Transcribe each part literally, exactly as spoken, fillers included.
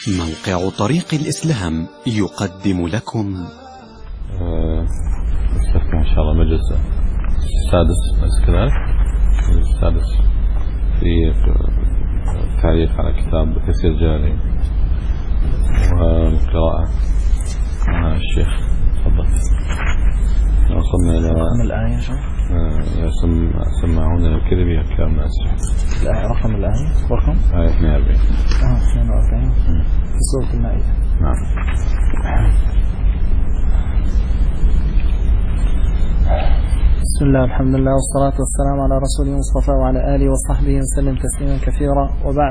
موقع طريق الإسلام يقدم لكم نستفتح إن شاء الله مجلس السادس أليس كذلك؟ السادس في تعليق على كتاب تفسير جلالين وقراءة مع الشيخ. تفضل. وصلنا إلى رقم الآية شو؟ سمعونا الكذب يحكام الناس. رقم الآية رقم؟ آية اثنين وأربعين. آه اثنين وأربعين في سورة المائدة. نعم. بسم الله الحمد لله والصلاة والسلام على رسوله المصطفى وعلى آله وصحبه وسلم تسليما كثيرا، وبعد.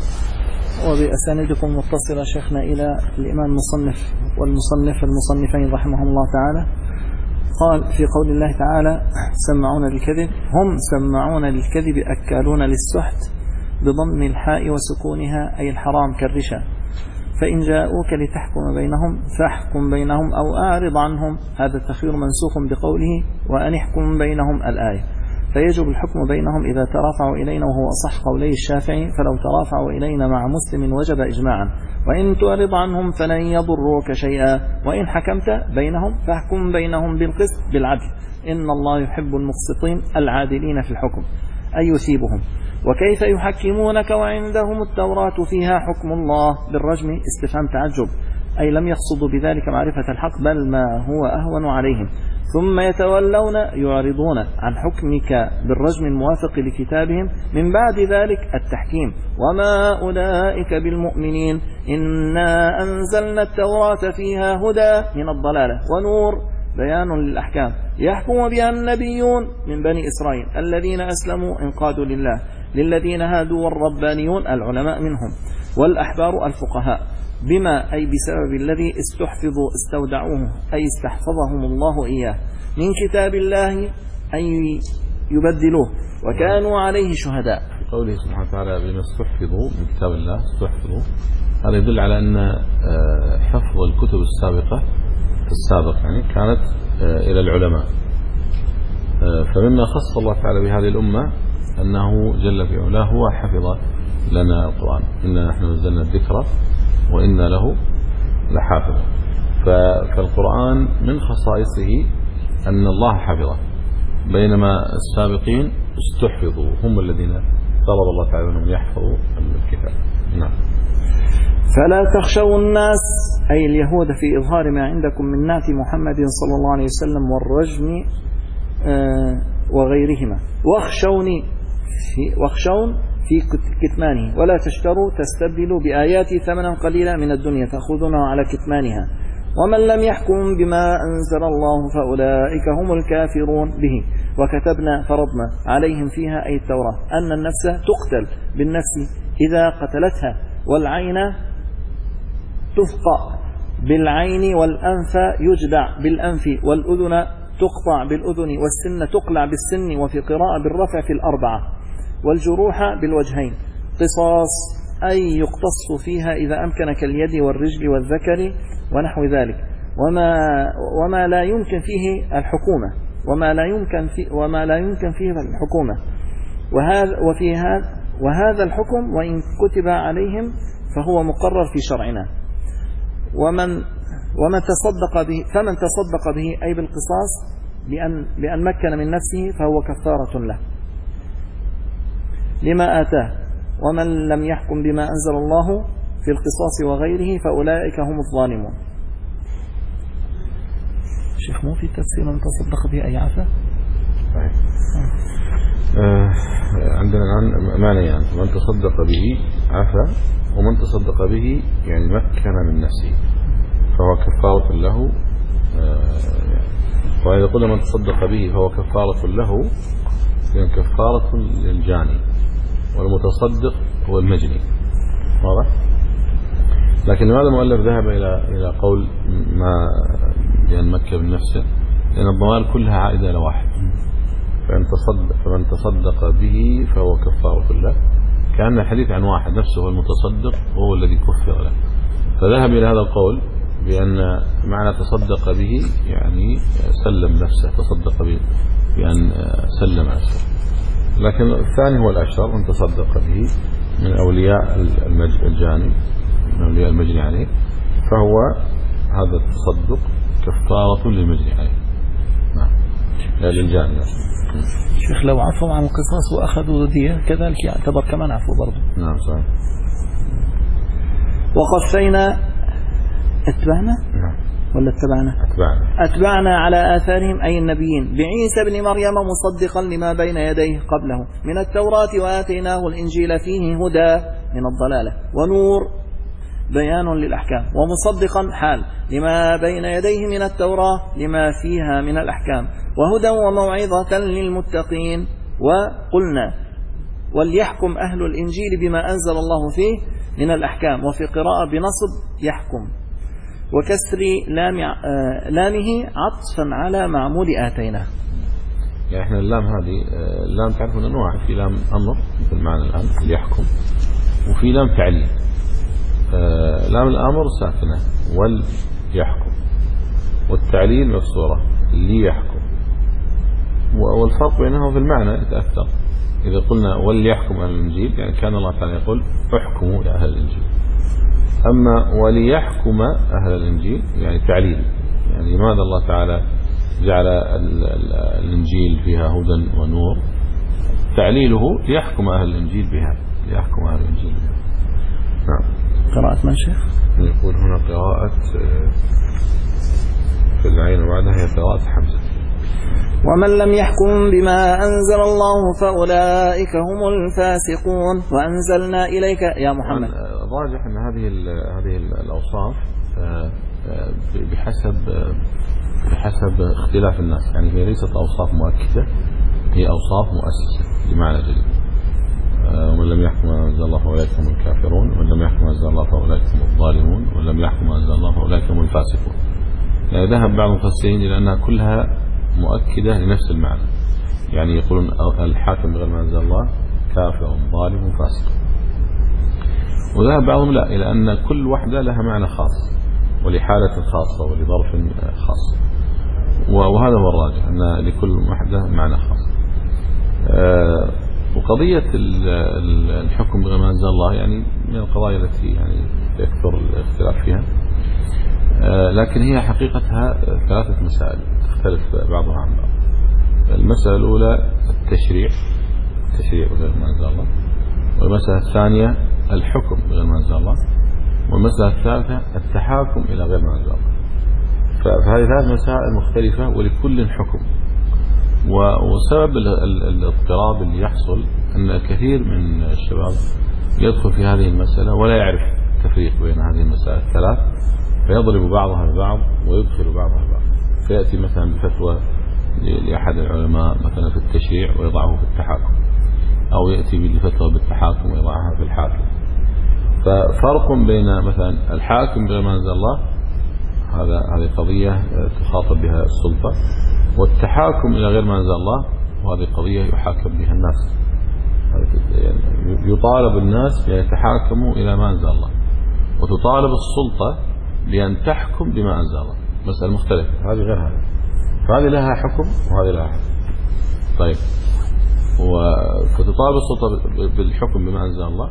وبأساندكم متصلة شيخنا إلى الإمام المصنف والمصنف المصنفين رحمهم الله تعالى. قال في قول الله تعالى: سمعون للكذب، هم سمعون للكذب أكالون للسحت بضم الحاء وسكونها أي الحرام كالرشا، فإن جاءوك لتحكم بينهم فاحكم بينهم أو أعرض عنهم. هذا التخيير منسوخ بقوله وأن احكم بينهم الآية، فيجب الحكم بينهم إذا ترافعوا إلينا، وهو أصح قولي الشافعي، فلو ترافعوا إلينا مع مسلم وجب إجماعا، وإن تعرض عنهم فلن يضروك شيئا، وإن حكمت بينهم فاحكم بينهم بالقسط بالعدل، إن الله يحب المقسطين العادلين في الحكم، أي يثيبهم. وكيف يحكمونك وعندهم التوراة فيها حكم الله؟ بالرجم استفهام تعجب، أي لم يقصدوا بذلك معرفة الحق، بل ما هو أهون عليهم. ثم يتولون يعرضون عن حكمك بالرجم الموافق لكتابهم من بعد ذلك التحكيم، وما أولئك بالمؤمنين. إنا أنزلنا التوراة فيها هدى من الضلالة ونور بيان للأحكام، يحكم بها النبيون من بني إسرائيل الذين أسلموا انقادوا لله، للذين هادوا والربانيون العلماء منهم، والأحبار الفقهاء، بما أي بسبب الذي استحفظوا استودعوه أي استحفظهم الله إياه من كتاب الله أن يبدلوه وكانوا عليه شهداء. قوله سبحانه وتعالى بما استحفظوا من كتاب الله استحفظوا، هذا يدل على أن حفظ الكتب السابقة السابق يعني كانت إلى العلماء. فمما خص الله تعالى بهذه الأمة أنه جل في علاه هو حفظ لنا القرآن، إنا نحن نزلنا الذكر وإنا له لحافظ. فالقرآن من خصائصه أن الله حفظه، بينما السابقين استحفظوا، هم الذين طلب الله تعالى أنهم يحفظوا الكتاب. نعم. فلا تخشوا الناس أي اليهود في إظهار ما عندكم من نعت محمد صلى الله عليه وسلم والرجم وغيرهما، واخشوني في واخشون في كتمانه، ولا تشتروا تستبدلوا بآياتي ثمنا قليلا من الدنيا تأخذونه على كتمانها، ومن لم يحكم بما أنزل الله فأولئك هم الكافرون به. وكتبنا فرضنا عليهم فيها أي التوراة أن النفس تقتل بالنفس إذا قتلتها، والعين تفقع بالعين، والأنف يجدع بالأنف، والأذن تقطع بالأذن، والسن تقلع بالسن، وفي قراءة بالرفع في الأربعة، والجروح بالوجهين. قصاص أي يقتص فيها إذا أمكن كاليد والرجل والذكر ونحو ذلك، وما وما لا يمكن فيه الحكومة وما لا يمكن في وما لا يمكن فيه الحكومة وهذا وفي هذا وهذا الحكم وإن كتب عليهم فهو مقرر في شرعنا. ومن ومن تصدق به فمن تصدق به أي بالقصاص بأن بأن مكن من نفسه فهو كفارة له لما آتاه، ومن لم يحكم بما أنزل الله في القصاص وغيره فأولئك هم الظالمون. شيخ مو في تفسير من تصدق به أي عفا؟ طيب. آه عندنا الآن معنيان، من تصدق به عفا، ومن تصدق به يعني مكن من نفسه فهو كفارة له. آه وإذا قلنا من تصدق به فهو كفارة له، يعني كفارة للجاني، والمتصدق هو المجني. واضح؟ لكن لماذا المؤلف ذهب إلى إلى قول ما بأن مكن من نفسه؟ لأن الضمائر كلها عائدة إلى واحد، فمن تصدق فمن تصدق به فهو كفارة له، كأن الحديث عن واحد نفسه هو المتصدق وهو الذي كفر له، فذهب إلى هذا القول بأن معنى تصدق به يعني سلم نفسه، تصدق به بأن سلم نفسه. لكن الثاني هو الأشهر، من تصدق به من أولياء الجاني، من أولياء المجني عليه، فهو هذا التصدق كفارة للمجني عليه. نعم، للجاني. شيخ لو عفوا عن القصاص وأخذوا دية كذلك يعتبر كمان عفو برضه. نعم صحيح. وقفينا اتبعنا نعم ولا اتبعنا أتبعنا أتبعنا على آثارهم أي النبيين بعيسى بن مريم مصدقا لما بين يديه قبله من التوراة وآتيناه الإنجيل فيه هدى من الضلالة ونور بيان للأحكام ومصدقا حال لما بين يديه من التوراة لما فيها من الأحكام وهدى وموعظة للمتقين. وقلنا وليحكم أهل الإنجيل بما أنزل الله فيه من الأحكام، وفي قراءة بنصب يحكم وكسر لام لامه عطفا على معمول آتينا. يعني احنا اللام هذه اللام تعرفون انواع، في لام امر مثل معنا الان ليحكم، وفي لام تعليل. لام الامر ساكنه وليحكم، والتعليل مكسوره ليحكم، والفرق بينهم في المعنى يتاثر. اذا قلنا وليحكم اهل الانجيل يعني كان الله تعالى يقول احكموا يا اهل الانجيل، أما وليحكم أهل الإنجيل يعني تعليل، يعني لماذا الله تعالى جعل الإنجيل فيها هدى ونور؟ تعليله ليحكم أهل الإنجيل بها، ليحكم أهل الإنجيل بها. نعم. قراءة من شيخ؟ يقول هنا قراءة في العين وبعدها هي قراءة حمزة. ومن لم يحكم بما أنزل الله فأولئك هم الفاسقون. وأنزلنا إليك يا محمد. راجح أن هذه هذه الأوصاف بحسب بحسب اختلاف الناس، يعني هي ليست أوصاف مؤكدة، هي أوصاف مؤسسة بمعنى جديد. ومن لم يحكم ما أنزل الله فأولئك هم الكافرون، ومن لم يحكم ما أنزل الله فأولئك هم الظالمون، ومن لم يحكم ما أنزل الله فأولئك هم الفاسقون. يعني ذهب بعض المفسرين إلى أنها كلها مؤكدة لنفس المعنى، يعني يقولون الحاكم بغير ما أنزل الله كافر ظالم فاسق. وذهب بعضهم لا، إلى أن كل وحدة لها معنى خاص ولحالة خاصة ولظرف خاص، وهذا هو الراجح أن لكل وحدة معنى خاص. وقضية الحكم بغير ما أنزل الله يعني من القضايا التي يعني يكثر الاختلاف فيها، لكن هي حقيقتها ثلاثة مسائل تختلف بعضها عن بعض. المسألة الأولى التشريع، التشريع بغير ما أنزل الله، والمسألة الثانية الحكم بغير ما أنزل الله، والمسألة الثالثة التحاكم إلى غير ما أنزل الله. فهذه ثلاث مسائل مختلفة ولكل حكم. وسبب الاضطراب اللي يحصل أن الكثير من الشباب يدخل في هذه المسألة ولا يعرف التفريق بين هذه المسائل الثلاث، فيضرب بعضها ببعض ويدخل بعضها ببعض، فيأتي مثلا بفتوى لأحد العلماء مثلا في التشريع ويضعه في التحاكم، أو يأتي بفتوى بالتحاكم ويضعها في الحاكم. ففرق بين مثلا الحاكم بغير ما أنزل الله، هذا هذه قضية تخاطب بها السلطة، والتحاكم إلى غير ما أنزل الله وهذه قضية يحاكم بها الناس. يطالب الناس بأن يتحاكموا إلى ما أنزل الله، وتطالب السلطة بأن تحكم بما أنزل الله. مسألة مختلفة، هذه غير هذه، فهذه لها حكم وهذه لها حكم. طيب، فتطالب السلطة بالحكم بما أنزل الله.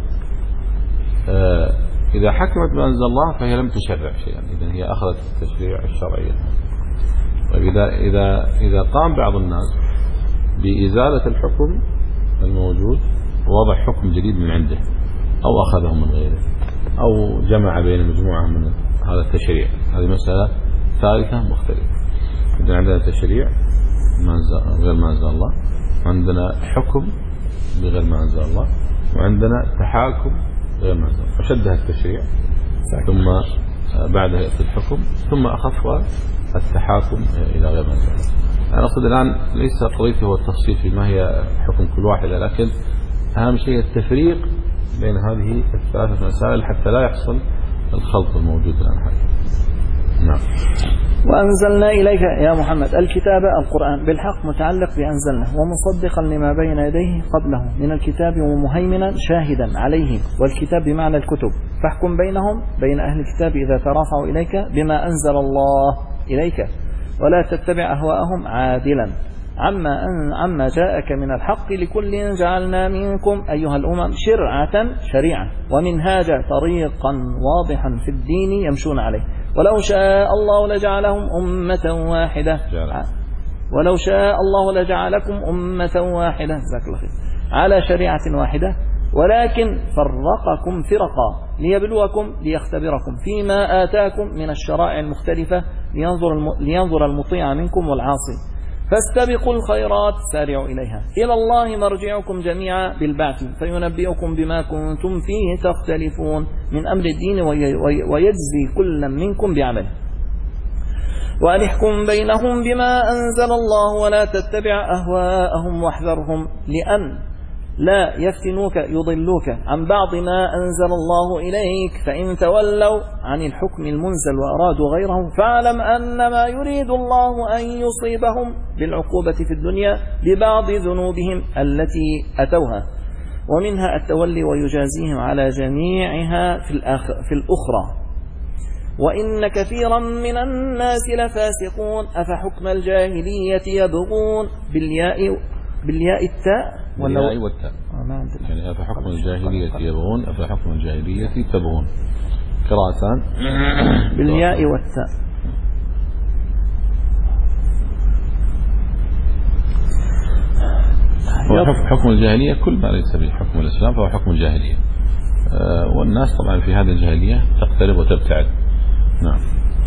إذا حكمت بما أنزل الله فهي لم تشرع شيئا، إذن هي أخذت التشريع الشرعي. طيب، إذا إذا إذا قام بعض الناس بإزالة الحكم الموجود ووضع حكم جديد من عنده، أو أخذه من غيره، أو جمع بين مجموعة من هذا التشريع، هذه مسألة ثالثة مختلفة. إذن عندنا تشريع غير ما أنزل الله، وعندنا حكم بغير ما أنزل الله، وعندنا تحاكم غير ما أنزل الله. أشدها التشريع، ثم بعدها يأتي الحكم، ثم أخفها التحاكم إلى غير ما أنزل الله. أنا أقصد الآن ليس قضيته هو التفصيل في ما هي حكم كل واحدة، لكن أهم شيء التفريق بين هذه الثلاثة مسائل حتى لا يحصل الخلط الموجود الآن حاليا. نعم. وأنزلنا إليك يا محمد الكتاب القرآن بالحق متعلق بأنزلنا ومصدقا لما بين يديه قبله من الكتاب ومهيمنا شاهدا عليه، والكتاب بمعنى الكتب، فاحكم بينهم بين أهل الكتاب إذا ترافعوا إليك بما أنزل الله إليك، ولا تتبع أهواءهم عادلا. عما, أن عما جاءك من الحق لكل جعلنا منكم أيها الأمم شرعة شريعة ومنهاجا طريقا واضحا في الدين يمشون عليه ولو شاء الله لجعلهم أمة واحدة ولو شاء الله لجعلكم أمة واحدة على شريعة واحدة ولكن فرقكم فرقا ليبلوكم ليختبركم فيما آتاكم من الشرائع المختلفة لينظر, الم... لينظر المطيع منكم والعاصي فاستبقوا الخيرات سارعوا إليها إلى الله مرجعكم جميعا بالبعث فينبئكم بما كنتم فيه تختلفون من أمر الدين وي... وي... ويجزي كل منكم بعمله وأنحكم بينهم بما أنزل الله ولا تتبع أهواءهم واحذرهم لأن لا يفتنوك يضلوك عن بعض ما أنزل الله إليك فإن تولوا عن الحكم المنزل وأرادوا غيره فاعلم أنما يريد الله أن يصيبهم بالعقوبة في الدنيا ببعض ذنوبهم التي أتوها ومنها التولي ويجازيهم على جميعها في, في الأخرى وإن كثيرا من الناس لفاسقون أفحكم الجاهلية يبغون بالياء بالياء التاء بالياء والتاء آه يعني أفحكم الجاهلية يبغون أفحكم الجاهلية تبغون قراءتان بالياء والتاء حكم الجاهلية كل ما ليس به حكم الإسلام فهو حكم الجاهلية آه والناس طبعا في هذه الجاهلية تقترب وتبتعد. نعم.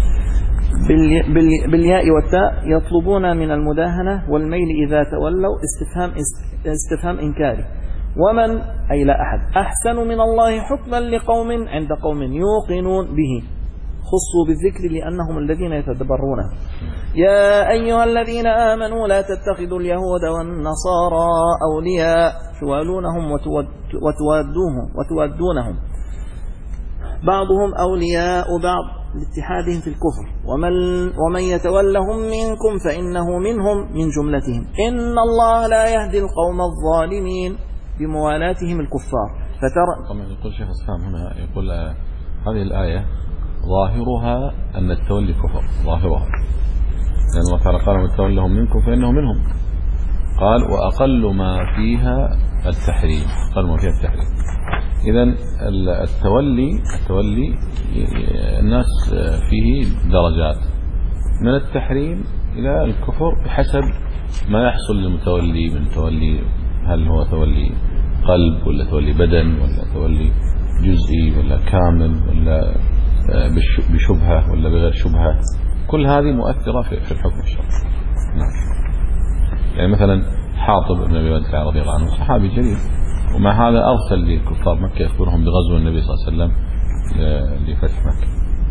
بالياء والتاء يطلبون من المداهنة والميل إذا تولوا استفهام استفهام إنكاري ومن أي لا أحد أحسن من الله حكما لقوم عند قوم يوقنون به خصوا بالذكر لأنهم الذين يتدبرونه يا أيها الذين آمنوا لا تتخذوا اليهود والنصارى أولياء توالونهم وتوادوهم وتوادونهم بعضهم أولياء بعض لاتحادهم في الكفر ومن, ومن يتولهم منكم فإنه منهم من جملتهم إن الله لا يهدي القوم الظالمين بموالاتهم الكفار فترى طبعا يقول شيخ الإسلام هنا يقول آه هذه الآية ظاهرها أن التولي كفر ظاهرها لأن الله تعالى قال من تولهم منكم فإنه منهم قال وأقل ما فيها التحريم أقل ما فيها التحريم إذن التولي التولي الناس فيه درجات من التحريم إلى الكفر بحسب ما يحصل للمتولي من تولي هل هو تولي قلب ولا تولي بدن ولا تولي جزئي ولا كامل ولا بشبهة ولا بغير شبهة كل هذه مؤثرة في الحكم الشرعي. نعم. يعني مثلا حاطب بن أبي بلتع رضي الله عنه صحابي جليل ومع هذا أرسل لكفار مكة يخبرهم بغزو النبي صلى الله عليه وسلم لفتح مكة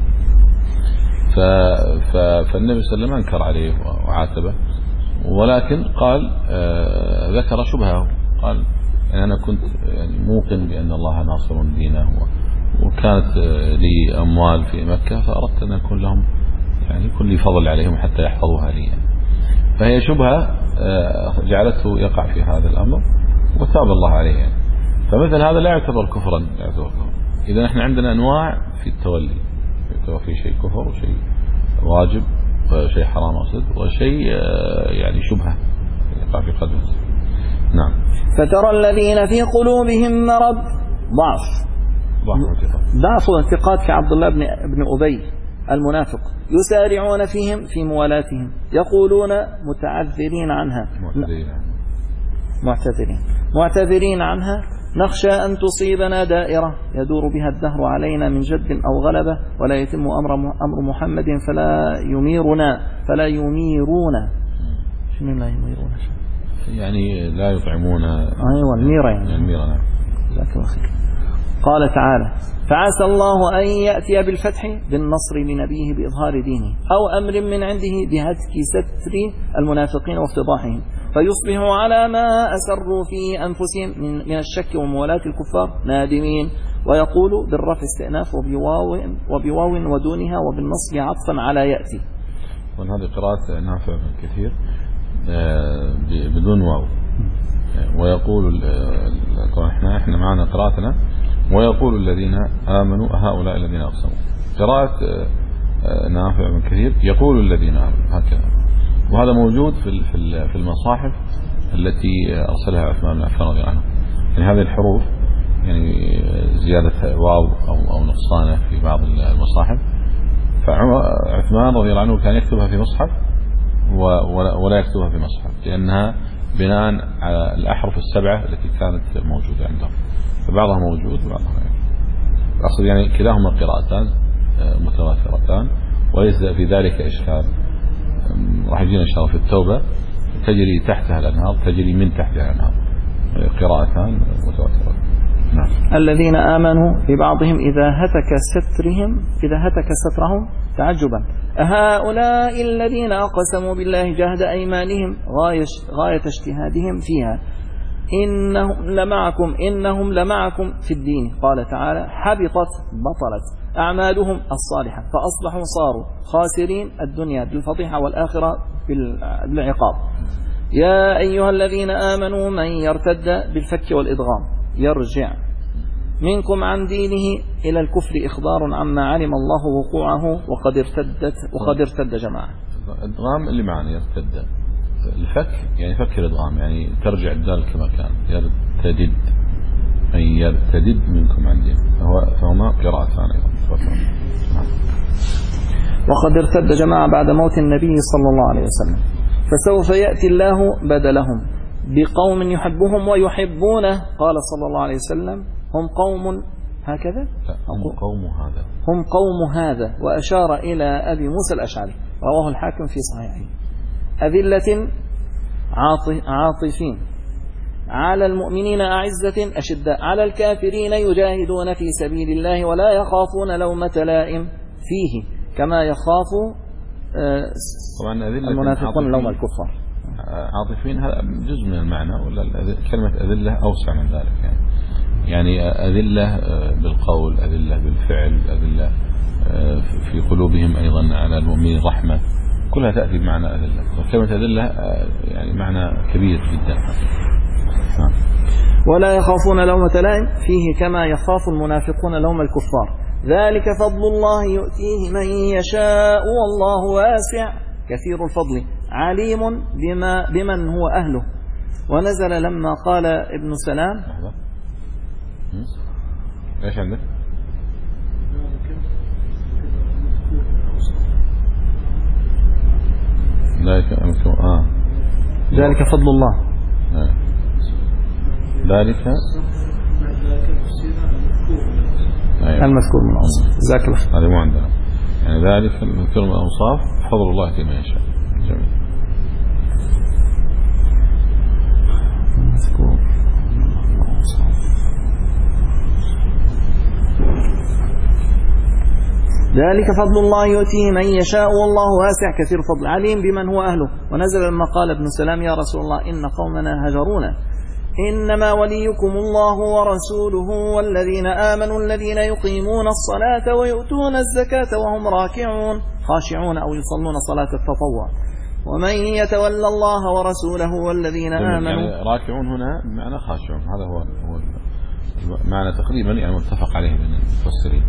فالنبي صلى الله عليه وسلم أنكر عليه وعاتبه ولكن قال ذكر شبهه قال يعني أنا كنت يعني موقن بأن الله ناصر دينه وكانت لي أموال في مكة فأردت أن أكون لهم يعني يكون لي فضل عليهم حتى يحفظوها لي يعني. فهي شبهة جعلته يقع في هذا الأمر وتاب الله عليه يعني. فمثل هذا لا يعتبر كفرا لا يعتبر كفرا. إذا نحن عندنا أنواع في التولي في شيء كفر وشيء واجب وشيء حرام أصد وشيء يعني شبهة يقع في قلب. نعم. فترى الذين في قلوبهم مرض ضعف ضعف وانتقاد كعبد الله بن ابن أبي المنافق يسارعون فيهم في موالاتهم يقولون متعذرين عنها معتذرين معتذرين معتذرين عنها نخشى أن تصيبنا دائرة يدور بها الدهر علينا من جد أو غلبة ولا يتم أمر أمر محمد فلا يميرنا فلا يميرون شنو لا يميرون يعني لا يطعمون أيوة الميرة يعني الميرة نعم. قال تعالى فعسى الله أن يأتي بالفتح بالنصر لنبيه بإظهار دينه أو أمر من عنده بهتك ستر المنافقين وافتضاحهم فيصبحوا على ما أسروا في أنفسهم من الشك وموالاة الكفار نادمين ويقول بالرفع استئناف وبواو, وبواو ودونها وبالنصب عطفا على يأتي. وهذه قراءة نافع كثير بدون واو ويقول طبعا احنا احنا معنا قراءتنا ويقول الذين آمنوا هؤلاء الذين أقسموا قراءة نافع من كثير يقول الذين آمنوا هكذا وهذا موجود في في المصاحف التي أرسلها عثمان بن عفان رضي الله عنه. يعني هذه الحروف يعني زيادة واو أو أو نقصانه في بعض المصاحف، فعثمان رضي الله عنه كان يكتبها في مصحف ولا يكتبها في مصحف، لأنها بناء على الأحرف السبعة التي كانت موجودة عندهم، فبعضها موجود وبعضها يعني. أقصد يعني كلاهما قراءتان متواترتان وليس في ذلك إشكال. راح يجينا إن شاء الله في التوبة تجري تحتها الأنهار، تجري من تحتها الأنهار، قراءتان متواترتان. نعم. الذين آمنوا ببعضهم إذا هتك سترهم إذا هتك سترهم تعجبا أهؤلاء الذين أقسموا بالله جهد أيمانهم غاية, غاية اجتهادهم فيها إنهم لمعكم إنهم لمعكم في الدين. قال تعالى حبطت بطلت أعمالهم الصالحة فأصبحوا صاروا خاسرين الدنيا بالفضيحة والآخرة بالعقاب. يا أيها الذين آمنوا من يرتد بالفك والإدغام يرجع منكم عن دينه إلى الكفر إخبار عما علم الله وقوعه وقد ارتدت وقد ارتد جماعة. الإدغام اللي معنى يرتد الفك يعني فك الإدغام يعني ترجع الدال كما كان يرتدد أي يرتدد منكم عن دينه، فهو فهما قراءتان أيضا. وقد ارتد جماعة بعد موت النبي صلى الله عليه وسلم فسوف يأتي الله بدلهم بقوم يحبهم ويحبونه. قال صلى الله عليه وسلم هم قوم هكذا هم قوم هذا هم قوم هذا وأشار إلى أبي موسى الأشعري رواه الحاكم في صحيحه أذلة عاطفين على المؤمنين أعزة أشداء على الكافرين يجاهدون في سبيل الله ولا يخافون لومة لائم فيه كما يخاف المنافقون لوم الكفار. عاطفين هذا جزء من المعنى، ولا كلمة أذلة أوسع من ذلك يعني يعني أذلة بالقول، أذلة بالفعل، أذلة في قلوبهم أيضا على المؤمنين رحمة، كلها تأتي بمعنى أذلة. وكلمة أذلة يعني معنى كبير جدا. ولا يخافون لومة لائم فيه كما يخاف المنافقون لوم الكفار ذلك فضل الله يؤتيه من يشاء والله واسع كثير الفضل عليم بما بمن هو أهله. ونزل لما قال ابن سلام ايش عندك؟ ذلك آه. ذلك فضل الله آه. ذلك المذكور من الأوصاف. جزاك الله. هذا مو عندنا يعني ذلك المذكور من الأوصاف فضل الله كما يشاء. جميل. المذكور من الأوصاف ذلك فضل الله يؤتيه من يشاء والله واسع كثير فضل عليم بمن هو أهله. ونزل لما قال ابن سلام يا رسول الله إن قومنا هجرونا إنما وليكم الله ورسوله والذين آمنوا الذين يقيمون الصلاة ويؤتون الزكاة وهم راكعون خاشعون أو يصلون صلاة التطوع ومن يتولى الله ورسوله والذين آمنوا يعني راكعون هنا معنى خاشعون، هذا هو هو معنى تقريبا يعني متفق عليه بين المفسرين.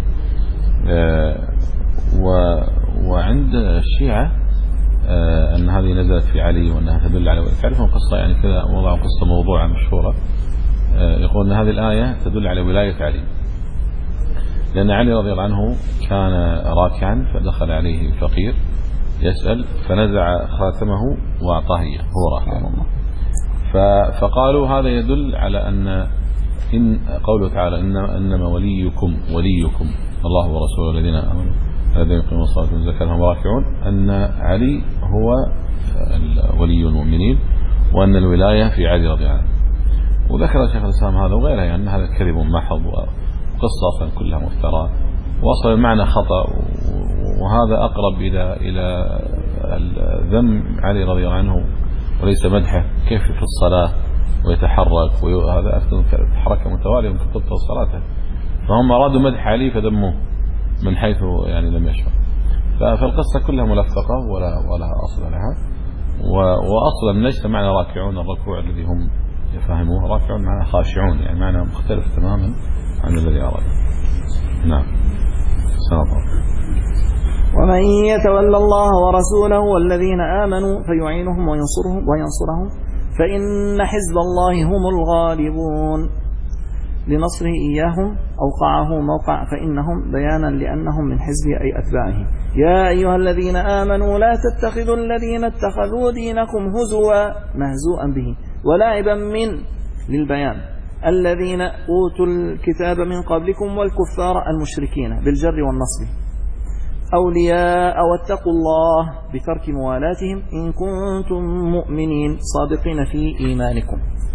وعند الشيعة أن هذه نزلت في علي وأنها تدل على تعرفون قصة يعني كذا وضعوا قصة موضوعة مشهورة يقول أن هذه الآية تدل على ولاية علي، لأن علي رضي الله عنه كان راكعا فدخل عليه فقير يسأل فنزع خاتمه وأعطاه إياه هو راكع، فقالوا هذا يدل على أن إن قوله تعالى إن إنما وليكم وليكم الله ورسوله الذين آمنوا الذين يقيمون الصلاة والزكاة وهم راكعون، أن علي هو ولي المؤمنين وأن الولاية في علي رضي الله عنه. وذكر شيخ الإسلام هذا وغيره يعني أن هذا كذب محض وقصة أصلا كلها مفترى وأصلا المعنى خطأ، وهذا أقرب إلى إلى الذم علي رضي الله عنه وليس مدحه. كيف في الصلاة ويتحرك وهذا أصلا حركة متوالية ممكن تبطل صلاته، فهم أرادوا مدح علي فذموه من حيث يعني لم يشعر. فالقصة كلها ملفقة ولا ولها أصل لها. وأصلا ليس معنى راكعون الركوع الذي هم يفهموه، راكعون معنى خاشعون يعني معنى مختلف تماما عن الذي أراد. نعم. ومن يتولى الله ورسوله والذين آمنوا فيعينهم وينصرهم وينصرهم فإن حزب الله هم الغالبون. لنصره إياهم أوقعه موقع فإنهم بيانا لأنهم من حزبه أي أتباعه. يا أيها الذين آمنوا لا تتخذوا الذين اتخذوا دينكم هزوا مهزوءا به ولعبا من للبيان الذين أوتوا الكتاب من قبلكم والكفار المشركين بالجر والنصب أولياء واتقوا الله بترك موالاتهم إن كنتم مؤمنين صادقين في إيمانكم.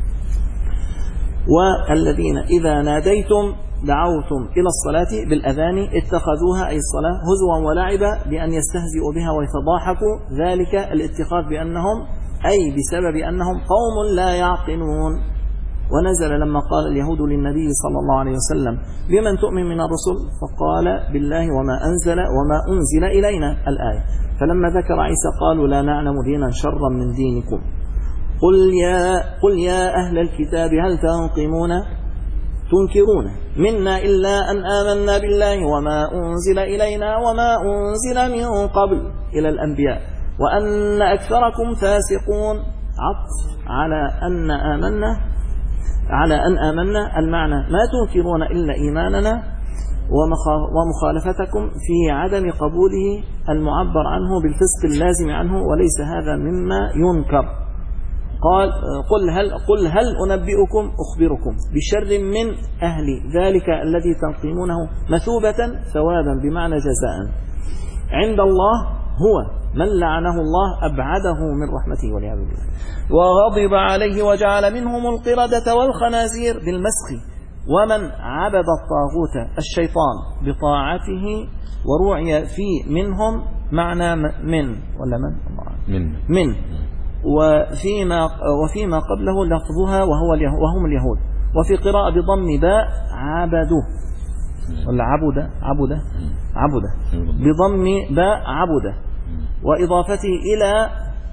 والذين إذا ناديتم دعوتم إلى الصلاة بالأذان اتخذوها أي الصلاة هزوا ولعبا بأن يستهزئوا بها ويتضاحكوا، ذلك الاتخاذ بأنهم أي بسبب أنهم قوم لا يعقلون. ونزل لما قال اليهود للنبي صلى الله عليه وسلم بمن تؤمن من الرسل فقال بالله وما أنزل وما أنزل إلينا الآية. فلما ذكر عيسى قالوا لا نعلم دينا شرا من دينكم قل يا, قل يا أهل الكتاب هل تنقمون تنكرون منا إلا أن آمنا بالله وما أنزل إلينا وما أنزل من قبل إلى الأنبياء وأن أكثركم فاسقون. عطف على أن آمنا على أن آمنا المعنى ما تنكرون إلا إيماننا ومخالفتكم في عدم قبوله المعبر عنه بالفسق اللازم عنه وليس هذا مما ينكر. قال قل هل, قل هل أنبئكم أخبركم بشر من أهل ذلك الذي تنقمونه مثوبة ثوابا بمعنى جزاء عند الله هو من لعنه الله أبعده من رحمته والعياذ بالله وغضب عليه وجعل منهم القردة والخنازير بالمسخ ومن عبد الطاغوت الشيطان بطاعته وروعي في منهم معنى من ولا من من, من وفيما, وفيما قبله لفظها وهو اليهود وهم اليهود وفي قراءة بضم باء عبده ولا عبده عبده عبده بضم باء عبده وإضافته إلى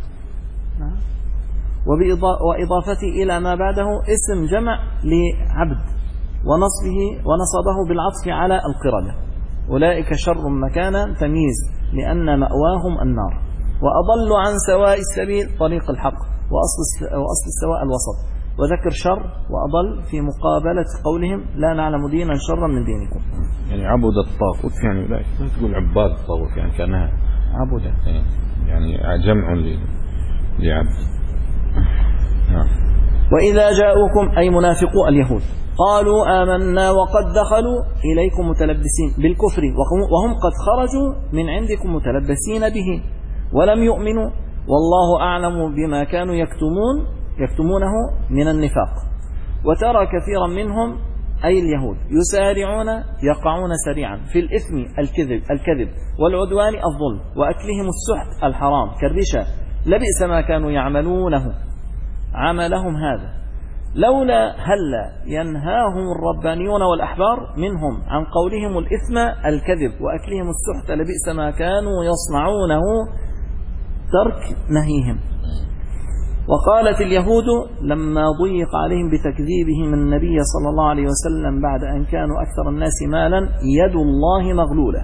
وإضافته إلى ما بعده اسم جمع لعبد ونصبه ونصبه بالعطف على القردة. أولئك شر مكانا تمييز لأن مأواهم النار وأضل عن سواء السبيل طريق الحق وأصل, وأصل السواء الوسط. وذكر شر وأضل في مقابلة قولهم لا نعلم دينا شرا من دينكم. يعني عبد الطاغوت يعني لا تقول عباد الطاغوت يعني كأنها عبد يعني جمع لعبد. نعم. وإذا جاءوكم أي منافقو اليهود قالوا آمنا وقد دخلوا إليكم متلبسين بالكفر وهم قد خرجوا من عندكم متلبسين به ولم يؤمنوا والله أعلم بما كانوا يكتمون يكتمونه من النفاق. وترى كثيرا منهم أي اليهود يسارعون يقعون سريعا في الإثم الكذب, الكذب والعدوان الظلم وأكلهم السحت الحرام كالرشا لبئس ما كانوا يعملونه عملهم هذا لولا هلا ينهاهم الربانيون والأحبار منهم عن قولهم الإثم الكذب وأكلهم السحت لبئس ما كانوا يصنعونه ترك نهيهم. وقالت اليهود لما ضيق عليهم بتكذيبهم النبي صلى الله عليه وسلم بعد أن كانوا أكثر الناس مالا يد الله مغلولة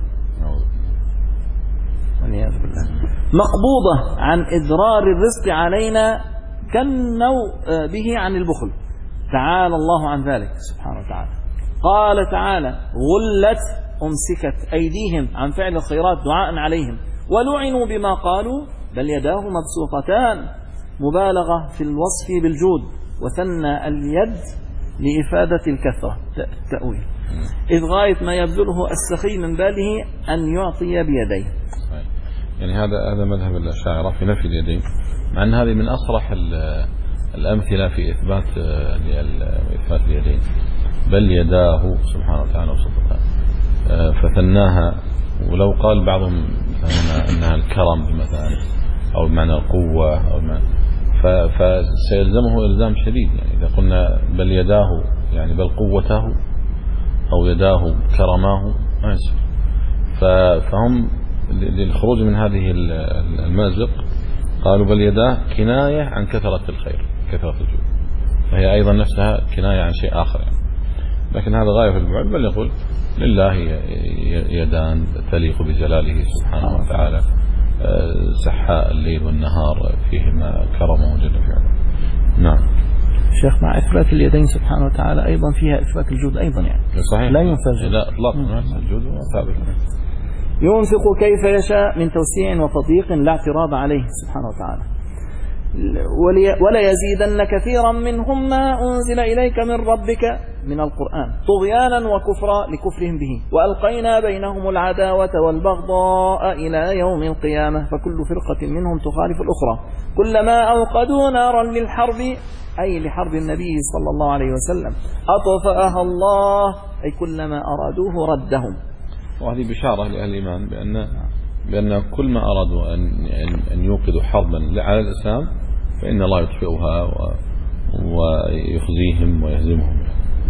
والعياذ بالله مقبوضة عن إدرار الرزق علينا كنوا به عن البخل تعالى الله عن ذلك سبحانه وتعالى. قال تعالى غلت أمسكت أيديهم عن فعل الخيرات دعاء عليهم ولعنوا بما قالوا بل يداه مبسوطتان مبالغة في الوصف بالجود وثنى اليد لإفادة الكثرة التأويل إذ غاية ما يبذله السخي من باله أن يعطي بيديه. يعني هذا هذا مذهب الأشاعرة في نفي اليدين مع أن هذه من أصرح الأمثلة في إثبات إثبات اليدين بل يداه سبحانه وتعالى وسبحانه فثناها. ولو قال بعضهم أنها الكرم بمثلا أو بمعنى القوة أو بمعنى فسيلزمه إلزام شديد. يعني إذا قلنا بل يداه يعني بل قوته أو يداه كرماه ما يصير. فهم للخروج من هذه المأزق قالوا بل يداه كناية عن كثرة الخير كثرة الجود فهي أيضا نفسها كناية عن شيء آخر يعني. لكن هذا غاية في البعد، بل يقول لله يدان تليق بجلاله سبحانه وتعالى، سحاء الليل والنهار فيهما كرمه جل في علاه. نعم. شيخ، مع إثبات اليدين سبحانه وتعالى أيضا فيها إثبات الجود أيضا، يعني صحيح لا ينفذ، لا إطلاقا الجود ثابت. ينفق كيف يشاء من توسيع وتضييق لا اعتراض عليه سبحانه وتعالى. ولا يزيدن كثيرا منهم ما أنزل إليك من ربك من القرآن طغيانا وكفرا لكفرهم به، وألقينا بينهم العداوة والبغضاء إلى يوم القيامة، فكل فرقة منهم تخالف الأخرى كلما أوقدوا نارا للحرب، أي لحرب النبي صلى الله عليه وسلم، أطفأها الله، أي كلما أرادوه ردهم. وهذه بشارة لأهل الإيمان بأن بأن كل ما أرادوا أن أن يوقدوا حربا على الإسلام فإن الله يطفئها ويخزيهم ويهزمهم.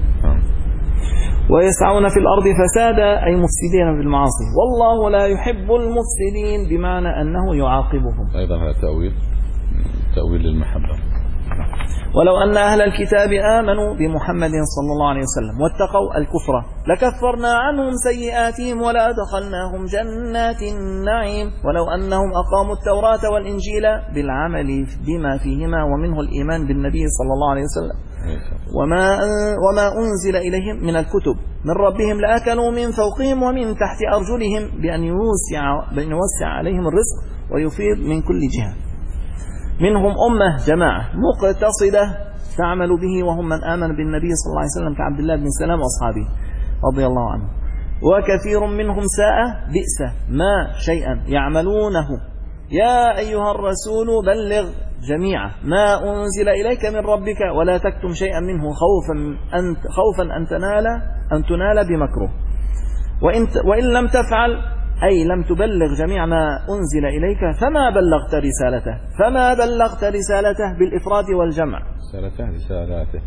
ويسعون في الأرض فسادا، أي مفسدين بالمعاصي، والله لا يحب المفسدين، بمعنى أنه يعاقبهم. أيضا هذا تأويل تأويل للمحبة. ولو أن أهل الكتاب آمنوا بمحمد صلى الله عليه وسلم واتقوا الكفر لكفرنا عنهم سيئاتهم ولا أدخلناهم جنات النعيم، ولو أنهم أقاموا التوراة والإنجيل بالعمل بما فيهما ومنه الإيمان بالنبي صلى الله عليه وسلم وما وما أنزل إليهم من الكتب من ربهم لأكلوا من فوقهم ومن تحت أرجلهم، بأن يوسع, بأن يوسع عليهم الرزق ويفيض من كل جهة. منهم أمة جماعة مقتصدة تعمل به، وهم من آمن بالنبي صلى الله عليه وسلم كعبد الله بن سلام وأصحابه رضي الله عنه، وكثير منهم ساء بئس ما شيئا يعملونه. يا أيها الرسول بلغ جميعا ما أنزل إليك من ربك ولا تكتم شيئا منه خوفا أن, خوفا أن تنال أن تنال بمكروه، وإن, وإن لم تفعل أي لم تبلغ جميع ما أنزل إليك فما بلغت رسالته، فما بلغت رسالته بالإفراد والجمع، رسالته رسالاته،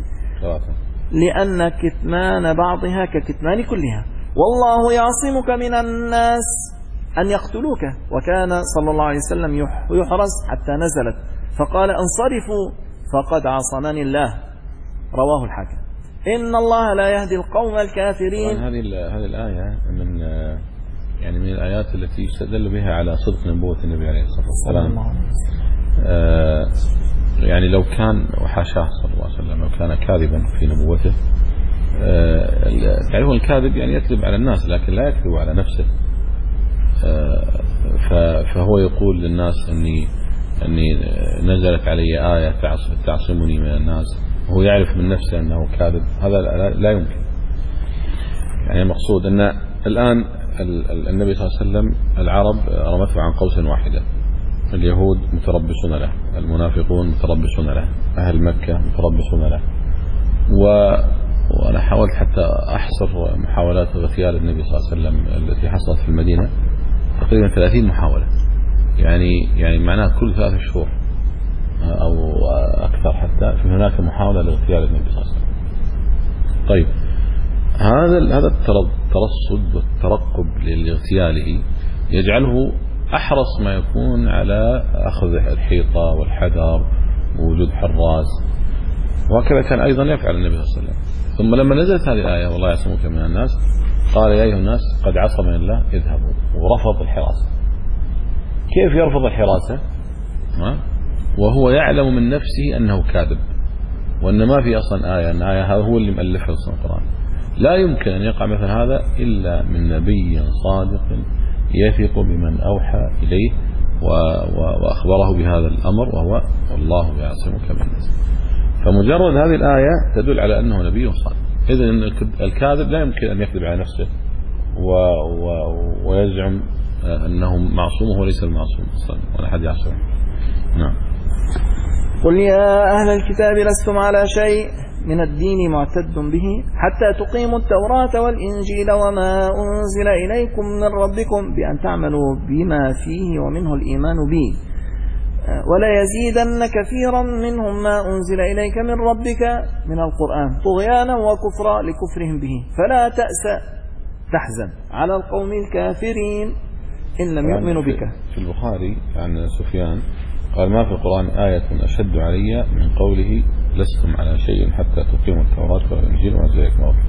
لأن كتمان بعضها ككتمان كلها، والله يعصمك من الناس أن يقتلوك، وكان صلى الله عليه وسلم يحرس حتى نزلت فقال انصرفوا فقد عصمني الله، رواه الحاكم. إن الله لا يهدي القوم الكافرين. هذه هذه الآية من يعني من الآيات التي يستدل بها على صدق نبوة النبي عليه الصلاة والسلام. آه يعني لو كان وحاشاه صلى الله عليه وسلم لو كان كاذبا في نبوته، آه تعرفون الكاذب يعني يكذب على الناس لكن لا يكذب على نفسه. آه فهو يقول للناس أني أني نزلت علي آية تعصمني من الناس، وهو يعرف من نفسه أنه كاذب، هذا لا يمكن. يعني المقصود أن الآن النبي صلى الله عليه وسلم العرب رمته عن قوس واحدة، اليهود متربصون له، المنافقون متربصون له، أهل مكة متربصون له. و... وأنا حاولت حتى أحصر محاولات اغتيال النبي صلى الله عليه وسلم التي حصلت في المدينة، تقريبا ثلاثين محاولة، يعني يعني معناه كل ثلاث شهور أو أكثر حتى في هناك محاولة لاغتيال النبي صلى الله عليه وسلم. طيب هذا هذا الترصد والترقب لاغتياله يجعله أحرص ما يكون على أخذ الحيطة والحذر ووجود حراس، وهكذا كان أيضا يفعل النبي صلى الله عليه وسلم. ثم لما نزلت هذه الآية والله يعصمك من الناس قال يا أيها الناس قد عصمني الله اذهبوا، ورفض الحراسة. كيف يرفض الحراسة وهو يعلم من نفسه أنه كاذب وأن ما في أصلا آية، أن آية هذا هو اللي مؤلفها في القرآن؟ لا يمكن أن يقع مثل هذا إلا من نبي صادق يثق بمن أوحى إليه وأخبره بهذا الأمر، وهو والله يعصمك من الناس. فمجرد هذه الآية تدل على أنه نبي صادق. إذن الكاذب لا يمكن أن يكذب على نفسه و و ويزعم أنه معصوم وهو ليس المعصوم أصلا ولا أحد يعصمه. نعم. قل يا أهل الكتاب لستم على شيء من الدين معتد به حتى تقيموا التوراة والإنجيل وما أنزل إليكم من ربكم بأن تعملوا بما فيه ومنه الإيمان به، ولا يزيدن كثيرا منهم ما أنزل إليك من ربك من القرآن طغيانا وكفرا لكفرهم به، فلا تأس تحزن على القوم الكافرين إن لم يؤمنوا بك. في البخاري عن سفيان قال ما في القرآن آية أشد علي من قوله لستم على شيء حتى تقيموا التوراة والإنجيل وما أنزل إليكم.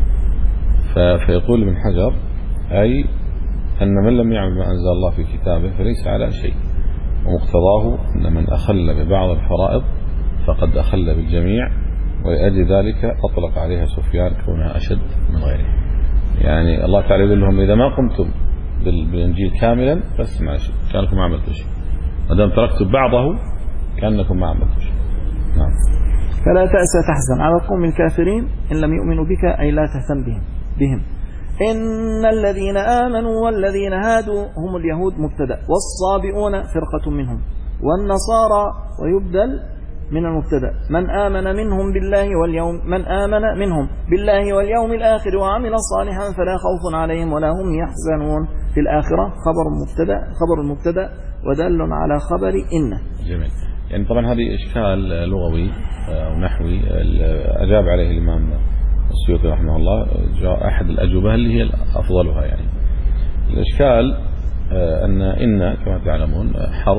فيقول ابن حجر أي أن من لم يعمل ما أنزل الله في كتابه فليس على شيء، ومقتضاه أن من أخل ببعض الفرائض فقد أخل بالجميع، ولأجل ذلك أطلق عليها سفيان كونها أشد من غيره. يعني الله تعالى يقول لهم إذا ما قمتم بالإنجيل كاملا بس ما شيء كأنكم ما عملتوا شيء، ما دام تركتم بعضه كأنكم ما عملتوا شيء. نعم. فلا تأسى تحزن على القوم الكافرين إن لم يؤمنوا بك، أي لا تهتم بهم بهم إن الذين آمنوا والذين هادوا هم اليهود مبتدأ، والصابئون فرقة منهم، والنصارى ويبدل من المبتدأ من آمن منهم بالله واليوم من آمن منهم بالله واليوم الآخر وعمل صالحا فلا خوف عليهم ولا هم يحزنون. في الآخرة خبر مبتدأ خبر المبتدأ ودل على خبر إن. جميل. يعني طبعا هذه إشكال لغوي أو نحوي أجاب عليه الإمام السيوطي رحمه الله، جاء أحد الأجوبة اللي هي أفضلها. يعني الإشكال أن إن كما تعلمون حرف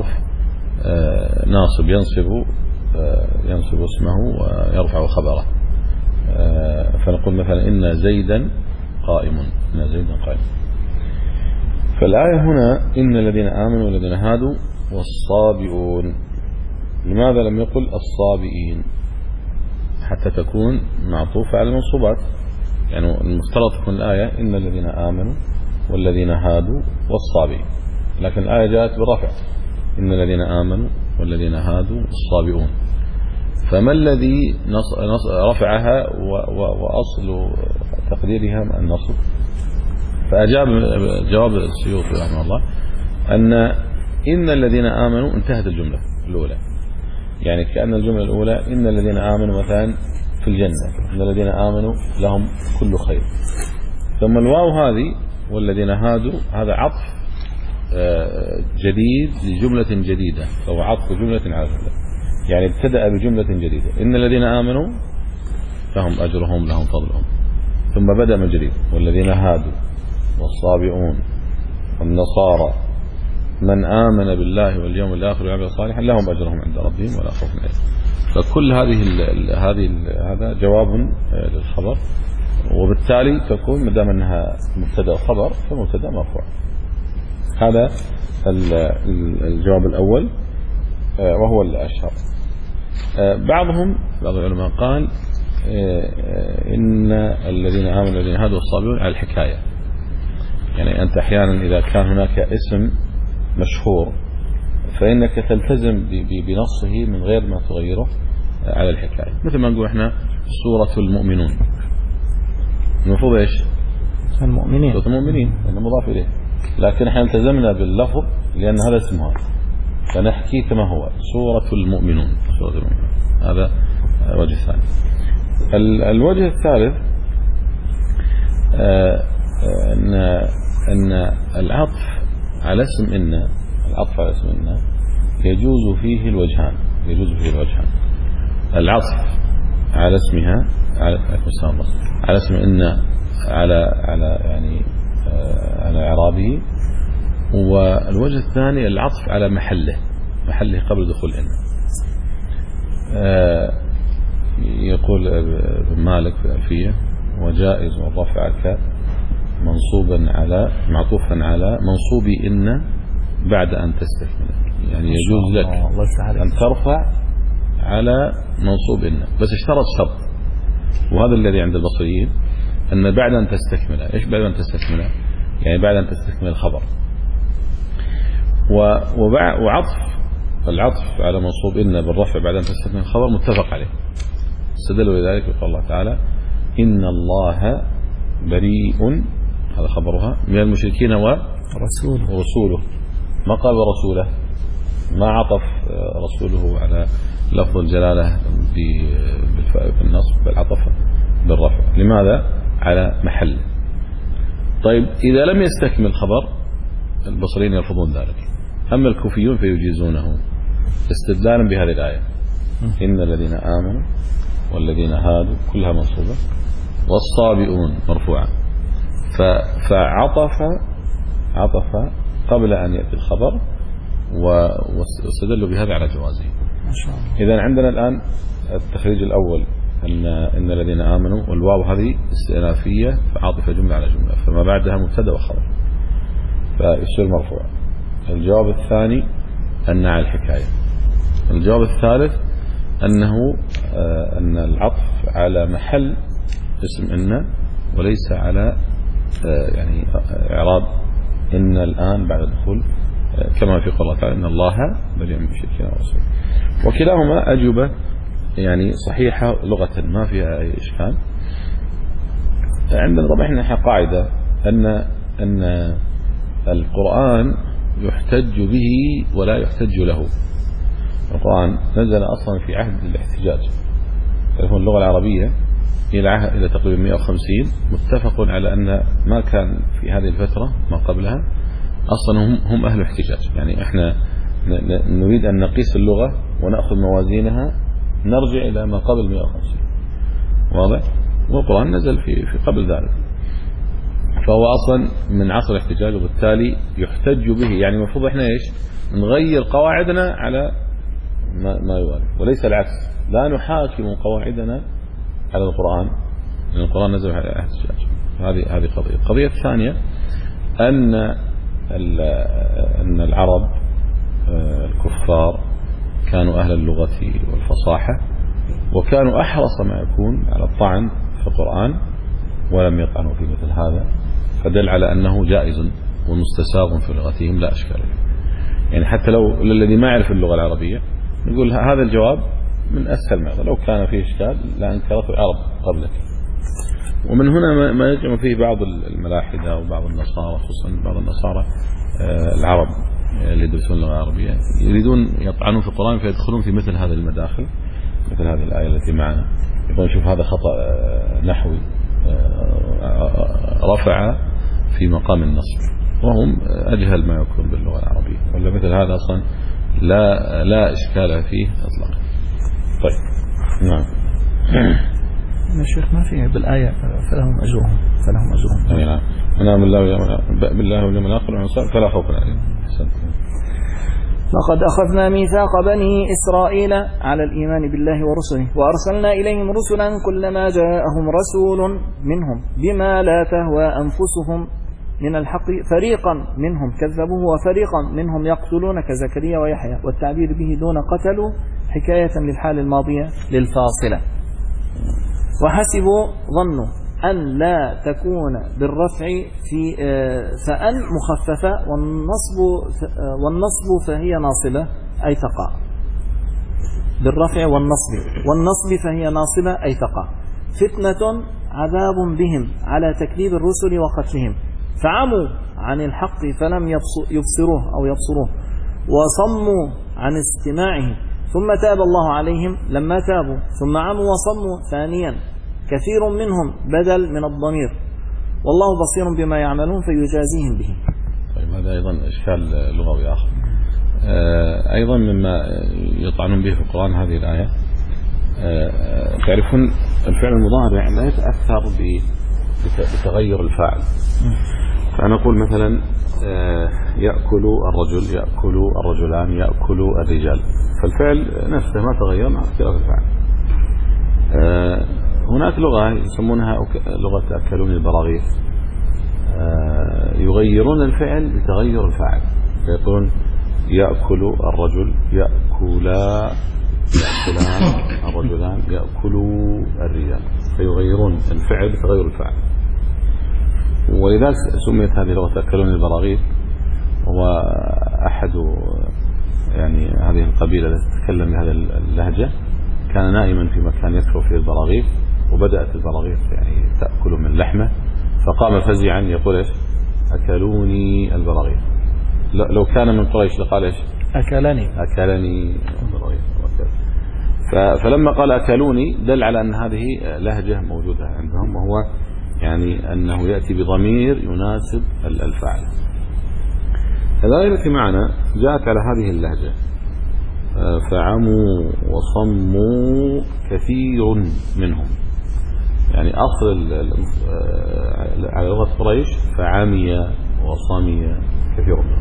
ناصب ينصب ينصب اسمه ويرفع خبره، فنقول مثلا إن زيدا قائم، إن زيدا قائم. فالآية هنا إن الذين آمنوا والذين هادوا والصابئون، لماذا لم يقل الصابئين حتى تكون معطوفة على المنصوبات؟ يعني المفترض تكون الآية إن الذين آمنوا والذين هادوا والصابئين، لكن الآية جاءت بالرفع إن الذين آمنوا والذين هادوا الصابئون. فما الذي رفعها وأصل تقديرها النصب؟ فأجاب جواب السيوطي رحمه الله أن إن الذين آمنوا انتهت الجملة الأولى، يعني كأن الجملة الأولى إن الذين آمنوا مثلا في الجنة، إن الذين آمنوا لهم كل خير، ثم الواو هذه والذين هادوا هذا عطف جديد لجملة جديدة، فهو عطف جملة على جملة، يعني ابتدأ بجملة جديدة إن الذين آمنوا فهم أجرهم لهم فضلهم، ثم بدأ من جديد والذين هادوا والصابئون والنصارى من آمن بالله واليوم الآخر وعمل صالحا لهم أجرهم عند ربهم ولا خوف عليهم. فكل هذه ال هذه ال هذا جواب للخبر، وبالتالي تكون ما دام انها مبتدا خبر فمبتدا مرفوع. هذا الجواب الأول وهو الأشهر. بعضهم بعض العلماء قال إن الذين آمنوا الذين هادوا الصابئون على الحكاية، يعني أنت أحيانا إذا كان هناك اسم مشهور فإنك تلتزم بنصه من غير ما تغيره على الحكاية. مثل ما نقول احنا سورة المؤمنون، المفروض ايش؟ المؤمنين، سورة المؤمنين لأنه مضاف إليه، لكن احنا التزمنا باللفظ لأن هذا اسمها فنحكي كما هو سورة المؤمنون، سورة المؤمنون. هذا وجه ثاني. الوجه الثالث أن أن العطف على اسم إن العطف على اسم إن يجوز فيه الوجهان يجوز فيه الوجهان العطف على اسمها على على اسم إن على على يعني على إعرابه، والوجه الثاني العطف على محله محله قبل دخول إن. يقول ابن مالك في الألفية وجائز رفعك منصوبا على معطوفا على منصوب إن بعد أن تستكمل، يعني يجوز لك أن ترفع على منصوب إن، بس اشترط شرط، وهذا الذي عند البصريين أن بعد أن تستكمل. إيش بعد أن تستكمل؟ يعني بعد أن تستكمل الخبر. وعطف العطف على منصوب إن بالرفع بعد أن تستكمل الخبر متفق عليه، استدلوا لذلك بقول الله تعالى إن الله بريء، هذا خبرها، من المشركين ورسوله ورسوله ما قال ورسوله، ما عطف رسوله على لفظ الجلالة بالنصب بل عطف بالرفع. لماذا؟ على محل. طيب إذا لم يستكمل خبر البصريين يرفضون ذلك، أما الكوفيون فيجيزونه استدلالا بهذه الآية إن الذين آمنوا والذين هادوا كلها منصوبة والصابئون مرفوعة، فعطف عطف قبل أن يأتي الخبر، واستدلوا بهذا على جوازه. ما شاء الله. إذا عندنا الآن التخريج الأول أن إن الذين آمنوا، والواو هذه استئنافية فعاطفة جملة على جملة، فما بعدها مبتدأ وخبر فيصير مرفوع. الجواب الثاني أن على الحكاية. الجواب الثالث أنه أن العطف على محل اسم إن وليس على يعني إعراب إن الآن بعد الدخول، كما في قول الله تعالى إن الله بريء من المشركين ورسوله. وكلاهما أجوبة يعني صحيحة لغة ما فيها أي إشكال. عندنا طبعا احنا قاعدة أن أن القرآن يحتج به ولا يحتج له. القرآن نزل أصلا في عهد الاحتجاج. تعرفون اللغة العربية إلى عهد إلى تقريبا مئة وخمسين متفق على أن ما كان في هذه الفترة ما قبلها أصلا هم هم أهل الاحتجاج. يعني احنا نريد أن نقيس اللغة ونأخذ موازينها نرجع إلى ما قبل مئة وخمسين. واضح؟ والقرآن نزل في في قبل ذلك، فهو أصلا من عصر الاحتجاج، وبالتالي يحتج به. يعني المفروض احنا ايش؟ نغير قواعدنا على ما ما يوالي، وليس العكس. لا نحاكم قواعدنا على القرآن، لأن القرآن نزل على الاحتجاج. هذه هذه قضية. القضية الثانية أن أن العرب الكفار كانوا أهل اللغة والفصاحة، وكانوا أحرص ما يكون على الطعن في القرآن، ولم يطعنوا في مثل هذا، فدل على أنه جائز ومستساغ في لغتهم لا أشكال له. يعني حتى لو للذي ما يعرف اللغة العربية نقول هذا الجواب من أسهل ما، لو كان فيه إشكال لا أنكرته العرب قبلك. ومن هنا ما يجمع فيه بعض الملاحدة وبعض النصارى، خصوصا بعض النصارى العرب اللي يدرسون اللغة العربية يريدون يطعنون في القرآن فيدخلون في مثل هذه المداخل، مثل هذه الآية التي معنا، يقولون شوف هذا خطأ نحوي رفع في مقام النصب، وهم أجهل ما يكون باللغة العربية، ولا مثل هذا أصلا لا لا إشكال فيه أطلاقا. طيب نعم. يا شيخ ما فيه بالآية فلهم أجرهم فلهم أجرهم. أي نعم. أنا بالله بالله واليوم الآخر فلا خوف عليهم. لقد أخذنا ميثاق بني إسرائيل على الإيمان بالله ورسله وأرسلنا إليهم رسلا كلما جاءهم رسول منهم بما لا تهوى أنفسهم من الحق فريقا منهم كذبوه وفريقا منهم يقتلون كزكريا ويحيى، والتعبير به دون قتلوا حكاية للحال الماضية للفاصلة. وحسبوا ظنوا أن لا تكون بالرفع في فأن مخففة والنصب والنصب فهي ناصبة أي تقع، بالرفع والنصب والنصب فهي ناصبة أي تقع. فتنة عذاب بهم على تكذيب الرسل وقتلهم، فعموا عن الحق فلم يبصروه أو يبصروه وصموا عن استماعه، ثم تاب الله عليهم لما تابوا، ثم عموا وصموا ثانيا، كثير منهم بدل من الضمير، والله بصير بما يعملون فيجازيهم به. طيب هذا أيضا إشكال لغوي آخر. أيضا مما يطعنون به في القرآن هذه الآية، تعرفون الفعل المضارع لا يتأثر بتغير الفاعل. فنقول مثلا يأكل الرجل، يأكل الرجلان، يأكل الرجال، فالفعل نفسه ما تغير مع اختلاف الفاعل. هناك لغة يسمونها لغة أكلون البراغيث، يغيرون الفعل بتغير الفاعل، فيقولون يأكل الرجل، يأكلا يأكلان الرجلان، يأكلوا الرجال، فيغيرون الفعل بتغير الفاعل. ولذلك سميت هذه لغة أكلون البراغيث. هو أحد يعني هذه القبيلة التي تتكلم بهذه اللهجة كان نائما في مكان يكثر فيه البراغيث، وبدأت البراغيث يعني تأكل من لحمه، فقام فزعا يقول ايش؟ أكلوني البراغيث. لو كان من قريش لقال ايش؟ أكلني أكلني البراغيث. فلما قال أكلوني دل على أن هذه لهجة موجودة عندهم، وهو يعني أنه يأتي بضمير يناسب الفاعل. الآية التي معنا جاءت على هذه اللهجة، فعموا وصموا كثير منهم. يعني أصل على لغة قريش فعمي وصمي كثير منهم.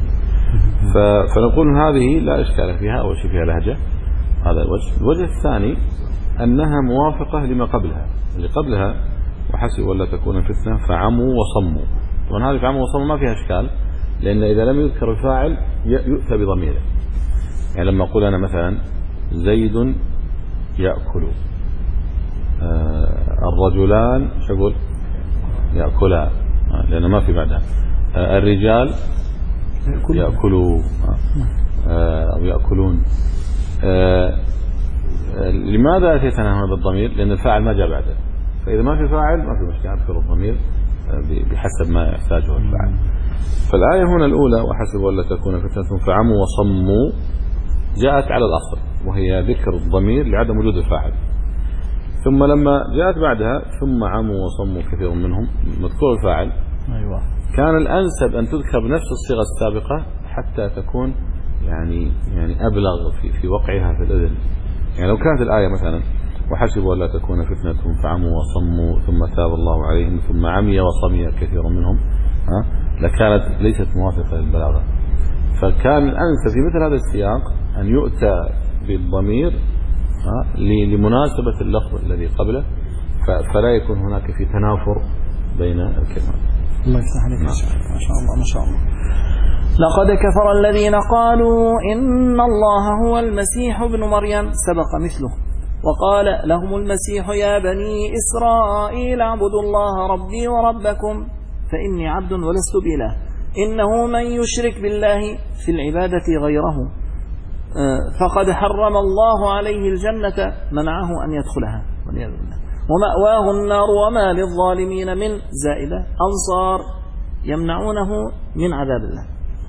فنقول هذه لا إشكال فيها، أول شيء فيها لهجة، هذا الوجه. الوجه الثاني أنها موافقة لما قبلها، اللي قبلها وحسبوا ألا تكون فتنة فعموا وصموا. طبعا هذه فعموا وصموا ما فيها إشكال، لأن إذا لم يذكر الفاعل يؤتى بضميره. يعني لما أقول أنا مثلا زيد يأكل، آه الرجلان شقول يأكلها، آه لأنه ما في بعدها. آه الرجال يأكلوا آه أو يأكلون. آه لماذا أتيتنا هنا بالضمير؟ لأن الفاعل ما جاء بعده، فإذا ما في فاعل ما في مشكلة أذكر الضمير آه بحسب ما يحتاجه الفاعل. فالآية هنا الأولى وحسبوا ألا تكون فتنة فعموا وصموا جاءت على الأصل، وهي ذكر الضمير لعدم وجود الفاعل. ثم لما جاءت بعدها ثم عموا وصموا كثير منهم مذكور الفاعل، أيوة. كان الأنسب أن تذكر بنفس الصيغة السابقة حتى تكون يعني يعني أبلغ في في وقعها في الأذن. يعني لو كانت الآية مثلا وحسبوا ألا تكون فتنة فعموا وصموا ثم تاب الله عليهم ثم عمي وصمي كثير منهم، ها لكانت ليست موافقة للبلاغة. فكان الأنسب في مثل هذا السياق أن يؤتى بالضمير لمناسبة اللفظ الذي قبله، فلا يكون هناك في تنافر بين الكلمات. الله يفتح عليك. ما شاء الله ما شاء الله. لقد كفر الذين قالوا إن الله هو المسيح ابن مريم، سبق مثله. وقال لهم المسيح يا بني إسرائيل اعبدوا الله ربي وربكم فإني عبد ولست بإله، إنه من يشرك بالله في العبادة غيره فقد حرم الله عليه الجنة منعه أن يدخلها والعياذ بالله، ومأواه النار وما للظالمين من زائدة أنصار يمنعونه من عذاب الله.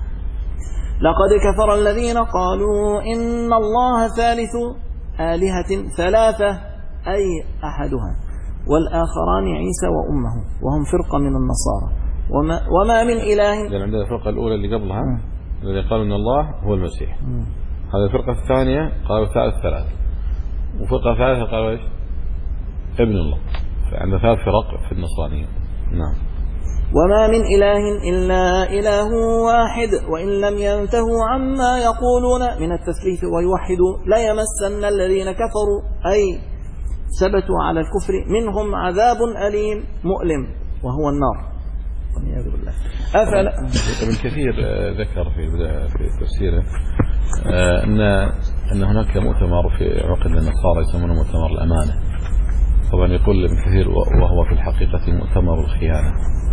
لقد كفر الذين قالوا إن الله ثالث آلهة ثلاثة أي أحدها والآخران عيسى وأمه وهم فرقة من النصارى وما, وما من إله. إذن عندنا الفرقة الأولى اللي قبلها الذي قالوا إن الله هو المسيح، هذه الفرقة الثانية قالوا ثالث ثلاثة، وفرقة ثالثة قالوا إيش؟ ابن الله. فعندنا ثلاث فرق في النصرانية. نعم. وما من إله إلا إله واحد وإن لم ينتهوا عما يقولون من التثليث ويوحدوا ليمسن الذين كفروا أي ثبتوا على الكفر منهم عذاب أليم مؤلم وهو النار والعياذ بالله. أفلا ابن كثير ذكر في في تفسيره أن أن هناك مؤتمر في عقد النصارى يسمونه مؤتمر الأمانة. طبعا يقول ابن كثير وهو في الحقيقة مؤتمر الخيانة،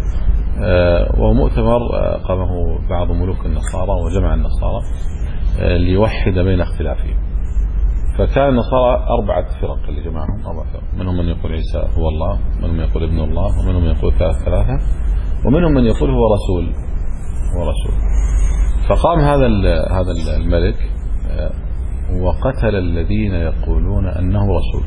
وهو مؤتمر قامه بعض ملوك النصارى وجمع النصارى ليوحد بين اختلافهم. فكان النصارى أربعة فرق اللي جمعهم، أربعة فرق، منهم من يقول عيسى هو الله، ومنهم من يقول ابن الله، ومنهم من يقول ثلاث ثلاثة، ومنهم من يقول هو رسول هو رسول. فقام هذا هذا الملك وقتل الذين يقولون أنه رسول،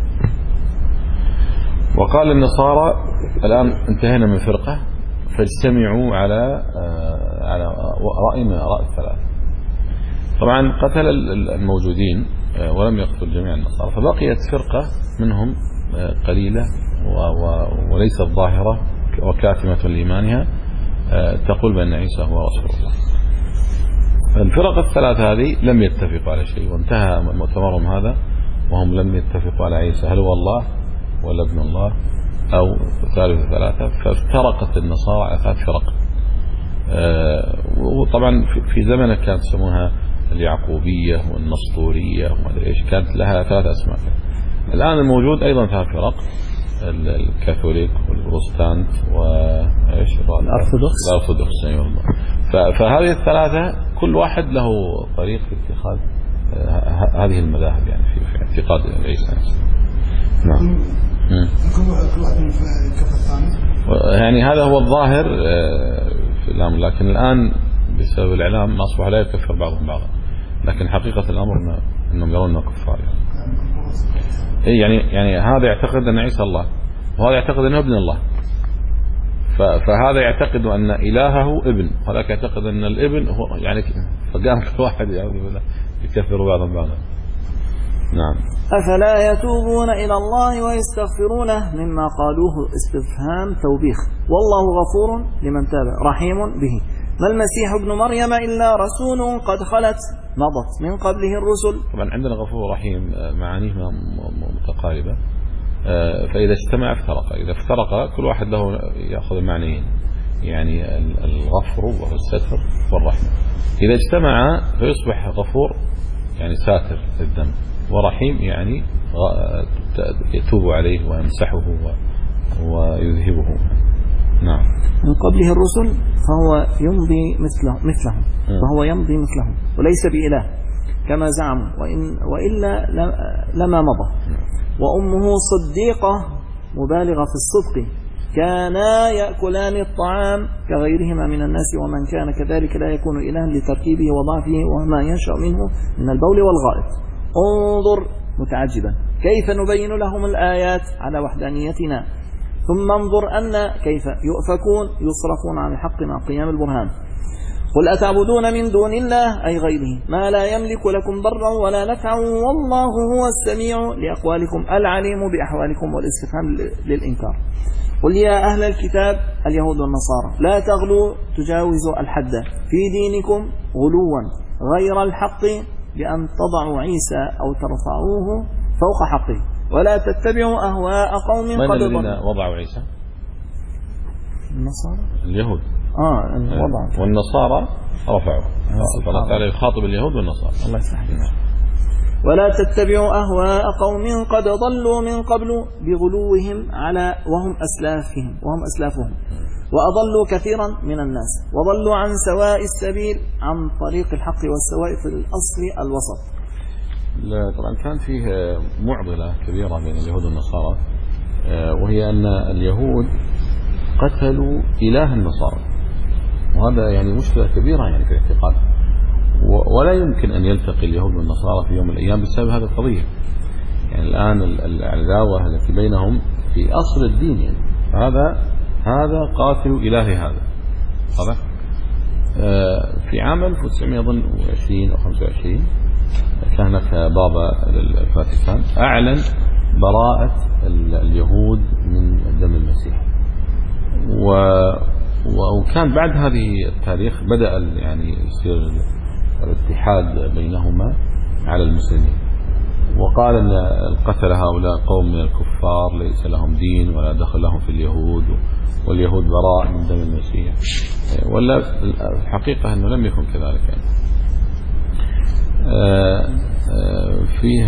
وقال النصارى الآن انتهينا من فرقة فاجتمعوا على على رأي من آراء الثلاثة. طبعا قتل الموجودين ولم يقتل جميع النصارى، فبقيت فرقة منهم قليلة وليست ظاهرة وكاتمة لإيمانها تقول بأن عيسى هو رسول الله. الفرق الثلاثة هذه لم يتفقوا على شيء، وانتهى مؤتمرهم هذا وهم لم يتفقوا على عيسى هل هو الله ولا ابن الله أو ثالث ثلاثة. فافترقت النصارى على ثلاث فرق. وطبعا في زمنه كانت يسمونها اليعقوبية والنسطورية وما ايش، كانت لها ثلاث أسماء. الآن الموجود أيضا ثلاث فرق، الكاثوليك والبروتستانت وايش الأرثوذكس الأرثوذكس. فهذه الثلاثة كل واحد له طريق في اتخاذ هذه المذاهب يعني في, في اعتقاد عيسى. نعم. كل واحد من الكفر الثاني يعني هذا هو الظاهر في الأمر، لكن الآن بسبب الإعلام أصبح لا يكفر بعضهم بعضا، لكن حقيقة الأمر أنهم يرون أنه كفار يعني. يعني يعني هذا يعتقد أن عيسى الله، وهذا يعتقد أنه ابن الله. فهذا يعتقد أن إلهه ابن، وهذاك يعتقد أن الابن هو يعني، فقام كل واحد يعني يكفر بعضهم بعضا. نعم. أفلا يتوبون إلى الله ويستغفرونه مما قالوه استفهام توبيخ، والله غفور لمن تاب رحيم به ما المسيح ابن مريم إلا رسول قد خلت مضت من قبله الرسل. طبعا عندنا غفور رحيم معانيه متقاربة، فإذا اجتمع افترق، إذا افترق كل واحد له يأخذ المعنيين، يعني الغفر وهو الستر والرحمة. إذا اجتمع فيصبح غفور يعني ساتر للذنب، ورحيم يعني يتوب عليه ويمسحه ويذهبه. نعم. من قبله الرسل فهو يمضي مثله مثلهم، فهو يمضي مثلهم وليس بإله كما زعموا، وإن وإلا لما مضى. وأمه صديقة مبالغة في الصدق، كانا يأكلان الطعام كغيرهما من الناس، ومن كان كذلك لا يكون إلها لتركيبه وضعفه وما ينشأ منه من البول والغائط. انظر متعجبا كيف نبين لهم الآيات على وحدانيتنا، ثم انظر أن كيف يؤفكون يصرفون عن الحق مع قيام البرهان. قل أتعبدون من دون الله أي غيره ما لا يملك لكم ضرا ولا نفعا والله هو السميع لأقوالكم العليم بأحوالكم، والاستفهام للإنكار. قل يا أهل الكتاب اليهود والنصارى لا تغلوا تجاوزوا الحد في دينكم غلوا غير الحق بأن تضعوا عيسى أو ترفعوه فوق حقه ولا تتبعوا أهواء قوم قد ضلوا. من الذين وضعوا عيسى؟ النصارى اليهود. آه وضعوا، والنصارى رفعوا. فالله تعالى يخاطب اليهود والنصارى. الله يسلمك. ولا تتبعوا أهواء قوم قد ضلوا من قبل بغلوهم على وهم أسلافهم وهم أسلافهم وأضلوا كثيرا من الناس وضلوا عن سواء السبيل عن طريق الحق والسواء في الأصل الوسط. لا طبعا كان فيه معضلة كبيرة بين اليهود والنصارى، وهي أن اليهود قتلوا إله النصارى، وهذا يعني مشكلة كبيرة يعني في الاعتقاد، ولا يمكن أن يلتقي اليهود والنصارى في يوم من الأيام بسبب هذه القضية. يعني الآن العداوة التي بينهم في أصل الدين، يعني هذا هذا قاتل إله هذا. هذا في عام ألف وتسعمائة وعشرين أو خمسة وعشرين كان هناك بابا الفاتيكان أعلن براءة اليهود من دم المسيح، وكان بعد هذه التاريخ بدأ يعني يصير الاتحاد بينهما على المسلمين، وقال أن القتل هؤلاء قوم من الكفار ليس لهم دين ولا دخل لهم في اليهود، واليهود براء من دم المسيح. ولا الحقيقة أنه لم يكن كذلك. يعني فيه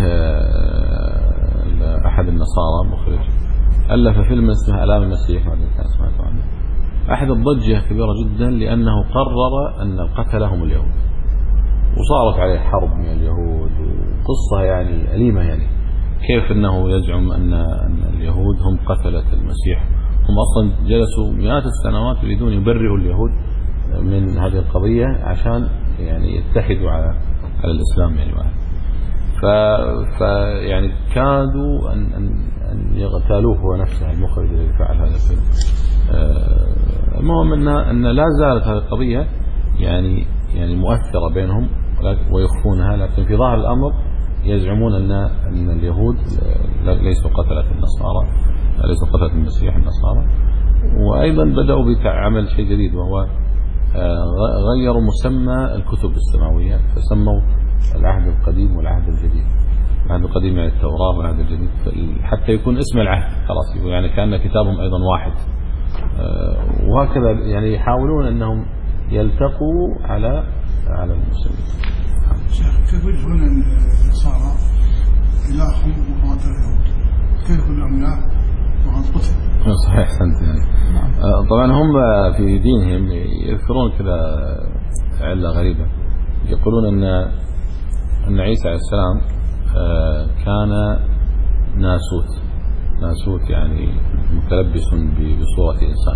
أحد النصارى مخرج ألف فيلم اسمه آلام المسيح، ما كان سمعت عنه. أحد الضجة كبيرة جدا لأنه قرر أن قتلهم اليهود، وصارت عليه حرب من اليهود وقصة يعني أليمة. يعني كيف أنه يزعم أن اليهود هم قتلة المسيح؟ هم أصلا جلسوا مئات السنوات يريدون يبرئوا اليهود من هذه القضية عشان يعني يتحدوا على على الإسلام يعني واحد. ف... ف يعني كادوا أن أن أن يغتالوه هو نفسه المخرج الذي فعل هذا الفيلم. المهم أن أن لا زالت هذه القضية يعني يعني مؤثرة بينهم ويخفونها، لكن في ظاهر الأمر يزعمون أن أن اليهود ليسوا قتلة النصارى، ليسوا قتلة المسيح النصارى. وأيضا بدأوا بعمل شيء جديد، وهو غيروا مسمى الكتب السماوية، فسموا العهد القديم والعهد الجديد. العهد القديم يعني التوراة، والعهد الجديد حتى يكون اسم العهد خلاص، يعني كأن كتابهم أيضا واحد. وهكذا يعني يحاولون أنهم يلتقوا على على المسلمين. شيخ كيف يدخلون النصارى إلههم وقاتل اليهود؟ كيف يقولون إله وقد قتل؟ صحيح أحسنت. يعني طبعا هم في دينهم يذكرون كذا علة غريبة، يقولون أن أن عيسى عليه السلام كان ناسوت ناسوت يعني متلبس بصورة إنسان،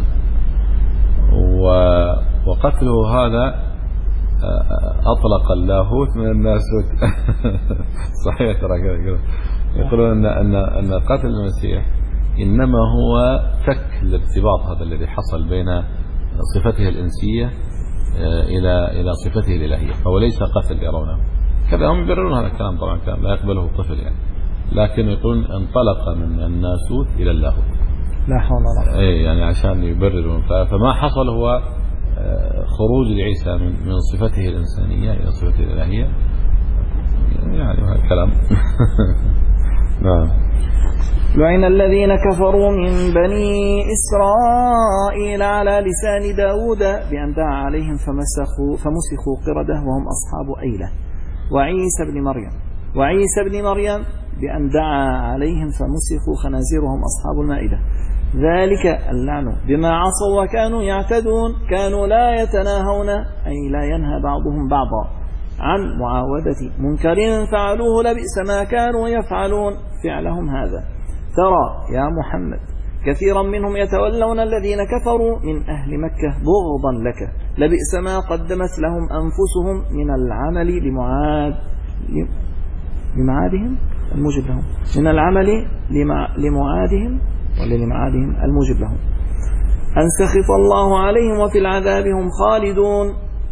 وقتله هذا أطلق اللاهوت من الناسوت. صحيح ترى كذا. يقولون أن أن أن قتل المسيح إنما هو فك الارتباط هذا الذي حصل بين صفته الإنسية إلى إلى صفته الإلهية، فهو ليس قتل يرونه كذا. هم يبررون هذا الكلام طبعا، كلام لا يقبله الطفل يعني، لكن يقولون انطلق من الناسوت إلى اللاهوت. لا حول ولا قوة. إيه يعني عشان يبررون. فما حصل هو خروج لعيسى من من صفته الإنسانية إلى صفته الإلهية يعني هذا الكلام. نعم. لعن الذين كفروا من بني إسرائيل على لسان داود بأن دعا عليهم فمسخوا فمسخوا قردة وهم أصحاب أيلة، وعيسى بن مريم وعيسى بن مريم بأن دعا عليهم فمسخوا خنازير وهم أصحاب المائدة. ذلك اللعن بما عصوا وكانوا يعتدون، كانوا لا يتناهون أي لا ينهى بعضهم بعضا عن معاودة منكر فعلوه لبئس ما كانوا يفعلون فعلهم هذا. ترى يا محمد كثيرا منهم يتولون الذين كفروا من أهل مكة بغضا لك، لبئس ما قدمت لهم أنفسهم من العمل لمعاد لمعادهم الموجب لهم من العمل لمعادهم ولا لمعادهم الموجب لهم أن سخط الله عليهم وفي العذاب هم خالدون.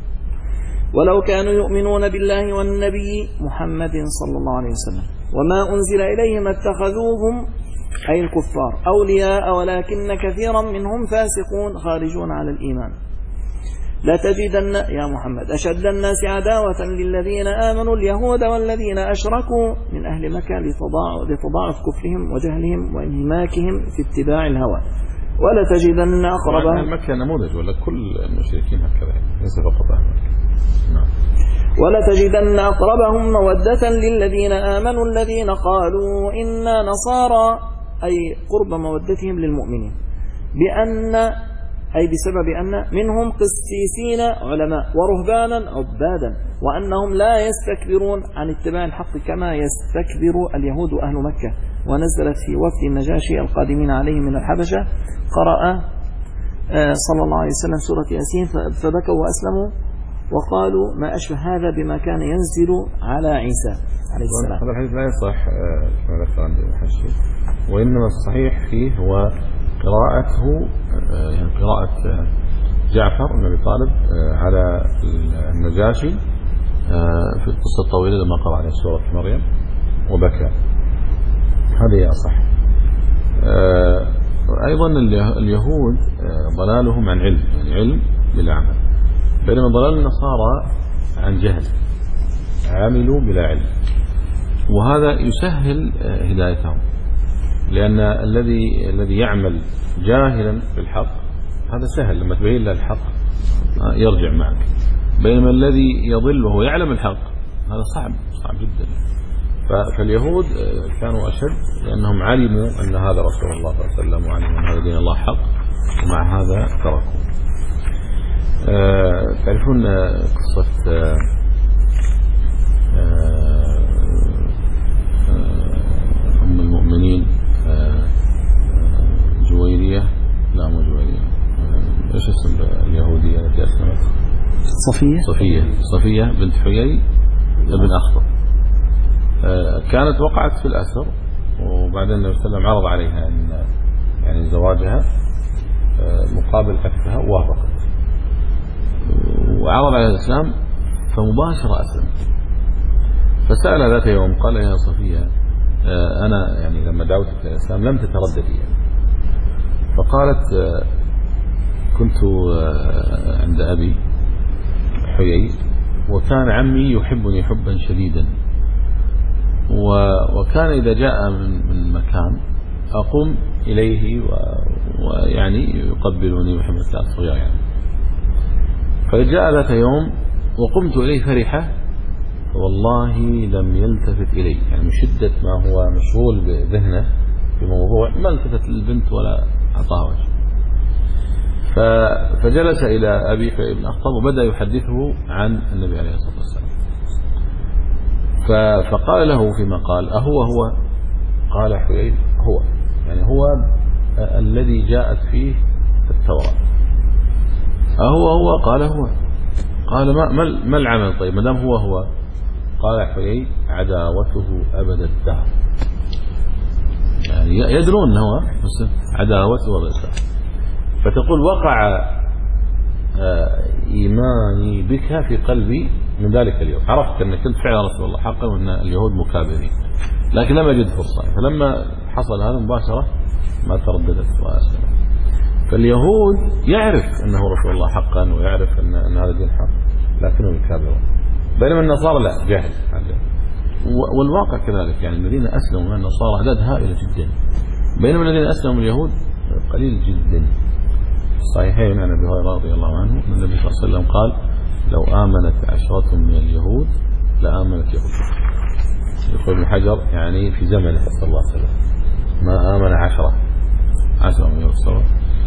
ولو كانوا يؤمنون بالله والنبي محمد صلى الله عليه وسلم وما أنزل إليهم اتخذوهم أي الكفار أولياء ولكن كثيرا منهم فاسقون خارجون على الإيمان. لا تجدن يا محمد أشد الناس عداوة للذين آمنوا اليهود والذين أشركوا من أهل مكة لتضاعف كفرهم وجهلهم وانهماكهم في اتباع الهوى. ولا تجدن أقربهم مكة نموذج ولا كل المشركين هكذا ليس فقط أهل مكة. نعم. ولا تجدن أقربهم مودة للذين آمنوا الذين قالوا إنا نصارى أي قرب مودتهم للمؤمنين بأن أي بسبب أن منهم قسيسين علماء ورهبانا عبادا وأنهم لا يستكبرون عن اتباع الحق كما يستكبر اليهود أهل مكة. ونزلت في وفد النجاشي القادمين عليه من الحبشة قرأ صلى الله عليه وسلم سورة ياسين فبكوا وأسلموا وقالوا ما أشبه هذا بما كان ينزل على عيسى عليه السلام. هذا الحديث لا يصح كما ذكر عند المحشي، وإنما الصحيح فيه هو قراءته يعني قراءة جعفر بن أبي طالب على النجاشي في القصة الطويلة لما قرأ عليه سورة مريم وبكى. هذا أصح. أيضا اليهود ضلالهم عن علم، يعني علم بلا عمل، بينما ضلال النصارى عن جهل، عاملوا بلا علم، وهذا يسهل هدايتهم، لأن الذي الذي يعمل جاهلا بالحق هذا سهل، لما تبين له الحق يرجع معك، بينما الذي يضل وهو يعلم الحق هذا صعب صعب جدا. فاليهود كانوا أشد لأنهم علموا أن هذا رسول الله صلى الله عليه وسلم وعلموا أن هذا دين الله حق، ومع هذا تركوا. أه تعرفون قصة أه أم المؤمنين أه جويرية، لا مو جويرية، ايش اسم اليهودية التي أسلمت؟ صفية صفية صفية بنت حيي بن أخطب. كانت وقعت في الأسر، وبعدين النبي صلى الله عليه وسلم عرض عليها أن يعني زواجها مقابل عفها، ووافقت وعرض عليها الإسلام، فمباشرة أسلمت. فسأل ذات يوم قال يا صفية أنا يعني لما دعوتك إلى الإسلام لم تترددي يعني. فقالت كنت عند أبي حيي وكان عمي يحبني حبا شديدا، وكان إذا جاء من من مكان أقوم إليه ويعني يقبلني ويحب الصغير يعني. فجاء ذات يوم وقمت إليه فرحة، والله لم يلتفت إلي، يعني من شدة ما هو مشغول بذهنه في موضوع ما التفت للبنت ولا أعطاها وجه. فجلس إلى أبي حيي بن أخطب وبدأ يحدثه عن النبي عليه الصلاة والسلام. فقال له فيما قال أهو هو؟ قال حيي هو، يعني هو الذي جاءت فيه التوراة. أهو هو؟ قال هو. قال ما ما العمل طيب ما دام هو هو؟ قال حيي عداوته أبد الدهر، يعني يدرون أنه بس عداوته أبد الدهر. فتقول وقع إيماني بك في قلبي من ذلك اليوم، عرفت أن كنت فعلا رسول الله حقا وأن اليهود مكابرين، لكن لم أجد فرصة. فلما حصل هذا مباشرة ما ترددت وأسلمت. فاليهود يعرف أنه رسول الله حقا ويعرف أن, أن هذا دين حق لكنهم يكابرون، بينما النصارى لا، جهل. والواقع كذلك، يعني الذين أسلموا من النصارى أعداد هائلة جدا، بينما الذين أسلموا من اليهود قليل جدا. الصحيحين عن أبي هريرة رضي الله عنه أن النبي صلى الله عليه وسلم قال: لو آمنت عشرة من اليهود لآمنت يهود. يقول ابن حجر يعني في زمنه صلى الله عليه وسلم ما آمن عشرة عشرة من اليهود.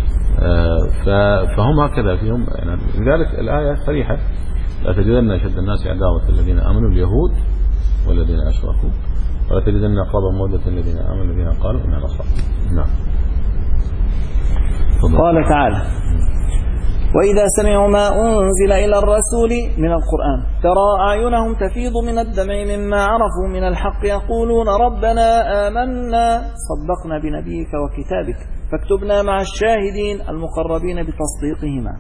فهم هكذا فيهم، يعني لذلك الآية صريحة: لا تجدن أشد الناس عداوة الذين آمنوا اليهود والذين أشركوا ولا تجدن أقرب مودة الذين آمنوا الذين قالوا إننا نصارى. نعم. قال تعالى: وإذا سمعوا ما أنزل إلى الرسول من القرآن ترى أعينهم تفيض من الدمع مما عرفوا من الحق يقولون ربنا آمنا صدقنا بنبيك وكتابك فاكتبنا مع الشاهدين المقربين بتصديقهما.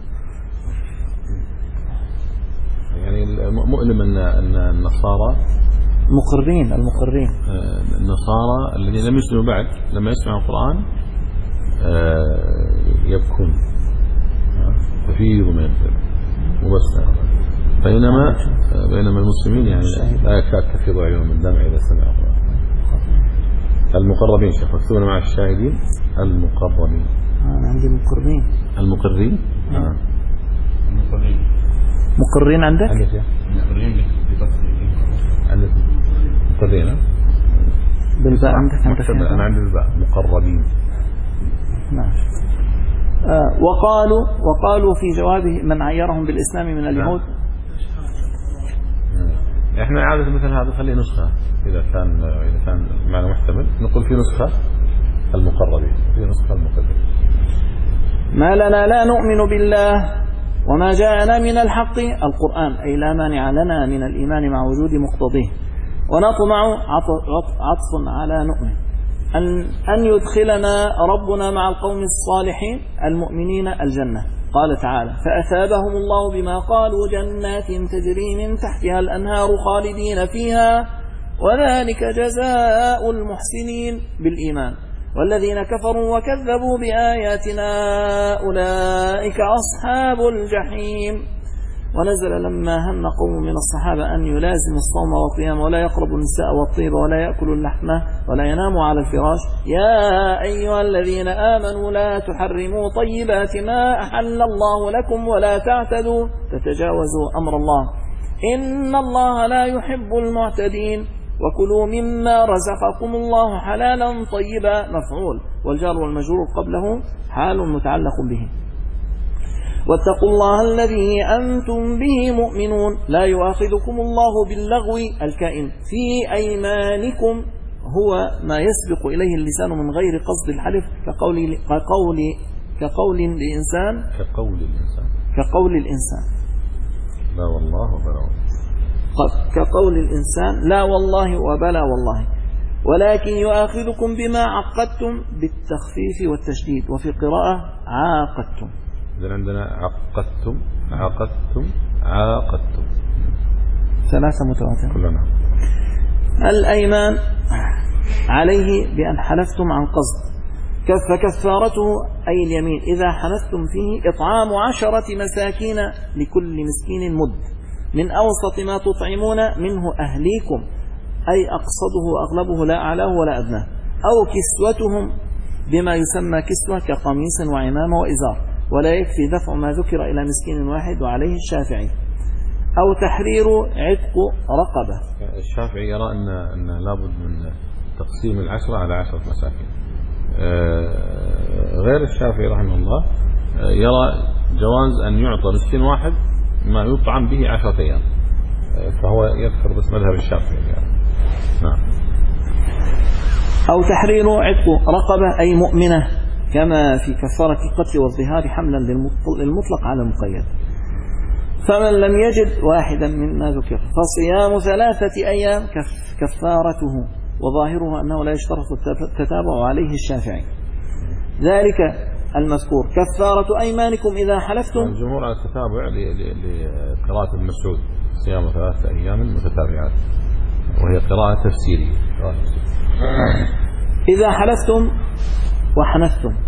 يعني مؤلم أن أن النصارى مقرين المقرين النصارى الذين لم يسلموا بعد لما يسمعوا القرآن يبكون تفيض من الدمع وبس، بينما بينما المسلمين يعني لا يكاد تفيض عيونهم من الدمع إذا سمعوا القرآن. المقربين شوف مكتوبين مع الشاهدين المقربين. أنا عندي مقرين. المقرين. آه. المقرين. مقرين عندك؟ عندك يا مقرين عندك مقرين بالباء عندك؟ عندك أنا عندي الباء مقربين. نعم. آه وقالوا وقالوا في جوابه من عيرهم بالإسلام من اليهود. احنا عادة مثل هذا خلي نسخة إذا كان إذا كان معنى محتمل نقول في نسخة المقربين في نسخة المقربين. ما لنا لا نؤمن بالله وما جاءنا من الحق القرآن، أي لا مانع لنا من الإيمان مع وجود مقتضيه، ونطمع عطف على نؤمن أن أن يدخلنا ربنا مع القوم الصالحين المؤمنين الجنة. قال تعالى: فأثابهم الله بما قالوا جنات تجري من تحتها الأنهار خالدين فيها وذلك جزاء المحسنين بالإيمان والذين كفروا وكذبوا بآياتنا أولئك أصحاب الجحيم. ونزل لما هم قوم من الصحابة أن يلازموا الصوم والقيام ولا يقربوا النساء والطيب ولا يأكلوا اللحم ولا يناموا على الفراش يا أيها الذين آمنوا لا تحرموا طيبات ما أحل الله لكم ولا تعتدوا تتجاوزوا أمر الله إن الله لا يحب المعتدين وكلوا مما رزقكم الله حلالا طيبا مفعول والجار والمجرور قبله حال متعلق به. واتقوا الله الذي أنتم به مؤمنون لا يؤاخذكم الله باللغو الكائن في أيمانكم هو ما يسبق إليه اللسان من غير قصد الحلف كقول كقول كقول الإنسان كقول الإنسان كقول الإنسان لا والله وبلا كقول الإنسان لا والله وبلا والله ولكن يؤاخذكم بما عقدتم بالتخفيف والتشديد وفي قراءة عاقدتم. إذن عندنا عقدتم عقدتم عاقدتم ثلاثة متواترة كلنا. الأيمان عليه بأن حلفتم عن قصد فكفارته أي اليمين إذا حلفتم فيه إطعام عشرة مساكين لكل مسكين مد من أوسط ما تطعمون منه أهليكم أي أقصده أغلبه لا أعلاه ولا أدناه أو كسوتهم بما يسمى كسوة كقميص وعمامة وإزار ولا يكفي دفع ما ذكر إلى مسكين واحد وعليه الشافعي أو تحرير عتق رقبة. الشافعي يرى أن أن لابد من تقسيم العشرة على عشرة مساكين. غير الشافعي رحمه الله يرى جواز أن يعطى مسكين واحد ما يطعم به عشرة أيام فهو يذكر بس مذهب الشافعي يعني. نعم. أو تحرير عتق رقبة أي مؤمنة كما في كفارة القتل والظهار حملا للمطلق على المقيد. فمن لم يجد واحدا مما ذكر فصيام ثلاثة أيام كفارته وظاهره أنه لا يشترط التتابع عليه الشافعي. ذلك المذكور كفارة أيمانكم إذا حلفتم. الجمهور على التتابع لقراءة ابن مسعود صيام ثلاثة أيام متتابعات وهي قراءة تفسيرية. إذا حلفتم وحنثتم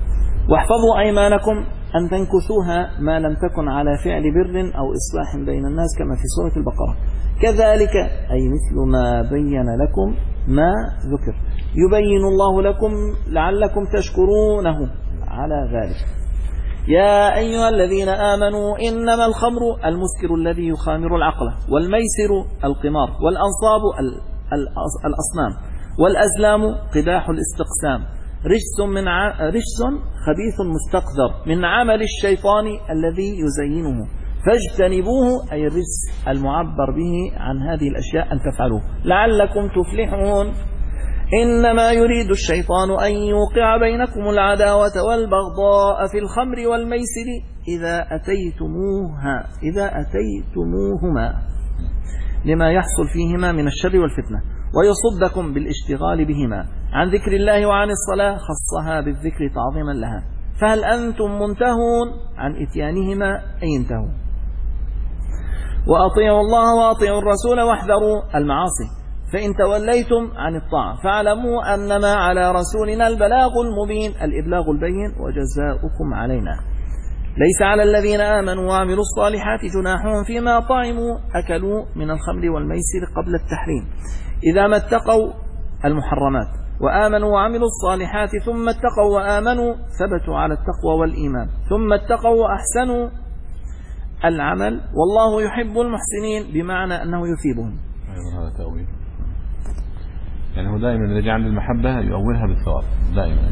واحفظوا أيمانكم أن تنكثوها ما لم تكن على فعل بر أو إصلاح بين الناس كما في سورة البقرة. كذلك أي مثل ما بين لكم ما ذكر يبين الله لكم لعلكم تشكرونه على ذلك. يا أيها الذين آمنوا إنما الخمر المسكر الذي يخامر العقل، والميسر القمار، والأنصاب الأصنام، والأزلام قداح الاستقسام، رجس من ع... رجس خبيث مستقذر من عمل الشيطان الذي يزينه فاجتنبوه، أي الرجس المعبر به عن هذه الأشياء أن تفعلوه لعلكم تفلحون. إنما يريد الشيطان أن يوقع بينكم العداوة والبغضاء في الخمر والميسر إذا أتيتموها إذا أتيتموهما لما يحصل فيهما من الشر والفتنة، ويصدكم بالاشتغال بهما عن ذكر الله وعن الصلاة، خصها بالذكر تعظيما لها. فهل أنتم منتهون عن إتيانهما؟ أي انتهوا. وأطيعوا الله وأطيعوا الرسول واحذروا المعاصي، فإن توليتم عن الطاعة فاعلموا أنما على رسولنا البلاغ المبين، الإبلاغ البين، وجزاؤكم علينا. ليس على الذين آمنوا وعملوا الصالحات جناح فيما طعموا أكلوا من الخمر والميسر قبل التحريم إذا ما اتقوا المحرمات وآمنوا وعملوا الصالحات ثم اتقوا وآمنوا ثبتوا على التقوى والإيمان ثم اتقوا وأحسنوا العمل والله يحب المحسنين، بمعنى أنه يثيبهم. أيضا هذا تأويل، يعني هو دائما إذا جاء عند المحبة يؤولها بالثواب دائما.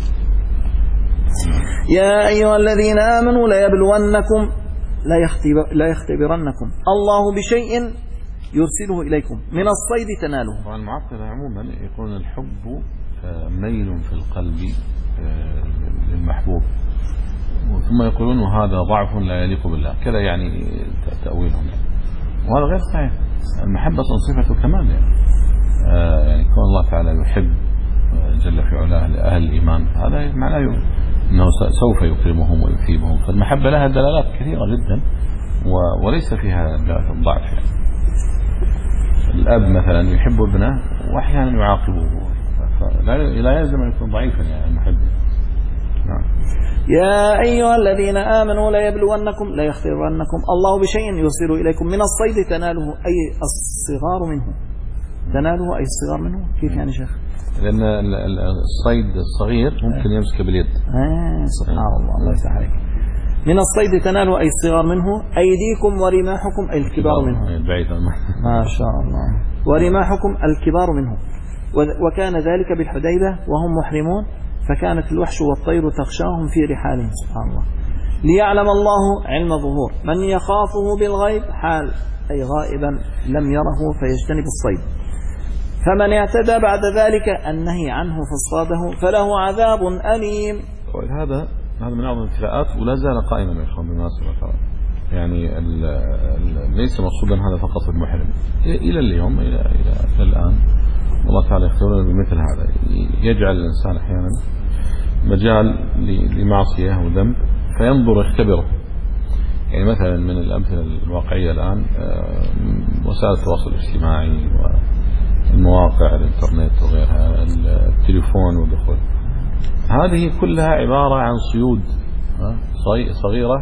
يا أيها الذين آمنوا لا يبلونكم لا, يختبر لا يختبرنكم الله بشيء يرسله إليكم من الصيد تناله. طبعا المعطلة عموما يقولون الحب ميل في القلب للمحبوب، ثم يقولون هذا ضعف لا يليق بالله، كذا يعني تأويلهم، وهذا غير صحيح. المحبة صفة كمال، يعني آه يعني كون الله تعالى يحب جل في علاه لأهل الإيمان، هذا معناه أنه سوف يكرمهم ويثيبهم. فالمحبة لها دلالات كثيرة جدا وليس فيها ضعف. يعني الأب مثلا يحب ابنه وأحيانا يعاقبه، فلا يلزم أن يكون ضعيفا يعني المحبة. نعم. يا أيها الذين آمنوا لا يبلونكم لا يختبرنكم الله بشيء يرسل إليكم من الصيد تناله، أي الصغار منه. تناله أي الصغار منه. كيف يعني شيخ؟ لأن الصيد الصغير ممكن يمسك باليد. آه سبحان الله، الله يفتح عليك. من الصيد تناله أي الصغار منه، أيديكم ورماحكم أي الكبار منه. ما شاء الله. ورماحكم الكبار منه. وكان ذلك بالحديبة وهم محرمون، فكانت الوحش والطير تغشاهم في رحالهم. سبحان الله. ليعلم الله علم ظهور من يخافه بالغيب حال أي غائبا لم يره فيجتنب الصيد. فمن اعتدى بعد ذلك النهي عنه فاصطاده فله عذاب أليم. هذا هذا من أعظم الابتلاءات ولا زال قائما يا إخوان بالمناسبة. يعني ال ال ليس مقصودا هذا فقط المحرم، إلى اليوم إلى إلى الآن الله تعالى يختارنا بمثل هذا، يجعل الإنسان أحيانا مجال لمعصية وذنب فينظر يختبره. يعني مثلا من الأمثلة الواقعية الآن وسائل التواصل الاجتماعي والمواقع الإنترنت وغيرها، التليفون والدخول، هذه كلها عبارة عن صيود صغيرة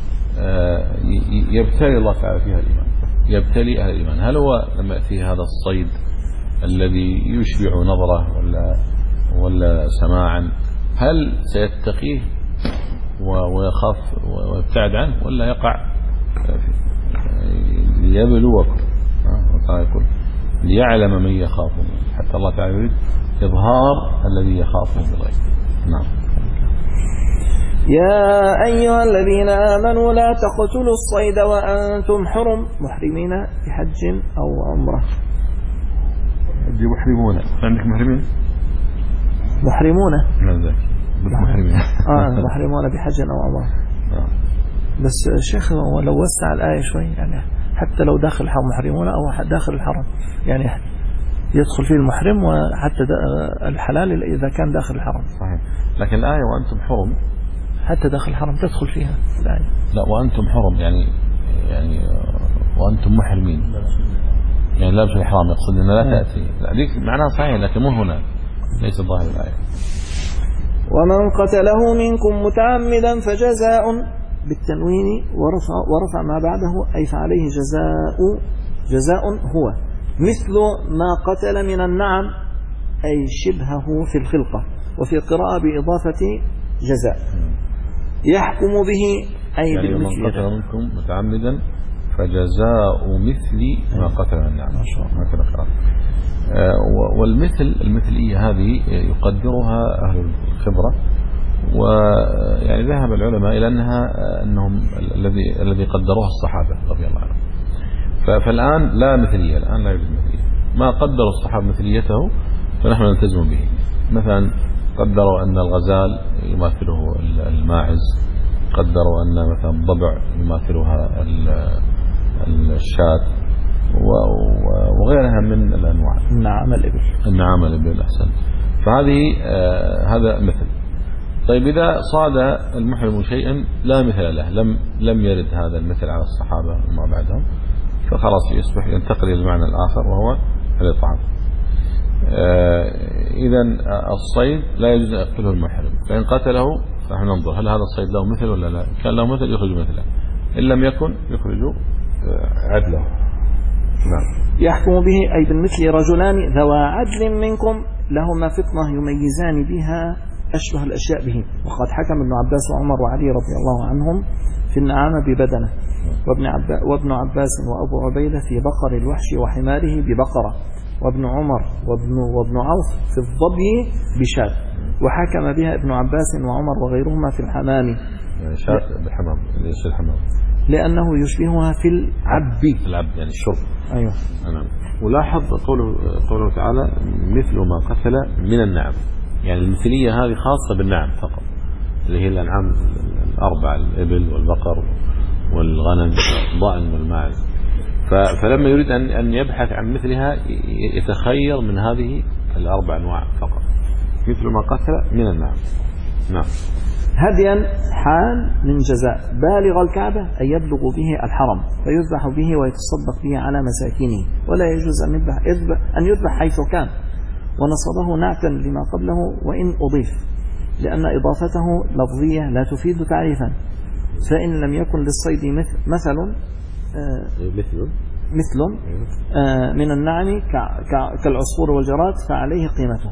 يبتلي الله تعالى فيها الإيمان، يبتلي أهل الإيمان. هل هو لما يأتي هذا الصيد الذي يشبع نظره ولا ولا سماعا، هل سيتقيه ويخاف ويبتعد عنه ولا يقع؟ ليبلوكم، الله يقول ليعلم من يخافه، حتى الله تعالى يريد إظهار الذي يخافه بالغيب. نعم. يا أيها الذين آمنوا لا تقتلوا الصيد وأنتم حرم محرمين بحج أو عمرة. دي محرمون، عندك محرمين؟ محرمون لا ذاك محرمين آه محرمون بحج أو عمرة. بس الشيخ لو وسع الآية شوي، يعني حتى لو داخل الحرم محرمون أو داخل الحرم، يعني يدخل فيه المحرم وحتى الحلال إذا كان داخل الحرم. صحيح. لكن الآية وأنتم حرم حتى داخل الحرم تدخل فيها الآية. لا وأنتم حرم يعني يعني وأنتم محرمين، يعني لابس الإحرام، يقصد أن لا تأتي، هذيك معناها صحيح لكن مو هنا، ليس ظاهر الآية. ومن قتله منكم متعمدا فجزاء بالتنوين ورفع, ورفع ما بعده أي فعليه جزاء جزاء هو مثل ما قتل من النعم أي شبهه في الخلقة، وفي قراءة بإضافة جزاء. يحكم به أي يعني بالمثل. من قتل منكم متعمدا فجزاء مثل ما قتل من النعم. ما شاء الله. هكذا قراءة. والمثل المثلية هذه يقدرها أهل الخبرة، ويعني ذهب العلماء إلى أنها أنهم الذي الذي قدروها الصحابة رضي الله عنهم. فالآن لا مثلية، الآن لا يوجد مثلية. ما قدروا الصحابة مثليته فنحن نلتزم به. مثلا قدروا أن الغزال يماثله الماعز، قدروا أن مثلا الضبع يماثلها الشاة وغيرها من الأنواع. النعام الإبل. النعام الإبل أحسن. فهذه آه هذا مثل. طيب إذا صاد المحرم شيئا لا مثل له، لم لم يرد هذا المثل على الصحابة وما بعدهم، فخلاص يصبح ينتقل إلى المعنى الآخر وهو الإطعام. آه إذا الصيد لا يجوز أن يقتله المحرم، فإن قتله فنحن ننظر هل هذا الصيد له مثل ولا لا. كان له مثل يخرج مثله، إن لم يكن يخرج عدله. نعم. يحكم به أي بالمثل رجلان ذوى عدل منكم لهما فطنة يميزان بها أشبه الأشياء به. وقد حكم ابن عباس وعمر وعلي رضي الله عنهم في النعامة ببدنه، وابن, عبا وابن عباس وأبو عبيدة في بقر الوحش وحماره ببقرة، وابن عمر وابن, وابن عوف في الظبي بشاة. وحكم بها ابن عباس وعمر وغيرهما في الحمام. يعني شاة بالحمام، ليش الحمام؟ لأنه يشبهها في العب. العب يعني الشرب. أيوة. نعم. ولاحظ قوله, قوله تعالى مثل ما قتل من النعم، يعني المثلية هذه خاصة بالنعم فقط، اللي هي الأنعام الأربع، الإبل والبقر والغنم والضأن والماعز. فلما يريد أن أن يبحث عن مثلها يتخير من هذه الأربع أنواع فقط، مثل ما قتل من النعم. نعم. هديا حال من جزاء بالغ الكعبة أن يبلغ به الحرم فيذبح به ويتصدق به على مساكينه، ولا يجوز أن يذبح, أن يذبح حيث كان، ونصبه نعتا لما قبله وإن أضيف، لأن إضافته لفظية لا تفيد تعريفا. فإن لم يكن للصيد مثل مثل مثل مثل من النعم كالعصفور والجراد فعليه قيمته،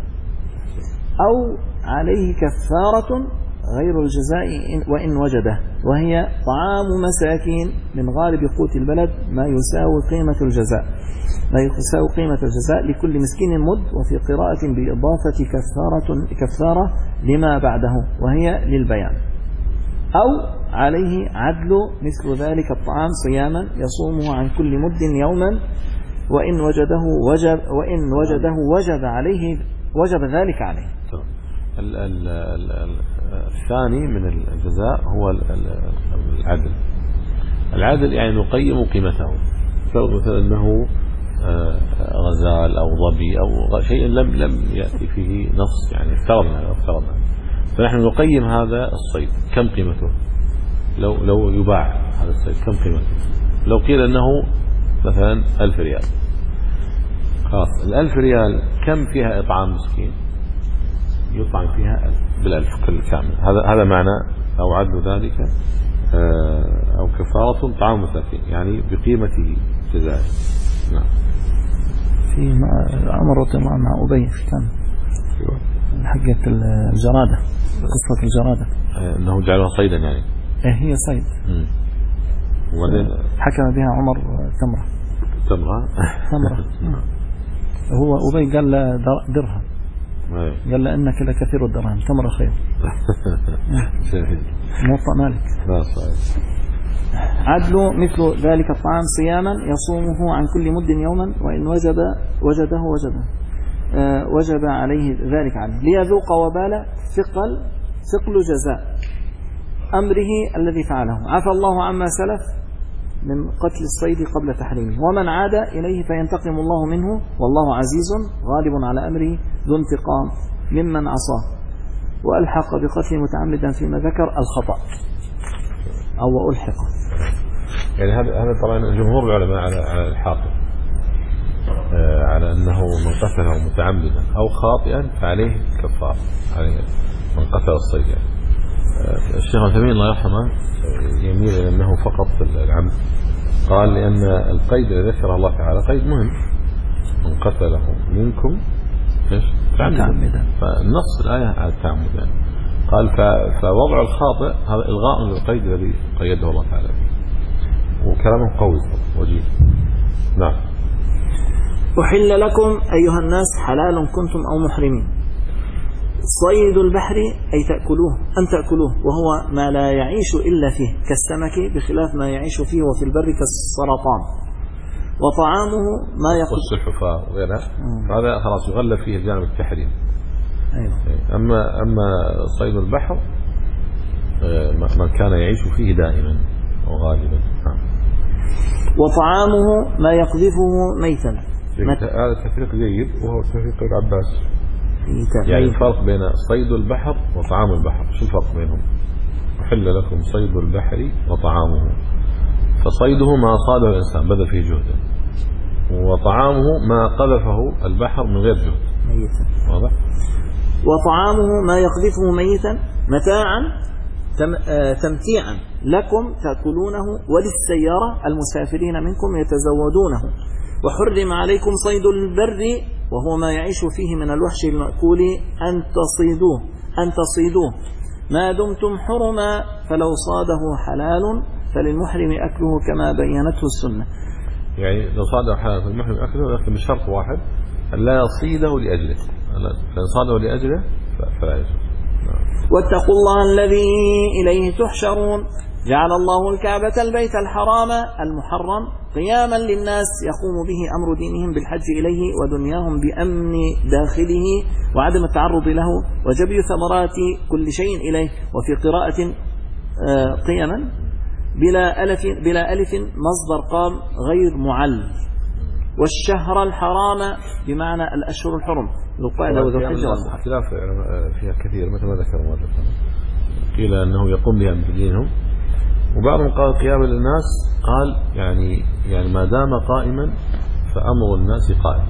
أو عليه كفارة غير الجزاء وإن وجده، وهي طعام مساكين من غالب قوت البلد ما يساوي قيمة الجزاء ما يساوي قيمة الجزاء لكل مسكين مد. وفي قراءة بإضافة كفارة كفارة لما بعده وهي للبيان. أو عليه عدل مثل ذلك الطعام صياما يصومه عن كل مد يوما، وإن وجده وجب وإن وجده وجب عليه وجب ذلك عليه. ال ال ال الثاني من الجزاء هو العدل. العدل يعني نقيم قيمته، مثلا أنه غزال أو ظبي أو شيء لم لم يأتي فيه نص، يعني افترضنا افترضنا فنحن نقيم هذا الصيد كم قيمته. لو لو يباع هذا الصيد كم قيمته؟ لو قيل أنه مثلا ألف ريال، خلاص الألف ريال كم فيها إطعام مسكين؟ يطعم فيها بالألف كل كامل. هذا هذا معنى أو عدل ذلك أو كفارة طعام مساكين، يعني بقيمته جزاء. نعم. في عمر رضي الله عنه مع أبي كان حقة الجرادة، قصة الجرادة أنه جعلها صيدا يعني. إيه هي صيد. وبعدين حكم بها عمر تمرة. تمرة. تمرة. هو أبي قال له درهم. قال له إنك لكثير الدرهم، تمرة خير. موطأ مالك. لا صحيح. عدل مثل ذلك الطعام صياما يصومه عن كل مد يوما، وإن وجد وجده وجده آه وجب عليه ذلك عليه ليذوق وبال ثقل ثقل جزاء أمره الذي فعله. عفى الله عما سلف من قتل الصيد قبل تحريمه، ومن عاد إليه فينتقم الله منه، والله عزيز غالب على أمره ذو انتقام ممن عصاه. وألحق بقتل متعمدا فيما ذكر الخطأ أو ألحق. يعني هذا هذا طبعا جمهور العلماء على على الحاقد، آه على أنه من قتله متعمدا أو خاطئا فعليه كفار عليه. من قتل الصيد يعني. الشيخ العثيمين الله يرحمه يميل إلى أنه فقط العمد، قال لأن القيد الذي ذكره الله تعالى قيد مهم، من قتله منكم تعمدا، فالنص الآية على التعمد يعني. قال فوضع الخاطئ هذا إلغاء للقيد الذي قيده الله تعالى به، وكلامه قوي وجيه. نعم. أحل لكم أيها الناس حلال كنتم أو محرمين صيد البحر أي تأكلوه أن تأكلوه، وهو ما لا يعيش إلا فيه كالسمك، بخلاف ما يعيش فيه وفي البر كالسرطان. وطعامه ما يقول والسلحفاة وغيرها، هذا خلاص يغلب فيه الجانب التحريم. أيوة. أما أما صيد البحر من كان يعيش فيه دائما وغالبا. وطعامه ما يقذفه ميتا. هذا تفريق جيد وهو تفريق العباس، يعني الفرق بين صيد البحر وطعام البحر. شو الفرق بينهم؟ أحل لكم صيد البحر وطعامه، فصيده ما صاده الإنسان بذل فيه جهده، وطعامه ما قذفه البحر من غير جهد ميتا. واضح؟ وطعامه ما يقذفه ميتا متاعا تم تمتيعا لكم تأكلونه وللسيارة المسافرين منكم يتزودونه. وحرم عليكم صيد البر وهو ما يعيش فيه من الوحش المأكول أن تصيدوه أن تصيدوه ما دمتم حرما، فلو صاده حلال فللمحرم أكله كما بينته السنة. يعني لو صاده حلال فالمحرم أكله، لكن بشرط واحد أن لا يصيده لأجله، فإن صاده لأجله فلا يجوز. واتقوا الله الذي إليه تحشرون. جعل الله الكعبة البيت الحرام المحرم قياما للناس يقوم به أمر دينهم بالحج إليه ودنياهم بأمن داخله وعدم التعرض له وجبي ثمرات كل شيء إليه. وفي قراءة قياما بلا ألف, بلا ألف مصدر قام غير معل. والشهر الحرام بمعنى الأشهر الحرم ذو القعدة وذو الحجة والمحرم. اختلاف فيها كثير مثل ما ذكر مؤلف، قيل أنه يقوم بها من دينهم، وبعضهم قال قيام للناس، قال يعني يعني ما دام قائما فأمر الناس قائم،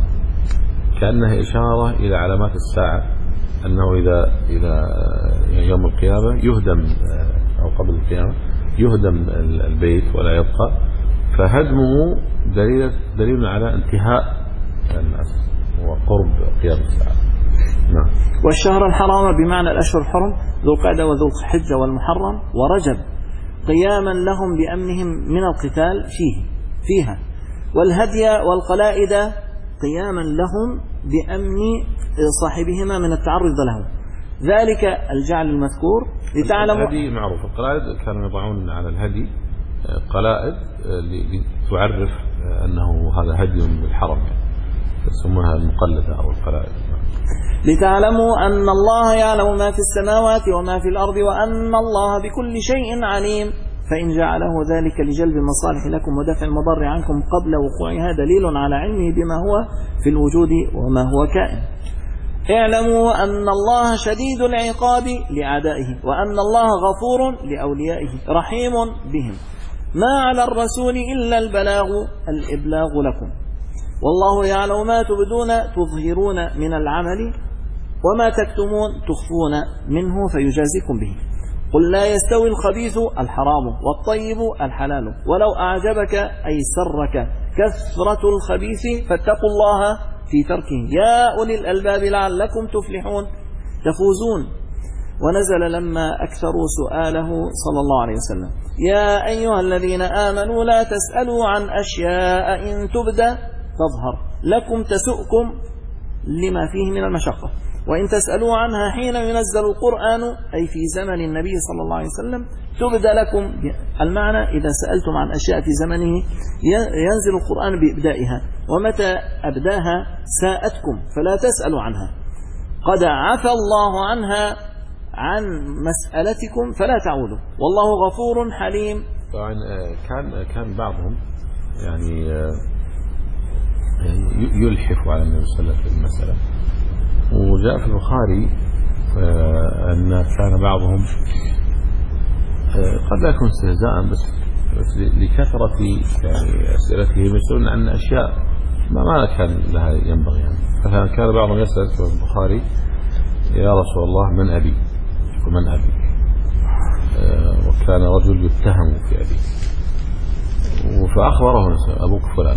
كأنها إشارة إلى علامات الساعة، أنه إذا إذا يعني يوم القيامة يهدم أو قبل القيامة يهدم البيت ولا يبقى، فهدمه دليل دليل على انتهاء الناس وقرب قيام الساعة. نعم. والشهر الحرام بمعنى الأشهر الحرم ذو القعدة وذو الحجة والمحرم ورجب قياما لهم بأمنهم من القتال فيه فيها. والهدي والقلائد قياما لهم بأمن صاحبهما من التعرض له، ذلك الجعل المذكور لتعلموا. الهدي معروف، القلائد كانوا يضعون على الهدي قلائد لتعرف أنه هذا هدي بالحرم، يسمونها المقلدة أو القلائد. لتعلموا أن الله يعلم ما في السماوات وما في الأرض وأن الله بكل شيء عليم، فإن جعله ذلك لجلب المصالح لكم ودفع المضر عنكم قبل وقوعها دليل على علمه بما هو في الوجود وما هو كائن. اعلموا أن الله شديد العقاب لأعدائه وأن الله غفور لأوليائه رحيم بهم. ما على الرسول إلا البلاغ الإبلاغ لكم، والله يعلم ما تبدون تظهرون من العمل وما تكتمون تخفون منه فيجازيكم به. قل لا يستوي الخبيث الحرام والطيب الحلال ولو أعجبك أي سرك كثرة الخبيث فاتقوا الله في تركه يا أولي الألباب لعلكم تفلحون تفوزون. ونزل لما أكثروا سؤاله صلى الله عليه وسلم يا أيها الذين آمنوا لا تسألوا عن أشياء إن تبدى تظهر لكم تسؤكم لما فيه من المشقة، وإن تسألوا عنها حين ينزل القرآن أي في زمن النبي صلى الله عليه وسلم تبدى لكم. المعنى إذا سألتم عن أشياء في زمنه ينزل القرآن بإبدائها، ومتى أبداها ساءتكم فلا تسألوا عنها، قد عفى الله عنها عن مسألتكم فلا تعودوا والله غفور حليم. طبعا كان كان بعضهم يعني يلحف على النبي صلى الله عليه وسلم في المسألة، وجاء في البخاري أن كان بعضهم قد لا يكون استهزاء بس لكثرة يعني أسئلتهم يسألون عن أشياء ما ما كان لها ينبغي يعني. مثلا كان بعضهم يسأل في البخاري يا رسول الله من أبي، من أبي، وكان رجل يتهم في أبيه، فأخبره أبوك فلان،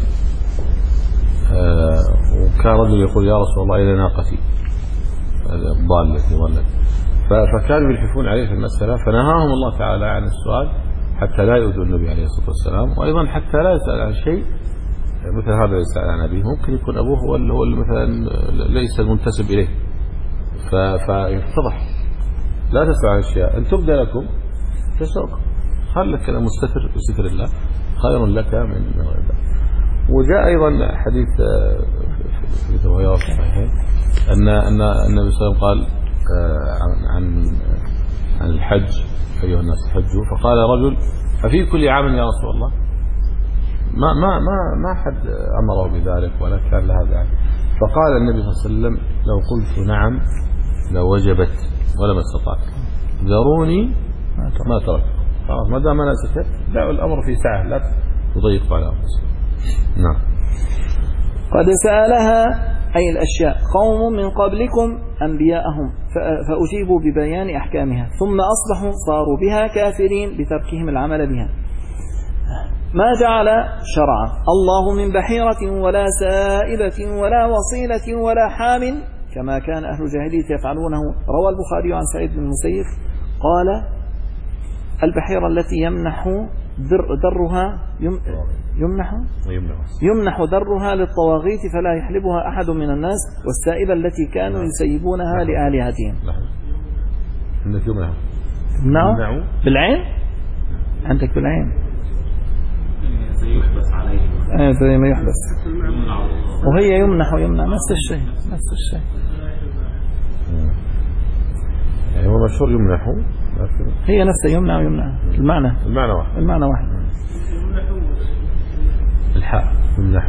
وكان رجل يقول يا رسول الله إلى ناقتي ضالتي ضلت، فكانوا يلحفون عليه في المسألة، فنهاهم الله تعالى عن السؤال حتى لا يؤذوا النبي عليه الصلاة والسلام، وأيضا حتى لا يسأل عن شيء مثل هذا يسأل عن أبيه، ممكن يكون أبوه هو اللي مثلا ليس المنتسب إليه، فيتضح. لا تسأل عن أشياء إن تبدأ لكم تسوق، خلك كذا مستتر بستر الله خير لك من من غير ذلك. وجاء أيضا حديث في روايات صحيحين أن أن النبي صلى الله عليه وسلم قال عن عن الحج أيها الناس حجوا، فقال رجل ففي كل عام يا رسول الله، ما ما ما ما حد أمره بذلك ولا كان لها ذلك، فقال النبي صلى الله عليه وسلم لو قلت نعم لوجبت ولما استطعت، ذروني ما ترك، خلاص ما دام أنا سكت دعوا الأمر في ساعة لا تضيق على أنفسكم. نعم. قد سألها أي الأشياء قوم من قبلكم أنبياءهم فأجيبوا ببيان أحكامها، ثم أصبحوا صاروا بها كافرين بتركهم العمل بها. ما جعل شرع الله من بحيرة ولا سائبة ولا وصيلة ولا حام كما كان أهل الجاهلية يفعلونه. روى البخاري عن سعيد بن المسيب قال البحيرة التي يمنح در درها يمنح يمنح درها للطواغيت فلا يحلبها أحد من الناس، والسائبة التي كانوا يسيبونها لآلهتهم. عندك يمنح يمنع بالعين، عندك بالعين يحبس عليه آه زي ما يحبس، وهي يمنح ويمنع نفس الشيء نفس الشيء. يعني هو مشهور يمنح، هي نفسها يمنع ويمنع، المعنى المعنى واحد المعنى واحد. الحاء يمنح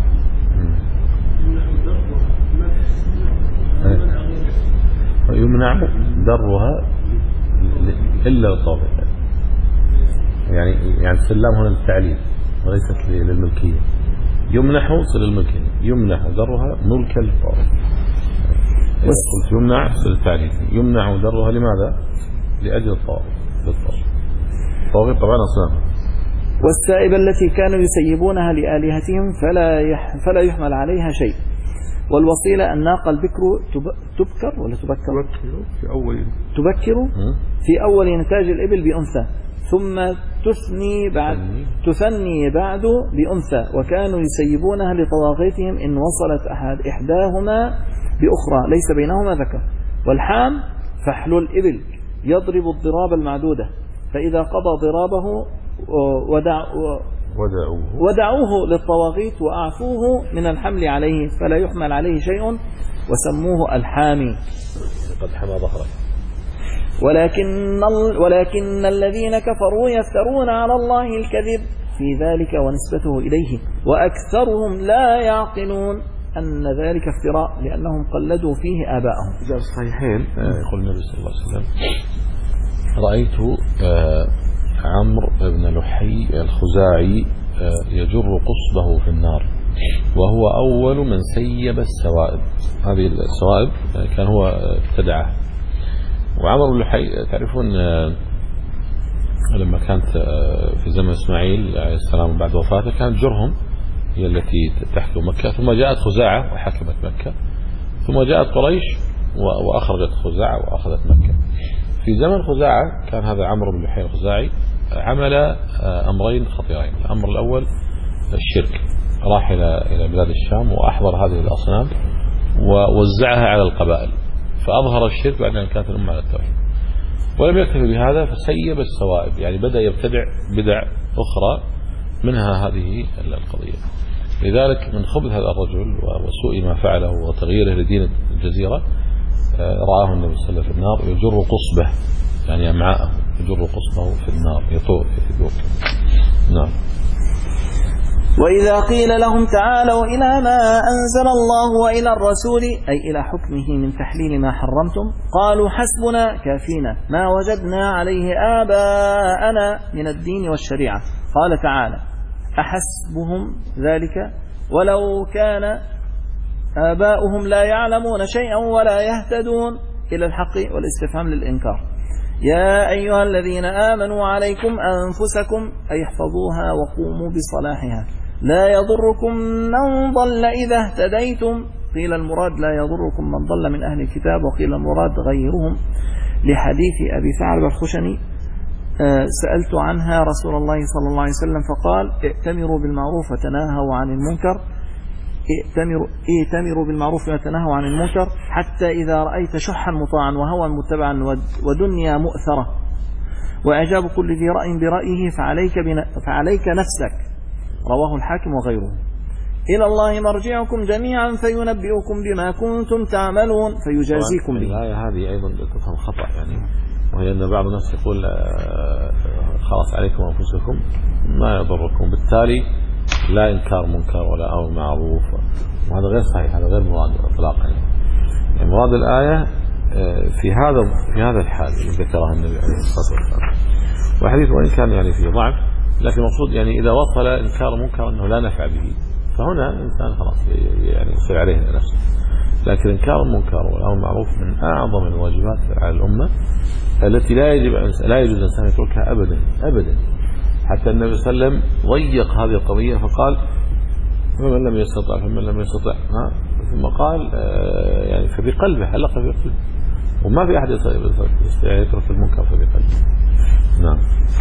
يمنع درها إلا الطاغية، يعني يعني السلام هنا للتعليل وليست للملكية. يمنح صل الملكية، يمنح درها ملكا للطاغية. إذا قلت يمنع صل التعليل، يمنع درها لماذا؟ لأجل الطاغية للطاغية. الطاغية طبعا أصنام. والسائبة التي كانوا يسيبونها لآلهتهم فلا يح فلا يحمل عليها شيء. والوصيلة الناقة البكر تبكر ولا تبكر؟ في أول تبكر في أول إنتاج الإبل بأنثى، ثم تثني بعد تثني بعد بأنثى، وكانوا يسيبونها لطواغيتهم إن وصلت أحد إحداهما بأخرى ليس بينهما ذكر. والحام فحل الإبل يضرب الضراب المعدودة، فإذا قضى ضرابه ودع ودعوه ودعوه للطواغيت وأعفوه من الحمل عليه فلا يحمل عليه شيء، وسموه الحامي. قد حمى ظهره. ولكن ولكن الذين كفروا يفترون على الله الكذب في ذلك ونسبته إليه، وأكثرهم لا يعقلون أن ذلك افتراء لأنهم قلدوا فيه آباءهم. جاء الصحيحين يقول النبي صلى الله عليه وسلم رأيت عمرو بن لحي الخزاعي يجر قصبه في النار وهو أول من سيب السوائب. هذه السوائب كان هو ابتدعها. وعمرو بن لحي تعرفون لما كانت في زمن إسماعيل عليه السلام بعد وفاته كانت جرهم هي التي تحكم مكة، ثم جاءت خزاعة وحكمت مكة، ثم جاءت قريش وأخرجت خزاعة وأخذت مكة. في زمن خزاعة كان هذا عمرو بن لحي الخزاعي عمل أمرين خطيرين. الأمر الأول الشرك، راح إلى إلى بلاد الشام وأحضر هذه الأصنام ووزعها على القبائل، فأظهر الشرك بعد أن كانت الأمة على التوحيد. ولم يكتفي بهذا فسيب السوائب، يعني بدأ يبتدع بدع أخرى منها هذه القضية. لذلك من خبث هذا الرجل وسوء ما فعله وتغييره لدين الجزيرة رآه النبي صلى الله عليه وسلم في النار يجر قصبه، يعني أمعاءه يجر قصبه في النار يطوف يطوف. نعم. وإذا قيل لهم تعالوا إلى ما أنزل الله وإلى الرسول أي إلى حكمه من تحليل ما حرمتم قالوا حسبنا كافينا ما وجدنا عليه آباءنا من الدين والشريعة. قال تعالى أحسبهم ذلك ولو كان آباؤهم لا يعلمون شيئا ولا يهتدون إلى الحق والاستفهام للإنكار. يا أيها الذين آمنوا عليكم أنفسكم أي احفظوها وقوموا بصلاحها لا يضركم من ضل إذا اهتديتم. قيل المراد لا يضركم من ضل من أهل الكتاب، وقيل المراد غيرهم، لحديث أبي ثعلبة الخشني سألت عنها رسول الله صلى الله عليه وسلم فقال ائتمروا بالمعروف وتناهوا عن المنكر ائتمروا, ائتمروا بالمعروف وتناهوا عن المنكر حتى إذا رأيت شحا مطاعا وهوى متبعا ودنيا مؤثرة وإعجاب كل ذي رأي برأيه فعليك, فعليك نفسك. رواه الحاكم وغيره. إلى الله مرجعكم جميعا فينبئكم بما كنتم تعملون فيجازيكم به. الآية هذه أيضا تفهم خطأ يعني، وهي أن بعض الناس يقول خلاص عليكم أنفسكم ما يضركم، بالتالي لا إنكار منكر ولا أمر معروف، وهذا غير صحيح، هذا غير مراد إطلاقا. يعني مراد الآية في هذا في هذا الحال اللي ذكرها النبي عليه الصلاة والسلام، وحديث وإن كان يعني فيه ضعف، لكن المقصود يعني إذا وصل إنكار منكر أنه لا نفع به، فهنا الإنسان خلاص يعني يصير عليه نفسه. لكن إنكار المنكر والأمر المعروف من أعظم الواجبات على الأمة التي لا يجب لا يجوز الإنسان يتركها أبدا أبدا. حتى النبي صلى الله عليه وسلم ضيق هذه القضية فقال فمن لم يستطع فمن لم يستطع ها ثم قال آه يعني فبقلبه، علق في قلبه، وما في أحد يترك المنكر فبقلبه. نعم.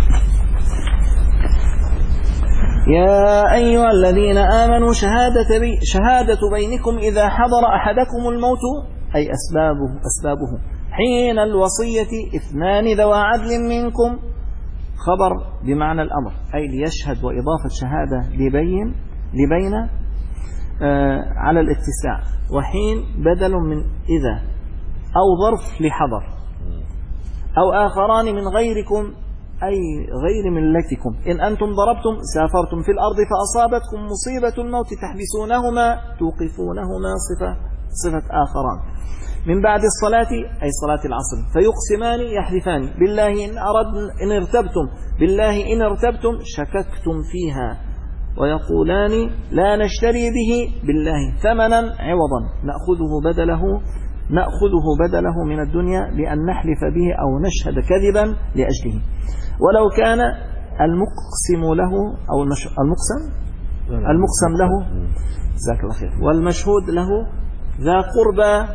يا أيها الذين آمنوا شهادة, بي شهادة بينكم إذا حضر أحدكم الموت أي أسبابه, أسبابه حين الوصية اثنان ذوى عدل منكم. خبر بمعنى الأمر أي ليشهد، وإضافة شهادة لبين لبين آه على الاتساع، وحين بدل من إذا أو ظرف لحضر، أو آخران من غيركم أي غير ملتكم إن أنتم ضربتم سافرتم في الأرض فأصابتكم مصيبة الموت تحبسونهما توقفونهما صفة, صفة آخران من بعد الصلاة أي صلاة العصر فيقسمان يحلفان بالله إن, أردن إن ارتبتم بالله إن ارتبتم شككتم فيها ويقولان لا نشتري به بالله ثمنا عوضا نأخذه بدله نأخذه بدله من الدنيا لأن نحلف به أو نشهد كذبا لأجله، ولو كان المقسم له أو المقسم المقسم له جزاك الله خير والمشهود له ذا قربى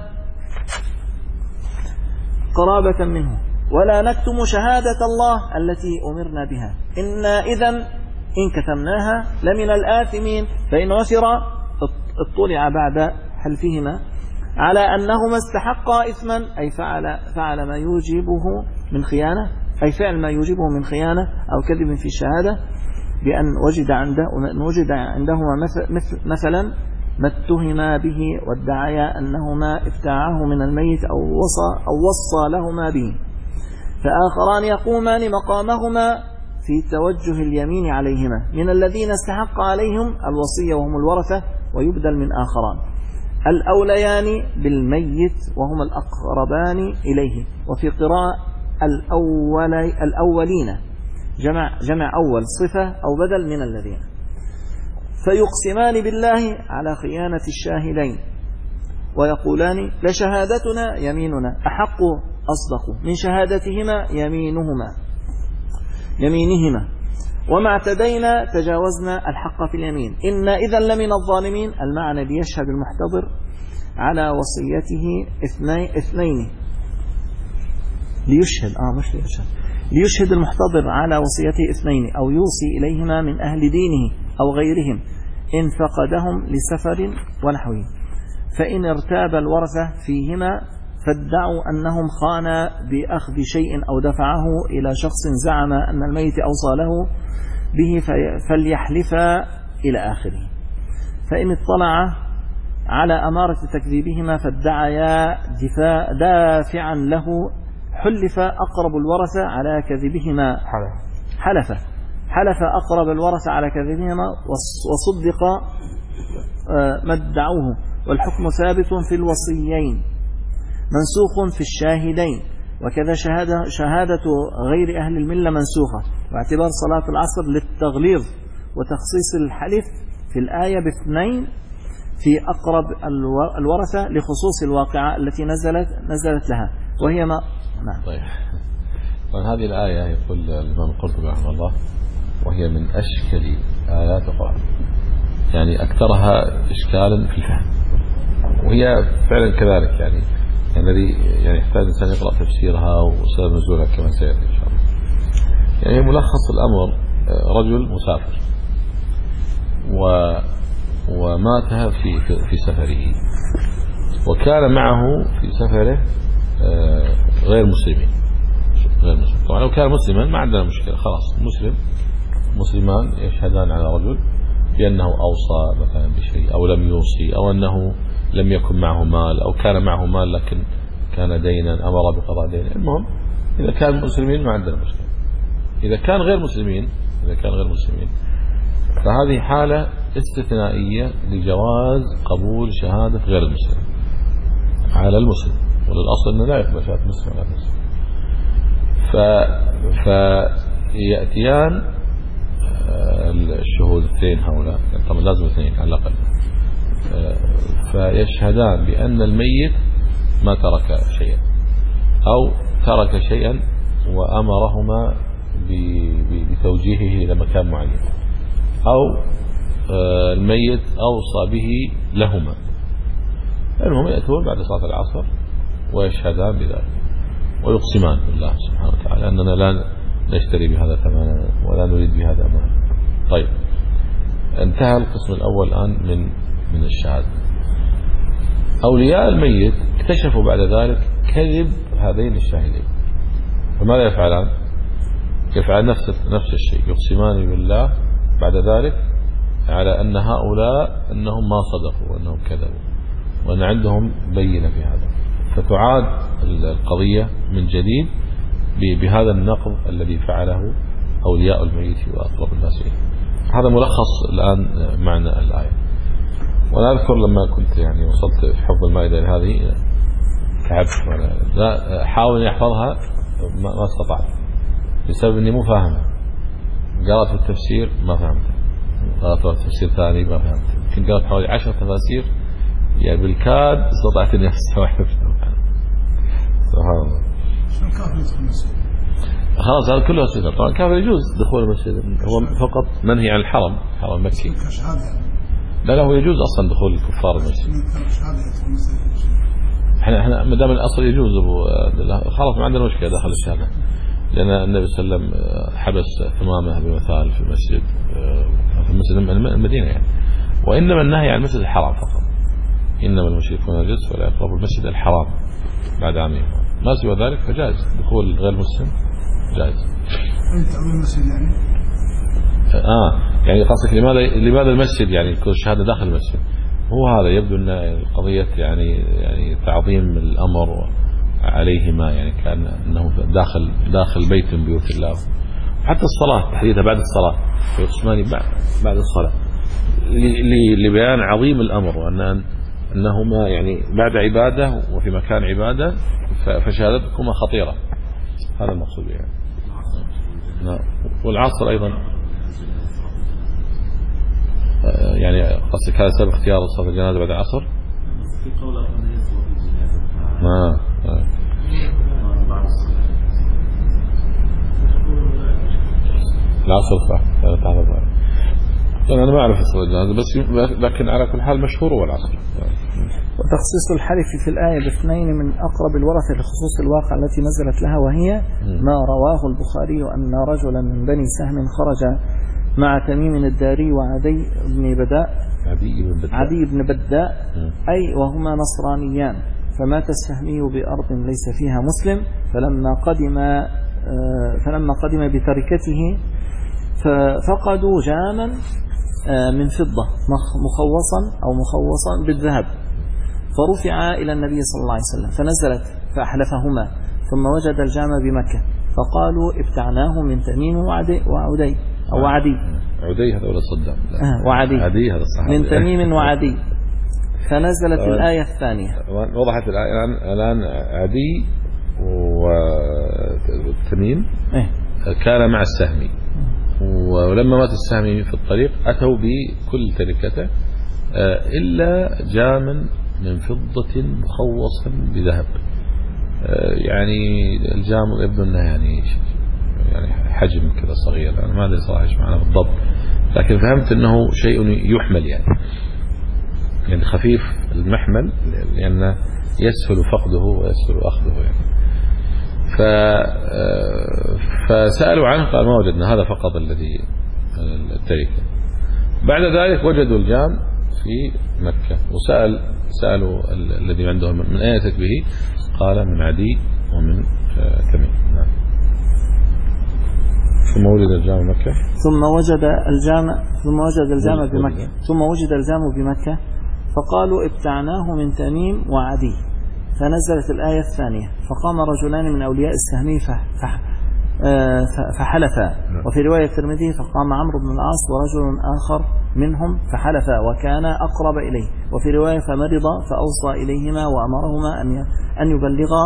قرابة منه، ولا نكتم شهادة الله التي أمرنا بها إنا إذن إن كتمناها لمن الآثمين، فإن عثر اطلع بعد حلفهما على أنهما استحقا إثما أي فعل, فعل ما يوجبه من خيانة أي فعل ما يوجبه من خيانة أو كذب في الشهادة، بأن وجد عنده وجد عندهما مثل مثلا ما اتهما به وادعيا أنهما افتاعه من الميت أو وصى أو وصى لهما به، فآخران يقومان مقامهما في توجه اليمين عليهما من الذين استحق عليهم الوصية وهم الورثة، ويبدل من آخران الأوليان بالميت وهم الأقربان إليه، وفي قراءة الأولي الأولين جمع, جمع أول صفة أو بدل من الذين، فيقسمان بالله على خيانة الشاهدين ويقولان لشهادتنا يميننا أحق أصدق من شهادتهما يمينهما يمينهما وما اعتدينا تجاوزنا الحق في اليمين إنا إذا لمن الظالمين. المعنى ليشهد المحتضر على وصيته اثنين, اثنين ليشهد آه مش ليشهد ليشهد المحتضر على وصيته اثنين أو يوصي إليهما من أهل دينه أو غيرهم إن فقدهم لسفر ونحوه، فإن ارتاب الورثة فيهما فادعوا أنهم خانا بأخذ شيء أو دفعه إلى شخص زعم أن الميت أوصى له به فليحلفا إلى آخره، فإن اطلع على أمارة تكذيبهما فادعيا دافعا له حلف أقرب الورثة على كذبهما حلف حلف أقرب الورثة على كذبهما وصدق ما ادعوه، والحكم ثابت في الوصيين منسوخ في الشاهدين، وكذا شهادة, شهادة غير أهل الملة منسوخة، واعتبار صلاة العصر للتغليظ وتخصيص الحلف في الآية باثنين في أقرب الورثة لخصوص الواقعة التي نزلت نزلت لها وهي ما نعم. طيب هذه الآية يقول الإمام القرطبي رحمه الله وهي من أشكل آيات القرآن، يعني أكثرها إشكالا في الفهم، وهي فعلا كذلك يعني الذي يعني يحتاج الإنسان يقرأ تفسيرها وسبب نزولها كما سيأتي إن شاء الله. يعني ملخص الأمر رجل مسافر و ومات في في سفره، وكان معه في سفره غير مسلمين غير مسلم. طبعا لو كان مسلما ما عندنا مشكلة، خلاص مسلم مسلمان يشهدان على رجل بأنه أوصى مثلا بشيء أو لم يوصي، أو أنه لم يكن معه مال، أو كان معه مال لكن كان دينا أمر بقضاء دين. المهم إذا كان مسلمين ما عندنا مشكلة. إذا كان غير مسلمين إذا كان غير مسلمين فهذه حالة استثنائية لجواز قبول شهادة غير المسلم على المسلم، وللأصل أنه لا يقبل شهادة مسلم على المسلم. ف... فيأتيان الشهود الاثنين هؤلاء، طبعا لازم اثنين على الأقل، فيشهدان بأن الميت ما ترك شيئا أو ترك شيئا وأمرهما بتوجيهه إلى مكان معين، أو الميت أوصى به لهما. المهم يأتون بعد صلاة العصر ويشهدان بذلك ويقسمان بالله سبحانه وتعالى أننا لا نشتري بهذا ثمنا ولا نريد بهذا مال. طيب، انتهى القسم الأول الآن من من الشهادة. أولياء الميت اكتشفوا بعد ذلك كذب هذين الشاهدين، فماذا يفعلان؟ يفعل نفس نفس الشيء، يقسمان بالله بعد ذلك على أن هؤلاء أنهم ما صدقوا وأنهم كذبوا وأن عندهم بينة في هذا، فتعاد القضية من جديد بهذا النقض الذي فعله أولياء الميت وأقرب الناس إليه. هذا ملخص الآن معنى الآية. وأنا أذكر لما كنت يعني وصلت في حفظ المائدة هذه تعبت، لا حاول أحفظها ما استطعت بسبب أني مو فاهمها. قرأت في التفسير ما فهمت، قرأت في تفسير ثاني ما فهمت، يمكن قرأت حوالي عشر تفاسير يعني بالكاد استطعت أن أفهم. سبحان الله. خلاص هذا كله سنة. طبعا كافر يجوز دخول المسجد، هو فقط منهي عن الحرم، الحرم المكي. لا لا هو يجوز أصلا دخول الكفار المسجد. احنا احنا ما دام الأصل يجوز، خلاص ما عندنا مشكلة داخل الشهادة، لأن النبي صلى الله عليه وسلم حبس ثمامة بمثال في المسجد في المسجد المدينة يعني. وإنما النهي عن المسجد الحرام فقط، إنما المشركون نجس ولا يقربوا المسجد الحرام بعد عامهم. ما سوى ذلك فجائز دخول غير مسلم جائز. يعني اه يعني قصدك لماذا لماذا المسجد يعني يكون الشهاده داخل المسجد؟ هو هذا يبدو ان القضيه يعني يعني تعظيم الامر عليهما، يعني كان انه داخل داخل بيت من بيوت الله. حتى الصلاه تحديدا بعد الصلاه يقسمان بعد بعد الصلاه لبيان عظيم الامر، وان انهما يعني بعد عباده وفي مكان عباده فشهادتكما خطيره. هذا المقصود يعني. نعم. والعصر ايضا يعني قصدك هذا سبب اختيار صلاة الجنازة بعد العصر؟ في قول أخرى أن يصلى في الجنازة ما بعد الصلاة العصر صح. أنا ما أعرف صلاة الجنازة بس لكن على كل حال مشهور هو العصر. وتخصيص الحلف في الآية باثنين من أقرب الورثة لخصوص الواقع التي نزلت لها، وهي ما رواه البخاري أن رجلا من بني سهم خرج مع تميم الداري وعدي بن بداء عدي بن بداء, عدي بن بداء أي وهما نصرانيان، فمات السهمي بأرض ليس فيها مسلم، فلما قدم فلما قدم بتركته ففقدوا جاما من فضة مخوصا أو مخوصا بالذهب، فرفع إلى النبي صلى الله عليه وسلم فنزلت فأحلفهما، ثم وجد الجام بمكة فقالوا ابتعناه من تميم وعدي وعدي أو عدي عدي هذا ولا صدام آه وعدي عدي هذا الصحابي من تميم وعدي، فنزلت الآية الثانية. وضحت الآية الآن عدي وتميم كان مع السهمي، ولما مات السهمي في الطريق أتوا بكل تركته إلا جاما من فضة مخوصا بذهب، يعني الجام يبدو أنه يعني يعني حجم كذا صغير، أنا ما أدري صراحة إيش معناه بالضبط، لكن فهمت أنه شيء يحمل يعني يعني خفيف المحمل، لأنه يسهل فقده ويسهل أخذه يعني. ف فسألوا عنه قال ما وجدنا، هذا فقط الذي التركة. بعد ذلك وجدوا الجام في مكة، وسأل سألوا الذي عندهم من أين أتت به، قال من عدي ومن تميم. نعم. ثم وجد الجام بمكة ثم وجد الجام ثم وجد الجام بمكة ثم وجد الجام بمكة فقالوا ابتعناه من تميم وعدي، فنزلت الآية الثانية فقام رجلان من أولياء السهم فحلفا، وفي رواية الترمذي فقام عمرو بن العاص ورجل آخر منهم فحلفا وكان أقرب إليه، وفي رواية فمرض فأوصى إليهما وأمرهما أن يبلغا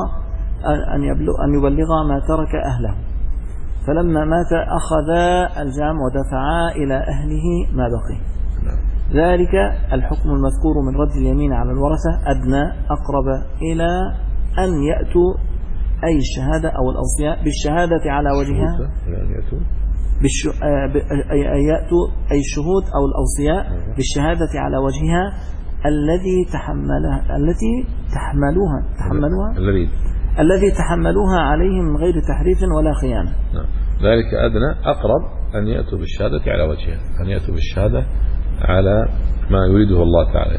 أن يبلغا ما ترك أهله، فلما مات أخذا الجام ودفعا إلى أهله ما بقي. ذلك الحكم المذكور من رد اليمين على الورثة أدنى أقرب إلى أن يأتوا أي الشهادة أو الأوصياء بالشهادة على وجهها بالش... أي يأتوا أي الشهود أو الأوصياء بالشهادة على وجهها الذي تحملها التي تحملوها تحملوها الذي الذي تحملوها عليهم من غير تحريف ولا خيانة. ذلك أدنى أقرب أن يأتوا بالشهادة على وجهها، أن يأتوا بالشهادة على ما يريده الله تعالى.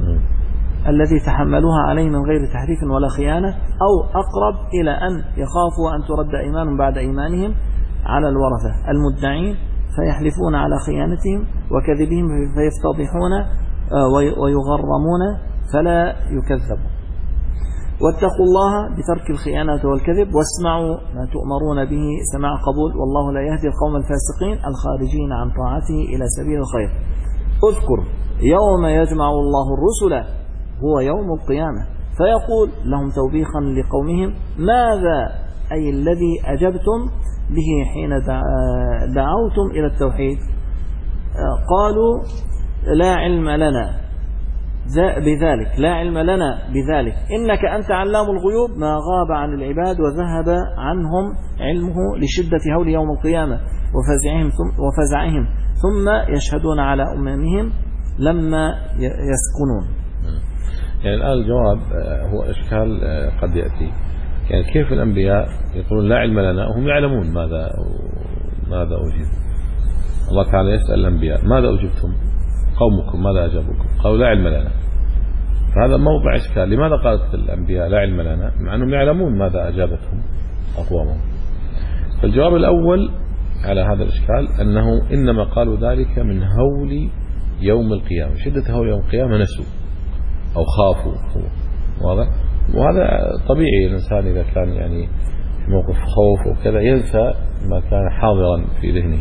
الذي تحملوها عليه من غير تحريف ولا خيانة، أو أقرب إلى أن يخافوا أن ترد إيمان بعد إيمانهم على الورثة المدعين فيحلفون على خيانتهم وكذبهم فيفتضحون ويغرمون فلا يكذبوا. واتقوا الله بترك الخيانة والكذب واسمعوا ما تؤمرون به سماع قبول، والله لا يهدي القوم الفاسقين الخارجين عن طاعته إلى سبيل الخير. اذكر يوم يجمع الله الرسل هو يوم القيامة فيقول لهم توبيخا لقومهم ماذا أي الذي أجبتم به حين دعوتم إلى التوحيد؟ قالوا لا علم لنا بذلك لا علم لنا بذلك إنك أنت علام الغيوب ما غاب عن العباد وذهب عنهم علمه لشدة هول يوم القيامة وفزعهم ثم, وفزعهم ثم يشهدون على أمامهم لما يسكنون. يعني الآن الجواب هو إشكال قد يأتي، يعني كيف الأنبياء يقولون لا علم لنا وهم يعلمون ماذا ماذا أجيب؟ الله تعالى يسأل الأنبياء ماذا أجبتم؟ قومكم ماذا أجابوكم؟ قالوا لا علم لنا. فهذا موضع إشكال، لماذا قالت الأنبياء لا علم لنا مع أنهم يعلمون ماذا أجابتهم أقوامهم؟ فالجواب الأول على هذا الإشكال أنه إنما قالوا ذلك من هول يوم القيامة، شدة هول يوم القيامة نسوا أو خافوا، واضح؟ وهذا طبيعي، الإنسان إذا كان يعني في موقف خوف وكذا ينسى ما كان حاضرا في ذهنه.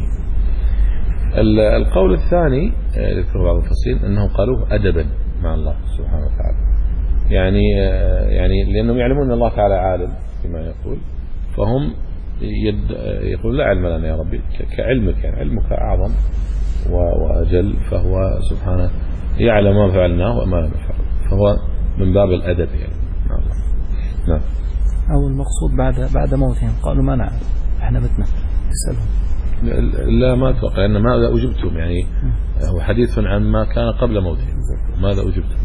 القول الثاني ذكر بعض المفسرين أنهم قالوه أدبا مع الله سبحانه وتعالى، يعني يعني لأنهم يعلمون أن الله تعالى عالم كما يقول، فهم يد يقول لا علم لنا يا ربي كعلمك، يعني علمك أعظم وأجل، فهو سبحانه يعلم ما فعلناه وما لم نفعل، فهو من باب الأدب يعني مع الله. نعم. أو المقصود بعد بعد موتهم قالوا ما نعلم احنا متنا يسألهم. لا ما أتوقع، لأن ماذا أجبتم يعني هو حديث عن ما كان قبل موتهم، ماذا أجبتم.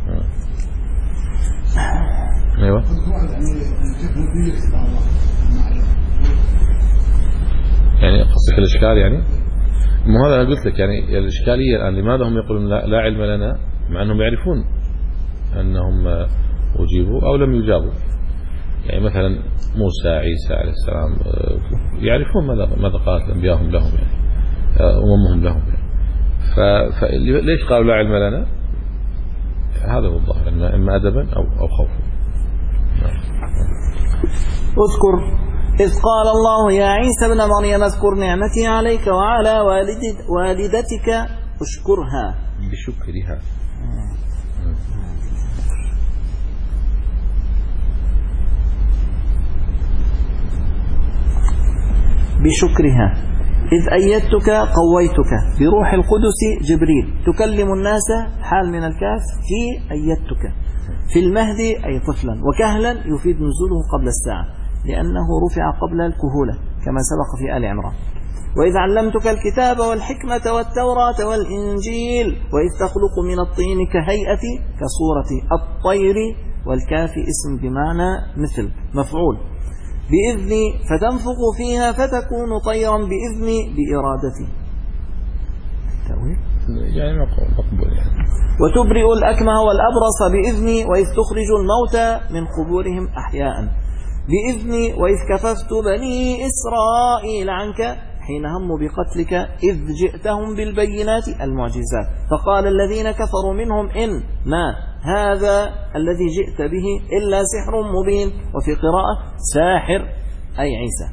أيوة. يعني قصدك الإشكال يعني ما هذا قلت لك، يعني الإشكالية الآن لماذا هم يقولون لا, لا علم لنا مع أنهم يعرفون أنهم أجيبوا أو لم يجابوا؟ يعني مثلا موسى عيسى عليه السلام يعرفون ماذا ماذا قالت أنبياءهم لهم يعني أممهم لهم يعني. فليش قالوا لا علم لنا؟ هذا هو الظاهر، إما أدبا أو أو خوفا. اذكر إذ قال الله يا عيسى ابن مريم اذكر نعمتي عليك وعلى والدتك اشكرها بشكرها. بشكرها إذ أيدتك قويتك بروح القدس جبريل تكلم الناس حال من الكاف في أيدتك في المهد أي طفلا وكهلا يفيد نزوله قبل الساعة لأنه رفع قبل الكهولة كما سبق في آل عمران. وإذ علمتك الكتاب والحكمة والتوراة والإنجيل وإذ تخلق من الطين كهيئة كصورة الطير والكاف اسم بمعنى مثل مفعول بإذني فتنفخ فيها فتكون طيرا بإذني بإرادتي تأويل يعني مقبول يعني. وتبرئ الأكمه والأبرص بإذني وإذ تخرج الموتى من قبورهم أحياء بإذني وإذ كففت بني إسرائيل عنك حين هموا بقتلك إذ جئتهم بالبينات المعجزات فقال الذين كفروا منهم إن ما هذا الذي جئت به إلا سحر مبين وفي قراءة ساحر أي عيسى.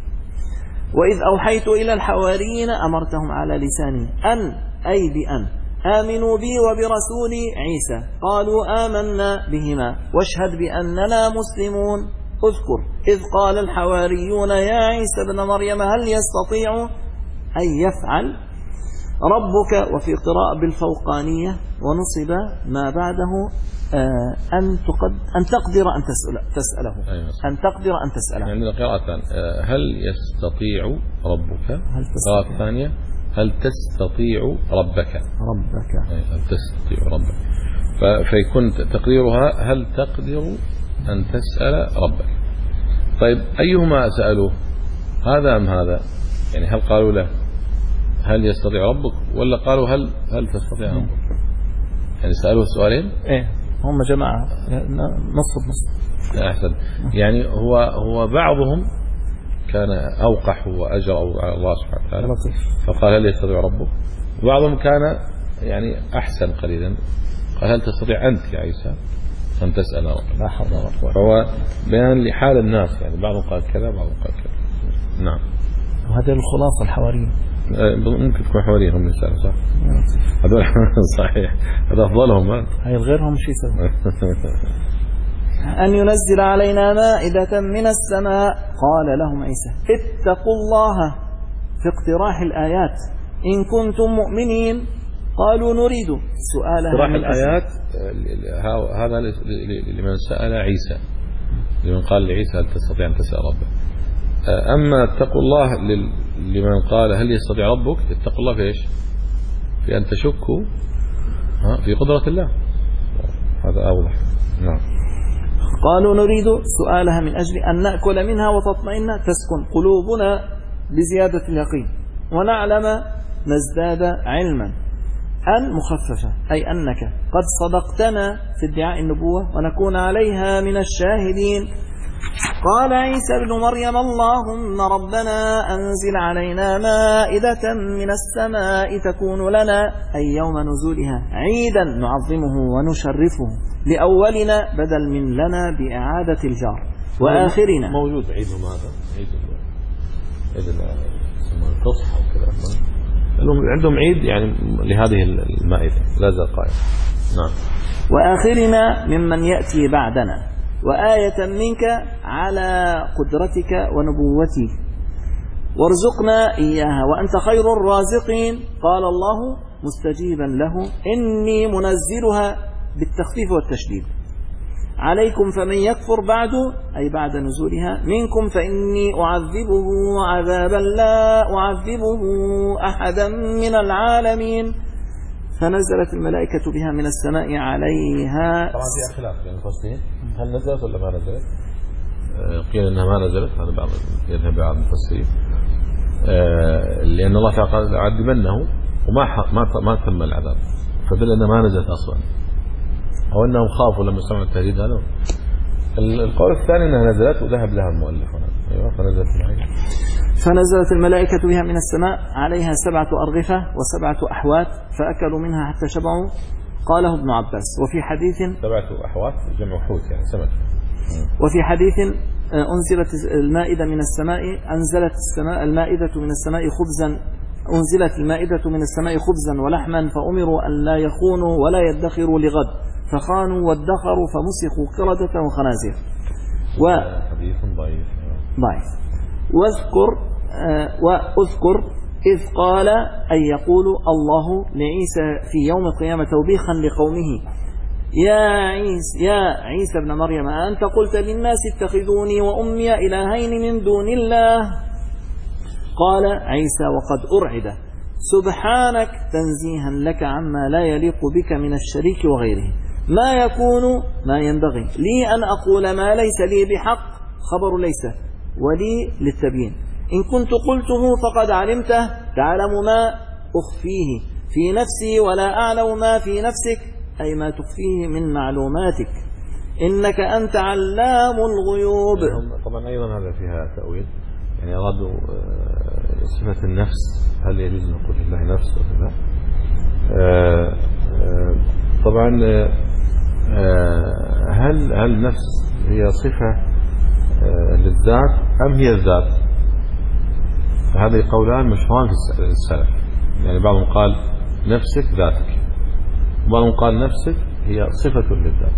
وإذ أوحيت إلى الحواريين أمرتهم على لساني أن أي بأن آمنوا بي وبرسولي عيسى قالوا آمنا بهما واشهد بأننا مسلمون. اذكر إذ قال الحواريون يا عيسى ابن مريم هل يستطيع أن يفعل ربك وفي قراءة بالفوقانية ونصب ما بعده أن تقد أن تقدر أن تسأل تسأله أن تقدر أن تسأله. عندنا قراءتان هل يستطيع ربك قراءة ثانية هل تستطيع ربك ربك هل تستطيع ربك فيكون تقديرها هل تقدر أن تسأل ربك. طيب أيهما سألوه هذا أم هذا يعني هل قالوا له هل يستطيع ربك ولا قالوا هل هل تستطيع ربك يعني سألوه السؤالين إيه هم جماعة نص بنص. أحسن يعني هو هو بعضهم كان أوقح وأجرأ على الله سبحانه وتعالى فقال هل يستطيع ربك وبعضهم كان يعني أحسن قليلا قال هل تستطيع أنت يا عيسى أن تسأل ربك. لا حول ولا قوة. فهو بيان لحال الناس يعني بعضهم قال كذا بعضهم قال كذا. نعم. وهذا الخلاصة الحواريين. ممكن تكون حواريين هم يسألوا صح. هذول صحيح هذا أفضلهم. هاي غيرهم شيء سوى. أن ينزل علينا مائدة من السماء قال لهم عيسى اتقوا الله في اقتراح الآيات إن كنتم مؤمنين قالوا نريد سؤالها اقتراح الآيات هذا لمن سأل عيسى لمن قال لعيسى هل تستطيع أن تسأل ربك. أما اتقوا الله لمن قال هل يستطيع ربك اتقوا الله في إيش في أن تشكوا في قدرة الله هذا أوضح. نعم. قالوا نريد سؤالها من أجل أن نأكل منها وتطمئن تسكن قلوبنا بزيادة اليقين ونعلم نزداد علما أن مخففة أي أنك قد صدقتنا في ادعاء النبوة ونكون عليها من الشاهدين. قال عيسى ابن مريم اللهم ربنا أنزل علينا مائدة من السماء تكون لنا أي يوم نزولها عيدا نعظمه ونشرفه لأولنا بدل من لنا بإعادة الجار وآخرنا. موجود عيدهم هذا عيد عيد الفصح وكذا عندهم عيد يعني لهذه المائدة لا زال قائم. نعم. وآخرنا ممن يأتي بعدنا وآية منك على قدرتك ونبوتي وارزقنا إياها وأنت خير الرازقين. قال الله مستجيبا له إني منزلها بالتخفيف والتشديد عليكم فمن يكفر بعد أي بعد نزولها منكم فإني أعذبه عذابا لا أعذبه أحدا من العالمين. فنزلت الملائكة بها من السماء عليها. طبعا في خلاف بين الفصلين هل نزلت ولا ما نزلت. قيل انها ما نزلت هذا بعض يذهب بعض المفسرين لان الله تعالى قال لأعذبنه وما ما ما تم العذاب فدل انها ما نزلت اصلا او انهم خافوا لما سمعوا التهديد هذا. القول الثاني انها نزلت وذهب لها المؤلف هنا. ايوه فنزلت الملائكة. فنزلت الملائكة بها من السماء عليها سبعة أرغفة وسبعة أحوات فأكلوا منها حتى شبعوا. قاله ابن عباس. وفي حديث سبعة أحوات جمع حوت يعني سمك. وفي حديث أنزلت المائدة من السماء أنزلت السماء المائدة من السماء خبزا أنزلت المائدة من السماء خبزا ولحما فأمروا أن لا يخونوا ولا يدخروا لغد فخانوا وادخروا فمسخوا قردة وخنازير. حديث ضعيف ضعيف. واذكر آه واذكر إذ قال أي يقول الله لعيسى في يوم القيامة توبيخا لقومه يا عيسى, يا عيسى ابن مريم أنت قلت للناس اتخذوني وأمي إلهين من دون الله. قال عيسى وقد أرعد سبحانك تنزيها لك عما لا يليق بك من الشريك وغيره، ما يكون ما ينبغي لي أن أقول ما ليس لي بحق، خبر ليس ولي للتبيين، إن كنت قلته فقد علمته تعلم ما أخفيه في نفسي ولا أعلم ما في نفسك، أي ما تخفيه من معلوماتك، إنك أنت علام الغيوب. طبعا أيضا هذا فيها تأويل، يعني أرادوا صفة النفس، هل يجوز أن نقول لله نفس ولا لا؟ طبعا هل هل النفس هي صفة للذات أم هي الذات؟ هذه قولان مشهوران في السلف، يعني بعضهم قال نفسك ذاتك، وبعضهم قال نفسك هي صفة للذات.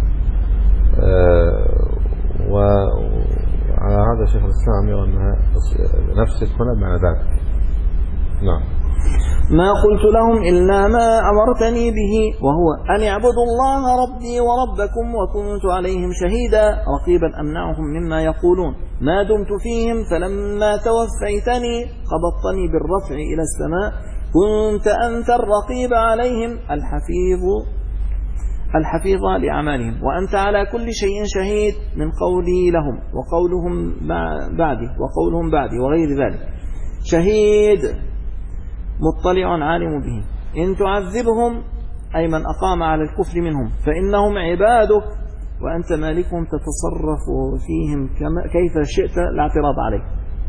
وعلى هذا شيخ الإسلام يرى أنها نفسك هنا بمعنى ذاتك. نعم. ما قلت لهم إلا ما أمرتني به وهو أن اعبدوا الله ربي وربكم وكنت عليهم شهيدا رقيبا أمنعهم مما يقولون ما دمت فيهم، فلما توفيتني قبضتني بالرفع إلى السماء كنت أنت الرقيب عليهم الحفيظ الحفيظ لأعمالهم وأنت على كل شيء شهيد، من قولي لهم وقولهم بعدي وقولهم بعدي وغير ذلك شهيد مطلع عالم به، إن تعذبهم أي من أقام على الكفر منهم فإنهم عبادك وأنت مالكهم تتصرف فيهم كيف شئت لا اعتراض عليك،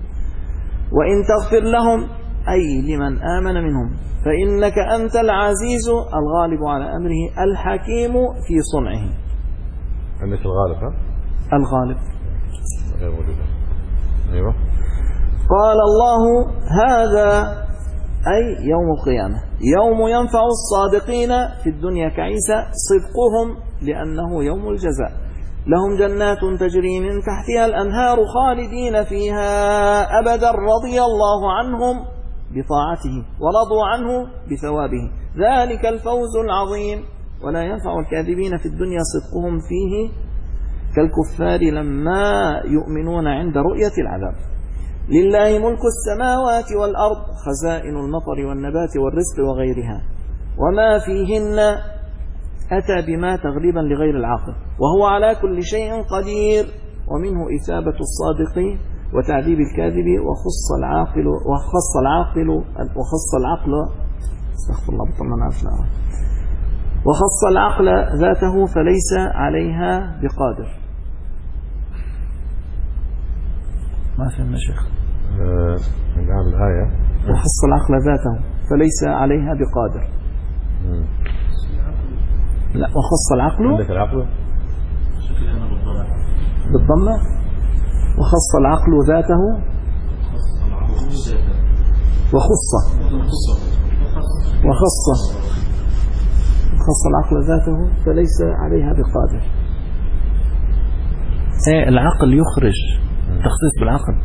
وإن تغفر لهم أي لمن آمن منهم فإنك أنت العزيز الغالب على أمره الحكيم في صنعه. عندك الغالب ها؟ الغالب غير موجود. أيوة. قال الله هذا أي يوم القيامة يوم ينفع الصادقين في الدنيا كعيسى صدقهم لأنه يوم الجزاء، لهم جنات تجري من تحتها الأنهار خالدين فيها أبدا رضي الله عنهم بطاعته ورضوا عنه بثوابه ذلك الفوز العظيم، ولا ينفع الكاذبين في الدنيا صدقهم فيه كالكفار لما يؤمنون عند رؤية العذاب. لله ملك السماوات والأرض خزائن المطر والنبات والرزق وغيرها وما فيهن أتى بما تغليبا لغير العاقل وهو على كل شيء قدير، ومنه إثابة الصادق وتعذيب الكاذب وخص العاقل وخص العاقل وخص العقل استغفر الله بطلنا أفلاه وخص العقل ذاته فليس عليها بقادر. ما فهمنا شيخ. نعم الآية وخص العقل ذاته فليس عليها بقادر. مم. لا وخص العقل عندك العقل بالضمة وخص العقل ذاته وخص وخص وخص العقل ذاته فليس عليها بقادر. ايه العقل يخرج تخصيص بالعقل.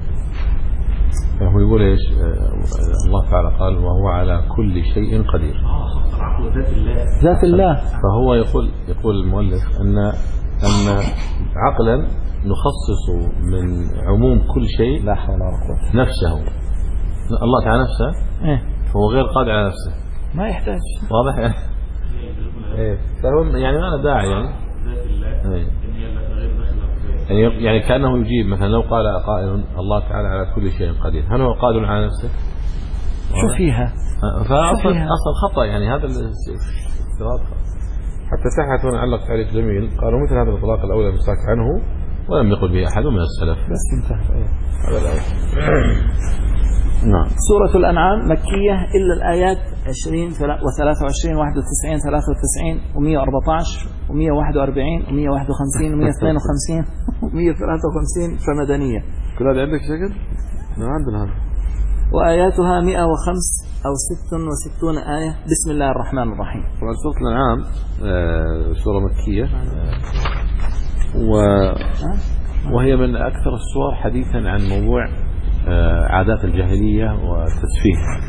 هو يقول ايش؟ الله تعالى قال وهو على كل شيء قدير. ذات الله ذات الله. فهو يقول يقول المؤلف ان ان عقلا نخصص من عموم كل شيء لا حول ولا قوة نفسه. الله تعالى نفسه ايه هو غير قادر على نفسه ما يحتاج. واضح يعني؟ ايه فهو يعني ما له داعي يعني. ذات الله ايه إن هي غير داخل يعني يعني كأنه يجيب مثلا لو قال قائل الله تعالى على كل شيء قدير، هل هو قادر على نفسه؟ شو فيها؟ فأصلا أصلا خطأ يعني هذا الافتراض. حتى تحت هنا علق تعليق جميل قالوا مثل هذا الإطلاق الأولى مساك عنه ولم يقل به أحد من السلف. بس انتهى. هذا الآية. نعم. سورة الأنعام مكية إلا الآيات عشرين وثلاثة وعشرين واحد وتسعين ثلاثة وتسعين ومئة وأربعة عشر ومئة واحد وأربعين ومئة واحد وخمسين ومئة اثنين وخمسين ومئة ثلاثة وخمسين فمدنية. كل هذا عندك شكل؟ نعم عندنا هذا. وآياتها مئة وخمس أو ست وستون آية. بسم الله الرحمن الرحيم. طبعا سورة الأنعام سورة مكية و وهي من أكثر السور حديثا عن موضوع عادات الجاهلية وتسفيهها.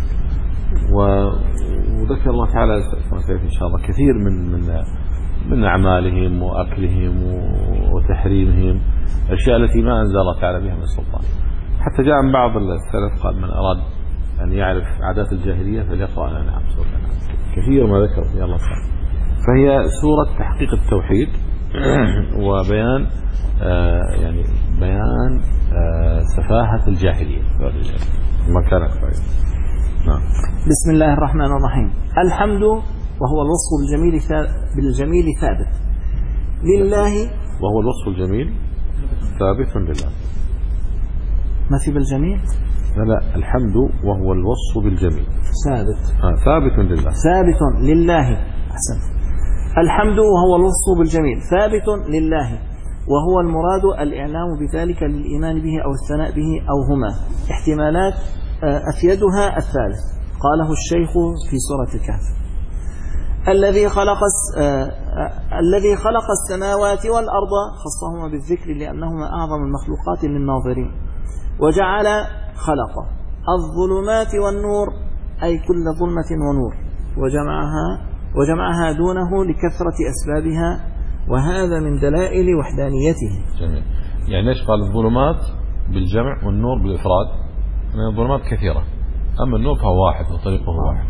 وذكر الله تعالى إن شاء الله كثير من من من أعمالهم وأكلهم وتحريمهم، الأشياء التي ما أنزل الله تعالى بها من سلطان. حتى جاء من بعض السلف قال من أراد أن يعرف عادات الجاهلية فليقرأ الأنعام، سورة الأنعام كثير ما ذكر في الله تعالى. فهي سورة تحقيق التوحيد وبيان آه يعني بيان آه سفاهة الجاهلية ما كان كفاية. نعم. بسم الله الرحمن الرحيم. الحمد وهو الوصف بالجميل بالجميل ثابت لله، وهو الوصف الجميل ثابت لله. ما في بالجميل؟ لا لا، الحمد وهو الوصف بالجميل ثابت آه ثابت لله. ثابت لله. أحسنت. الحمد وهو الوصف بالجميل ثابت لله، وهو المراد الإعلام بذلك للإيمان به أو الثناء به أو هما احتمالات أفيدها الثالث. قاله الشيخ في سورة الكهف: الذي خلق الذي خلق السماوات والأرض، خصهما بالذكر لأنهما أعظم المخلوقات للناظرين. وجعل خلق الظلمات والنور، أي كل ظلمة ونور، وجمعها وجمعها دونه لكثرة أسبابها، وهذا من دلائل وحدانيته. جميل. يعني ليش قال الظلمات بالجمع والنور بالإفراد؟ لأن الظلمات كثيرة، أما النور فهو واحد وطريقه واحد.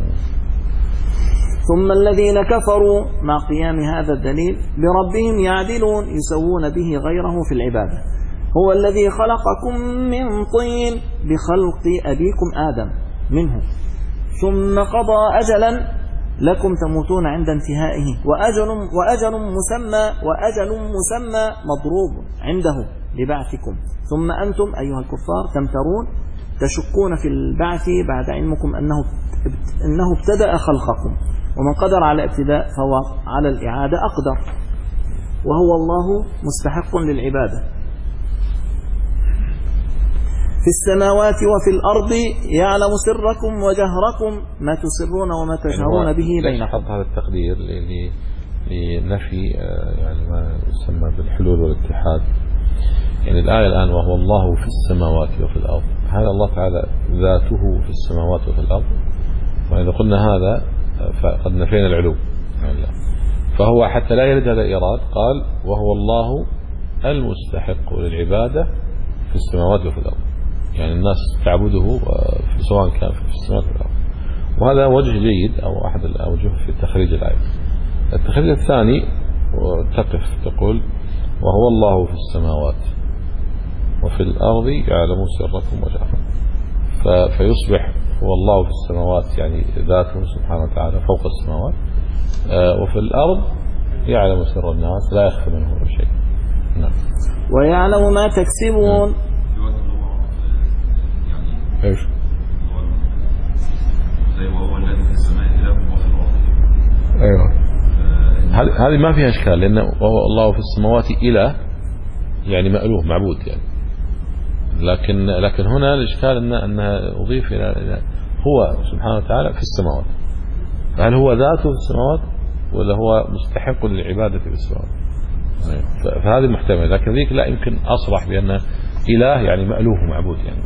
ثم الذين كفروا مع قيام هذا الدليل بربهم يعدلون، يسوون به غيره في العبادة. هو الذي خلقكم من طين بخلق أبيكم آدم منه، ثم قضى أجلا لكم تموتون عند انتهائه، وأجل, وأجل مسمى وأجل مسمى مضروب عنده لبعثكم، ثم أنتم أيها الكفار تمترون تشكون في البعث بعد علمكم أنه إنه ابتدأ خلقكم، ومن قدر على ابتداء فهو على الإعادة أقدر، وهو الله مستحق للعبادة. في السماوات وفي الأرض يعلم سركم وجهركم، ما تسرون وما تجهرون به بينكم. حط هذا التقدير لنفي يعني ما يسمى بالحلول والاتحاد. يعني الآية الآن وهو الله في السماوات وفي الأرض، هذا الله تعالى ذاته في السماوات وفي الأرض، وإذا قلنا هذا فقد نفينا العلو يعني. فهو حتى لا يرد هذا الإيراد قال وهو الله المستحق للعبادة في السماوات وفي الأرض، يعني الناس تعبده سواء كان في السماوات والأرض. وهذا وجه جيد أو أحد الأوجه في تخريج الآية. التخريج الثاني تقف تقول وهو الله في السماوات وفي الأرض يعلم سركم وجهركم، فيصبح هو الله في السماوات يعني ذاته سبحانه وتعالى فوق السماوات، وفي الأرض يعلم سر الناس لا يخفى منه شيء. نعم. ويعلم ما تكسبون. ايش؟ زي وهو الذي في السماء إله وفي الأرض. ايوه. هذه ما فيها اشكال، لأن وهو الله في السماوات إله يعني مألوه معبود يعني. لكن لكن هنا الاشكال ان انها اضيف الى هو سبحانه وتعالى في السماوات، هل هو ذاته في السماوات ولا هو مستحق للعبادة في السماوات؟ فهذه محتمل، لكن ذيك لا يمكن أصرح بأن إله يعني مألوه معبود يعني.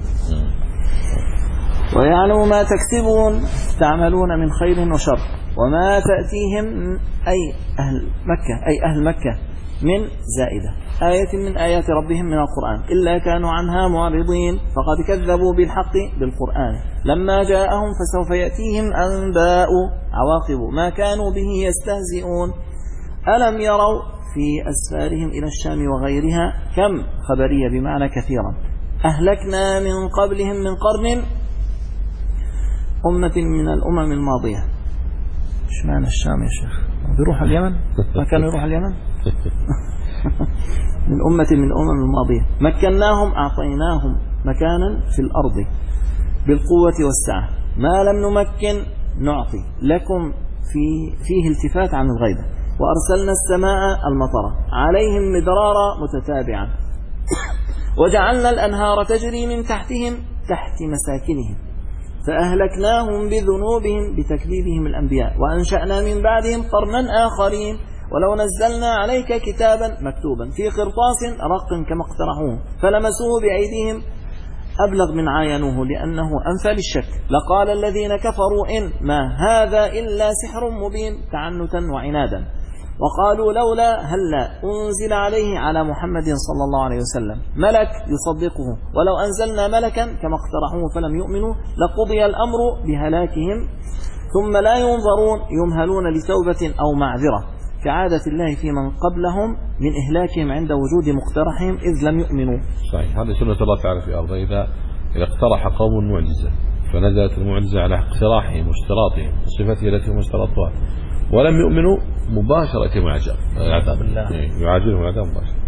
ويعلم ما تكسبون تعملون من خير وشر، وما تأتيهم أي أهل مكة أي أهل مكة من زائدة آية من آيات ربهم من القرآن إلا كانوا عنها معرضين، فقد كذبوا بالحق بالقرآن لما جاءهم، فسوف يأتيهم أنباء عواقب ما كانوا به يستهزئون. ألم يروا في أسفارهم إلى الشام وغيرها كم خبرية بمعنى كثيرا أهلكنا من قبلهم من قرن أمة من الأمم الماضية. إيش معنى الشام يا شيخ؟ بيروح اليمن؟ ما كانوا يروح اليمن؟ من أمة من الأمم الماضية مكناهم أعطيناهم مكانا في الأرض بالقوة والسعة، ما لم نمكن نعطي لكم في فيه التفات عن الغيبة. وأرسلنا السماء المطر عليهم مدرارا متتابعا، وجعلنا الأنهار تجري من تحتهم تحت مساكنهم، فأهلكناهم بذنوبهم بتكذيبهم الأنبياء، وأنشأنا من بعدهم قرنا آخرين. ولو نزلنا عليك كتابا مكتوبا في قرطاس رق كما اقترحوه فلمسوه بأيديهم أبلغ من عاينوه لأنه أنفى للشك. لقال الذين كفروا إن ما هذا إلا سحر مبين تعنتا وعنادا، وقالوا لولا هلا أنزل عليه على محمد صلى الله عليه وسلم ملك يصدقه، ولو أنزلنا ملكا كما اقترحوه فلم يؤمنوا لقضي الأمر بهلاكهم ثم لا ينظرون يمهلون لتوبة أو معذرة كعادة الله في من قبلهم من إهلاكهم عند وجود مقترحهم إذ لم يؤمنوا. صحيح، هذا سنة الله تعالى في أرضه. إذا إذا اقترح قوم معجزة فنزلت المعجزة على اقتراحهم واشتراطهم وصفتها التي هم اشترطوها ولم يؤمنوا مباشرة العذاب، يعاجلهم العذاب مباشرة.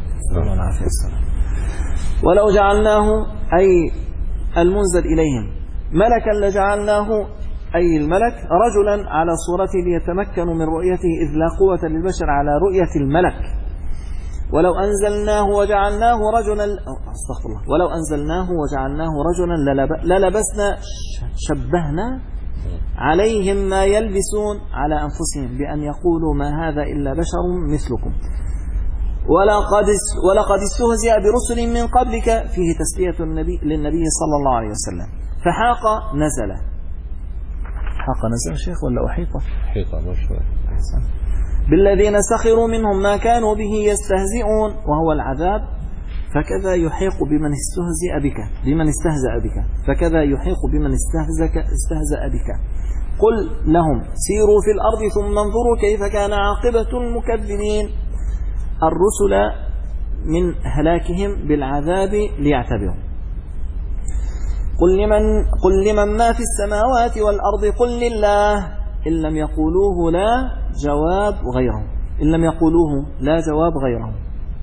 ولو جعلناه أي المنزل إليهم ملكا لجعلناه أي الملك رجلا على صورته ليتمكنوا من رؤيته إذ لا قوة للبشر على رؤية الملك. ولو أنزلناه وجعلناه رجلا استغفر الله ولو أنزلناه وجعلناه رجلا للبسنا شبهنا عليهم ما يلبسون على أنفسهم بأن يقولوا ما هذا إلا بشر مثلكم. ولقد ولقد استهزئ برسل من قبلك فيه تسلية النبي للنبي صلى الله عليه وسلم. فحاق نزل حاق نزل شيخ ولا أحيطه أحيطه مشهور بالذين سخروا منهم ما كانوا به يستهزئون وهو العذاب فكذا يحيق بمن استهزئ بك بمن استهزأ بك فكذا يحيق بمن استهزأ استهزأ بك. قل لهم سيروا في الأرض ثم انظروا كيف كان عاقبة المكذبين. الرسل من هلاكهم بالعذاب ليعتبروا. قل لمن, قل لمن ما في السماوات والأرض قل لله إن لم يقولوه لا جواب غيره إن لم يقولوه لا جواب غيره.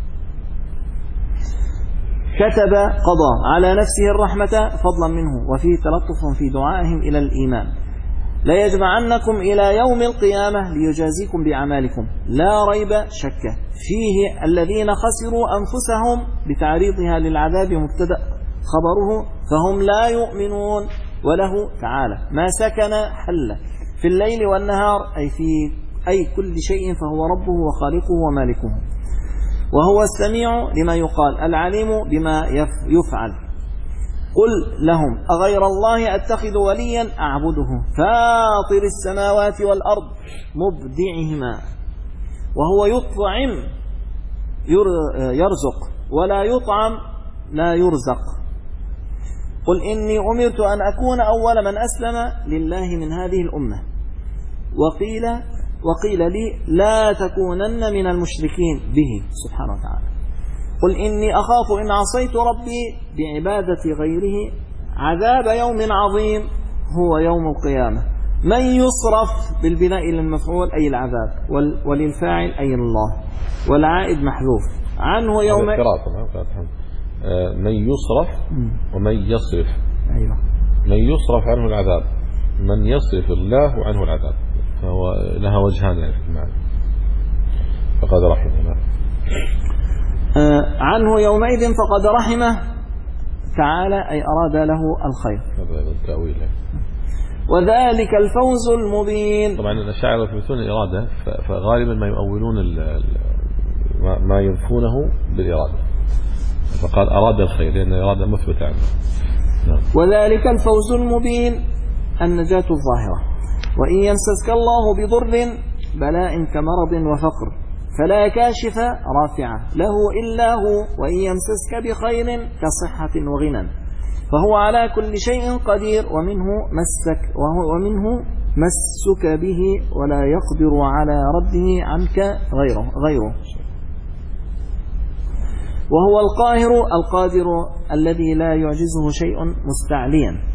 كتب قضى على نفسه الرحمة فضلا منه وفيه تلطف في دعائهم إلى الإيمان. لا يجمعنكم إلى يوم القيامة ليجازيكم بأعمالكم لا ريب شك فيه الذين خسروا أنفسهم بتعريضها للعذاب مبتدأ خبره فهم لا يؤمنون. وله تعالى ما سكن حل في الليل والنهار أي في أي كل شيء فهو ربه وخالقه ومالكه وهو السميع لما يقال العليم بما يفعل. قل لهم أغير الله أتخذ وليا أعبده فاطر السماوات والأرض مبدعهما وهو يطعم يرزق ولا يطعم لا يرزق. قل إني أمرت أن أكون أول من أسلم لله من هذه الأمة وقيل وقيل لي لا تكونن من المشركين به سبحانه وتعالى. قل إني أخاف إن عصيت ربي بعبادة غيره عذاب يوم عظيم هو يوم القيامة. من يصرف بالبناء للمفعول أي العذاب وللفاعل أي الله والعائد محذوف عنه يوم من يصرف ومن يصرف. أيوة. من يصرف عنه العذاب من يصرف الله عنه العذاب فهو لها وجهان يعني في المعنى. فقد رحمه آه عنه يومئذ فقد رحمه تعالى أي أراد له الخير. هذا التأويل. وذلك الفوز المبين. طبعا الأشاعرة يثبتون الإرادة فغالبا ما يؤولون ما ينفونه بالإرادة فقال أراد الخير لأن الإرادة مثبتة عنه. نعم. وذلك الفوز المبين النجاة الظاهرة. وإن يمسسك الله بضر بلاء كمرض وفقر فلا كاشف رافعة له إلا هو وإن يمسسك بخير كصحة وغنى فهو على كل شيء قدير ومنه مسك ومنه مسك به ولا يقدر على رده عنك غيره غيره وهو القاهر القادر الذي لا يعجزه شيء مستعليا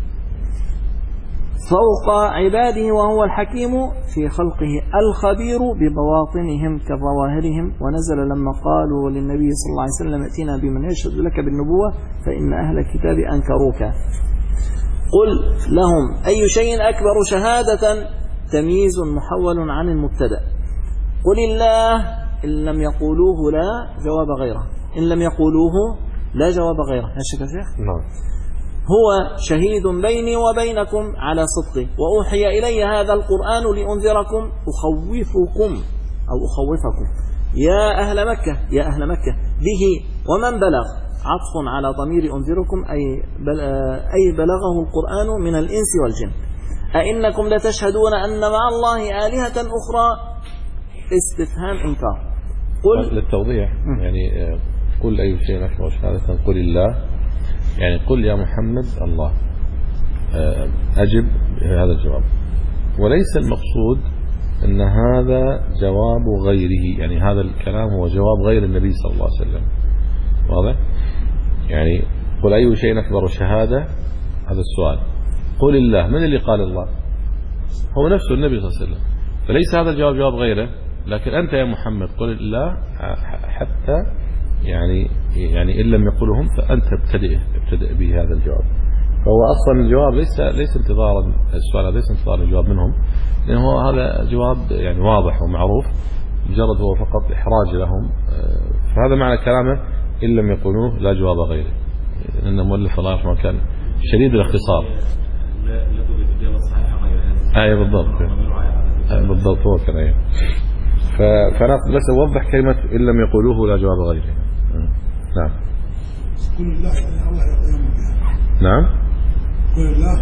فوق عباده وهو الحكيم في خلقه الخبير ببواطنهم كظواهرهم. ونزل لما قالوا للنبي صلى الله عليه وسلم ائتنا بمن يشهد لك بالنبوة فإن أهل الكتاب أنكروك. قل لهم أي شيء أكبر شهادة تمييز محول عن المبتدأ. قل الله إن لم يقولوه لا جواب غيره إن لم يقولوه لا جواب غيره. هل يا شيخ؟ نعم. هو شهيد بيني وبينكم على صدقه وأوحي إلي هذا القرآن لأنذركم أخوفكم أو أخوفكم يا أهل مكة يا أهل مكة به ومن بلغ عطف على ضمير أنذركم أي, بل أي بلغه القرآن من الإنس والجن. أئنكم لتشهدون أن مع الله آلهة أخرى استفهام إنكار. قل للتوضيح يعني قل أي شيء أكبر شهادة قل الله، يعني قل يا محمد الله، أجب هذا الجواب. وليس المقصود أن هذا جواب غيره، يعني هذا الكلام هو جواب غير النبي صلى الله عليه وسلم. واضح؟ يعني قل أي شيء أكبر شهادة، هذا السؤال. قل الله، من اللي قال الله؟ هو نفسه النبي صلى الله عليه وسلم. فليس هذا الجواب جواب غيره، لكن أنت يا محمد قل الله، حتى يعني يعني إن لم يقولهم فأنت ابتدئ ابتدئ به هذا الجواب. فهو أصلا الجواب ليس ليس انتظارا، السؤال ليس انتظار الجواب منهم، لأنه هذا جواب يعني واضح ومعروف، مجرد هو فقط إحراج لهم. فهذا معنى كلامه إن لم يقولوه لا جواب غيره، لأن المؤلف الله يرحمه كان شديد الاختصار. لا لا توجد إجابة صحيحة غير هذا. أي بالضبط بالضبط هو كان أيه. فأنا بس أوضح كلمة إن لم يقولوه لا جواب غيره. نعم. قل الله الله يأمر بها. نعم. قل الله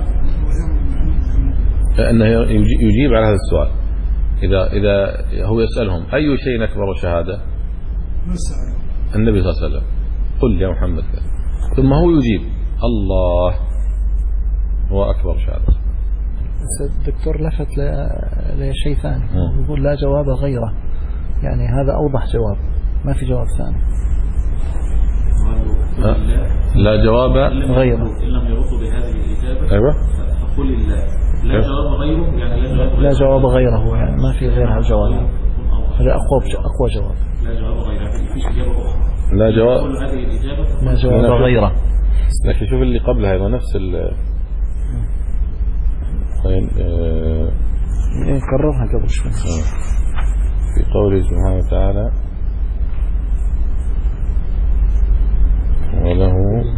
يأمر أنه يجيب على هذا السؤال. إذا إذا هو يسألهم أي شيء أكبر شهادة؟ النبي صلى الله عليه وسلم قل يا محمد، ثم هو يجيب الله هو أكبر شهادة. الدكتور لفت لشيء ثاني، يقول لا جواب غيره، يعني هذا أوضح جواب، ما في جواب ثاني. لا جواب غيره. إن لم يردوا بهذه الإجابة أيوة فقل الله لا جواب غيره، يعني لا جواب لا جواب غيره، يعني ما في غير هالجواب. هذا أقوى أقوى جواب. لا جواب غيره، فيش إجابة أخرى. لا جواب. كل هذه الإجابة لا جواب غيره. لكن شوف اللي قبلها أيضا نفس ال. طيب آه كررها قبل شوي. في قوله سبحانه وتعالى وله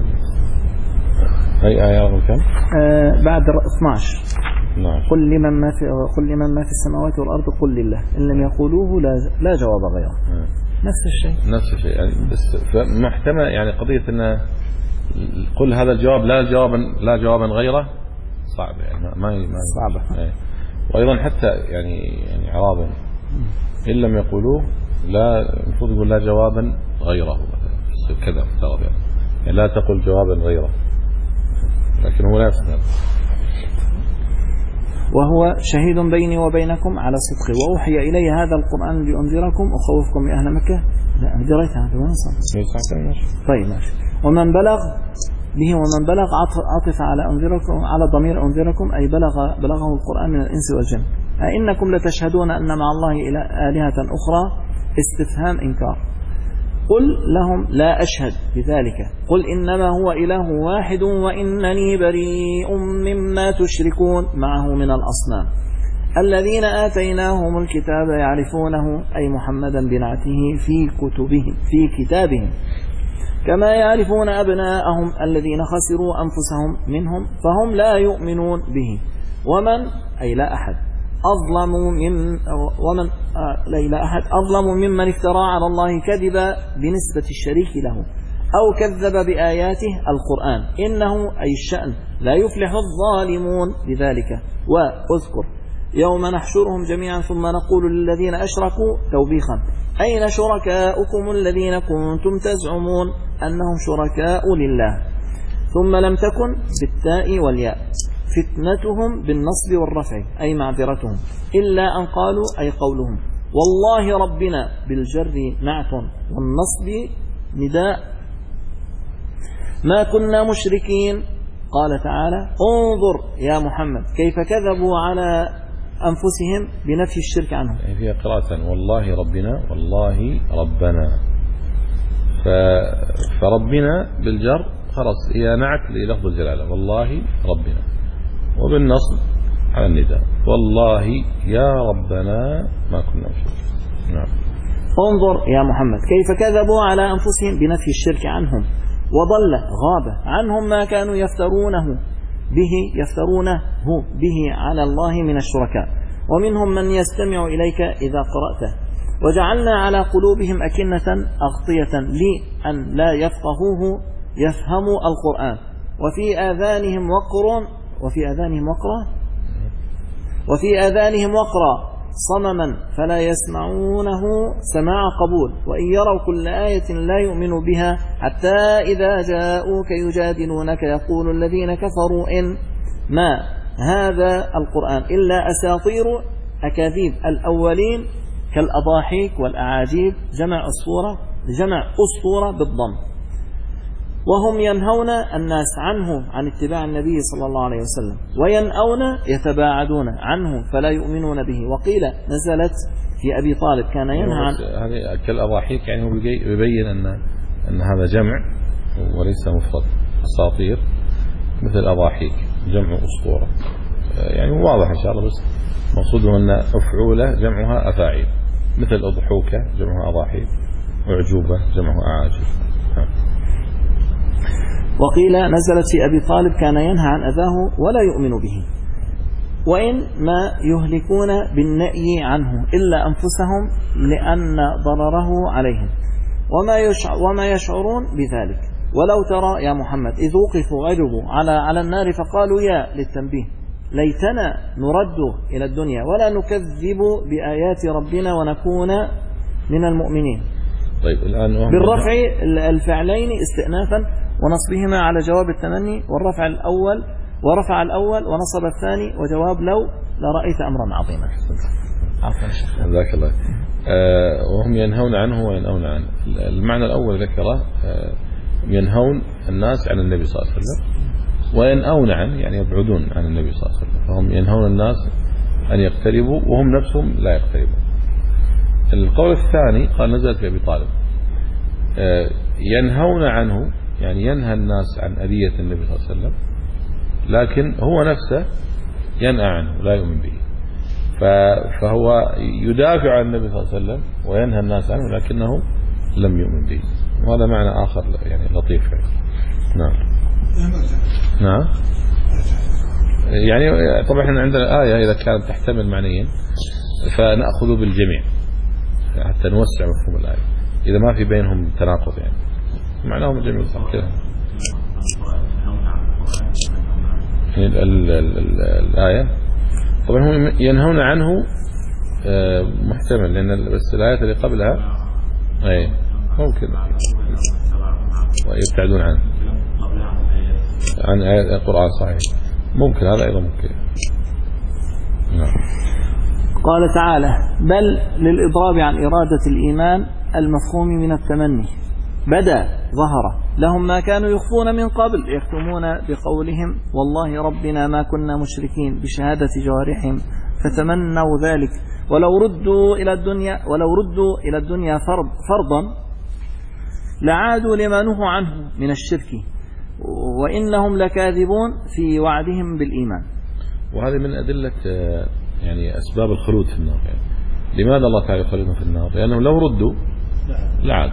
أي آية رقم كم؟ آه بعد اثناشر. نعم. قل لمن ما في قل لمن ما في السماوات والأرض قل لله، إن لم يقولوه لا لا جواب غيره. نعم. نفس الشيء. نفس الشيء يعني، بس محتمل يعني قضية أن قل هذا الجواب لا جوابا لا جوابا غيره صعب، يعني ما ما صعبة. يعني. وأيضا حتى يعني يعني عرابا إن لم يقولوه لا، المفروض يقول لا جوابا غيره كذا افترض يعني. يعني لا تقل جوابا غيره، لكن هو لا يصنع. وهو شهيد بيني وبينكم على صدقي وأوحي إلي هذا القرآن لأنذركم أخوفكم بأهل مكة. لا دريتها هذا وين صار؟ طيب ماشي. ومن بلغ به ومن بلغ عطف على أنذركم على ضمير أنذركم أي بلغ بلغه القرآن من الإنس والجن. أئنكم لتشهدون أن مع الله آلهة أخرى استفهام إنكار. قل لهم لا أشهد بذلك، قل إنما هو إله واحد وإنني بريء مما تشركون معه من الأصنام. الذين آتيناهم الكتاب يعرفونه أي محمدا بنعته في كتبهم في كتابهم كما يعرفون أبناءهم الذين خسروا أنفسهم منهم فهم لا يؤمنون به. ومن أي لا أحد أظلم من ومن آه لا أحد أظلم ممن افترى على الله كذبا بنسبة الشريك له أو كذب بآياته القرآن، إنه أي الشأن لا يفلح الظالمون بذلك. وأذكر يوم نحشرهم جميعا ثم نقول للذين أشركوا توبيخا أين شركاؤكم الذين كنتم تزعمون أنهم شركاء لله، ثم لم تكن بالتاء والياء فتنتهم بالنصب والرفع أي معذرتهم إلا أن قالوا أي قولهم والله ربنا بالجر نعت والنصب نداء ما كنا مشركين. قال تعالى انظر يا محمد كيف كذبوا على أنفسهم بنفي الشرك عنهم. هي قراءة والله ربنا والله ربنا، فربنا بالجر خلاص هي نعت للفظ الجلالة والله ربنا، وبالنصب على النداء والله يا ربنا ما كنا مشركين. نعم. انظر يا محمد كيف كذبوا على أنفسهم بنفي الشرك عنهم وضل غاب عنهم ما كانوا يفترونه به يفترونه به على الله من الشركاء. ومنهم من يستمع إليك إذا قرأته وجعلنا على قلوبهم أكنة أغطية لأن لا يفقهوه يفهموا القرآن وفي آذانهم وقر وفي آذانهم وقرا وفي آذانهم وقرا صمما فلا يسمعونه سماع قبول وإن يروا كل آية لا يؤمنوا بها حتى إذا جاءوك يجادلونك يقول الذين كفروا إن ما هذا القرآن إلا أساطير أكاذيب الأولين كالأضاحيك والأعاجيب جمع أسطورة جمع أسطورة بالضم وهم ينهون الناس عنه عن اتباع النبي صلى الله عليه وسلم وينأون يتباعدون عنه فلا يؤمنون به. وقيل نزلت في أبي طالب كان ينهى عن هذه كالأضاحيك يعني هو يبين أن أن هذا جمع وليس مفرد. أساطير مثل أضاحيك جمع أسطورة يعني واضح إن شاء الله بس مقصوده أن أفعولة جمعها أفاعيل مثل أضحوكة جمعها أضاحيك وعجوبة جمعها أعاجيب. وقيل نزلت في أبي طالب كان ينهى عن أذاه ولا يؤمن به وإن ما يهلكون بالنأي عنه إلا أنفسهم لأن ضرره عليهم وما, يشع وما يشعرون بذلك. ولو ترى يا محمد إذ وقفوا غضبوا على على النار فقالوا يا للتنبيه ليتنا نرد إلى الدنيا ولا نكذب بآيات ربنا ونكون من المؤمنين. طيب الآن بالرفع الفعلين استئنافا ونصبهما على جواب التمني والرفع الأول ورفع الأول ونصب الثاني وجواب لو لرأيت أمرا عظيما. عفوا شيخ جزاك الله. آه وهم ينهون عنه وينأون عنه. المعنى الأول ذكره آه ينهون الناس عن النبي صلى الله عليه وسلم وينأون عنه يعني يبعدون عن النبي صلى الله عليه وسلم فهم ينهون الناس أن يقتربوا وهم نفسهم لا يقتربون. القول الثاني قال نزلت في أبي طالب آه ينهون عنه يعني ينهى الناس عن أذية النبي صلى الله عليه وسلم لكن هو نفسه ينهى عنه لا يؤمن به فهو يدافع عن النبي صلى الله عليه وسلم وينهى الناس عنه لكنه لم يؤمن به. وهذا معنى آخر يعني لطيف يعني. نعم نعم يعني طبعا احنا عندنا الآية إذا كانت تحتمل معنيين فنأخذ بالجميع حتى نوسع مفهوم الآية إذا ما في بينهم تناقض يعني معناهم الجميع صح كده. ال ال ال الآية طبعا هم ينهون عنه محتمل لأن بس الآية اللي قبلها أي ممكن ويبتعدون عنه عن آيات القرآن صحيح ممكن هذا أيضا ممكن. نعم. قال تعالى بل للإضراب عن إرادة الإيمان المفهوم من التمني بدا ظهر لهم ما كانوا يخفون من قبل يكتمون بقولهم والله ربنا ما كنا مشركين بشهادة جوارحهم فتمنوا ذلك ولو ردوا إلى الدنيا ولو ردوا إلى الدنيا فرض فرضا لعادوا لما نهوا عنه من الشرك وإنهم لكاذبون في وعدهم بالإيمان. وهذه من أدلة يعني أسباب الخلود في النار يعني. لماذا الله تعالى يخلدهم في النار؟ لأنهم لو ردوا لعاد.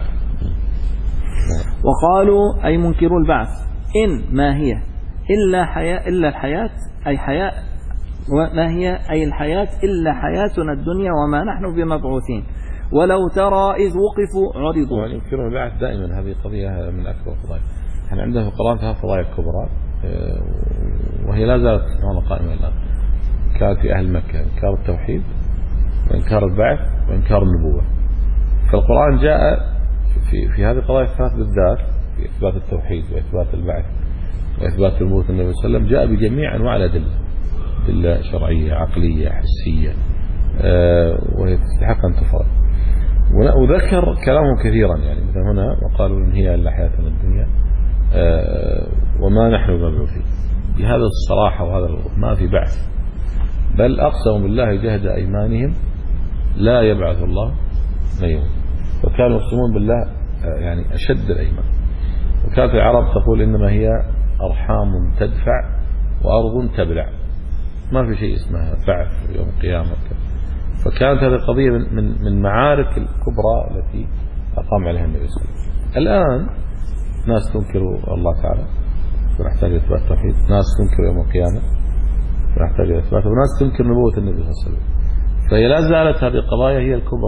وقالوا أي منكروا البعث إن ما هي إلا حياة إلا الحياة أي حياة وما هي أي الحياة إلا حياتنا الدنيا وما نحن بمبعوثين ولو ترى إذ وقفوا عرضوا. ينكرون البعث دائما هذه قضية من أكبر القضايا. احنا عندنا في القرآن فيها فضائل كبرى وهي لا زالت قائمة الآن. كانت في أهل مكة إنكار التوحيد وإنكار البعث وإنكار النبوة. فالقرآن جاء في في هذه القضايا الثلاث بالذات في إثبات التوحيد وإثبات البعث وإثبات الموت النبي صلى الله عليه وسلم جاء بجميع أنواع الأدلة أدلة شرعية عقلية حسية أه وهي تستحق أن تفرض. وذكر كلامهم كثيرا يعني مثلا هنا وقالوا إن هي إلا حياتنا الدنيا أه وما نحن بمبعوثين بهذا الصراحة وهذا ما في بعث بل أقسموا بالله جهد أيمانهم لا يبعث الله من يوم وكانوا يقسمون بالله يعني أشد الأيمان. وكانت العرب تقول إنما هي أرحام تدفع وأرض تبلع ما في شيء اسمها بعث يوم القيامة. فكانت هذه القضية من, من, من معارك الكبرى التي أقام عليها النبي صلى الله عليه وسلم. الآن ناس تنكر الله تعالى ونحتاج إثبات التوحيد ناس تنكر يوم القيامة ونحتاج إثبات وناس تنكر نبوة النبي صلى الله عليه وسلم. فهي لا زالت هذه القضايا هي الكبرى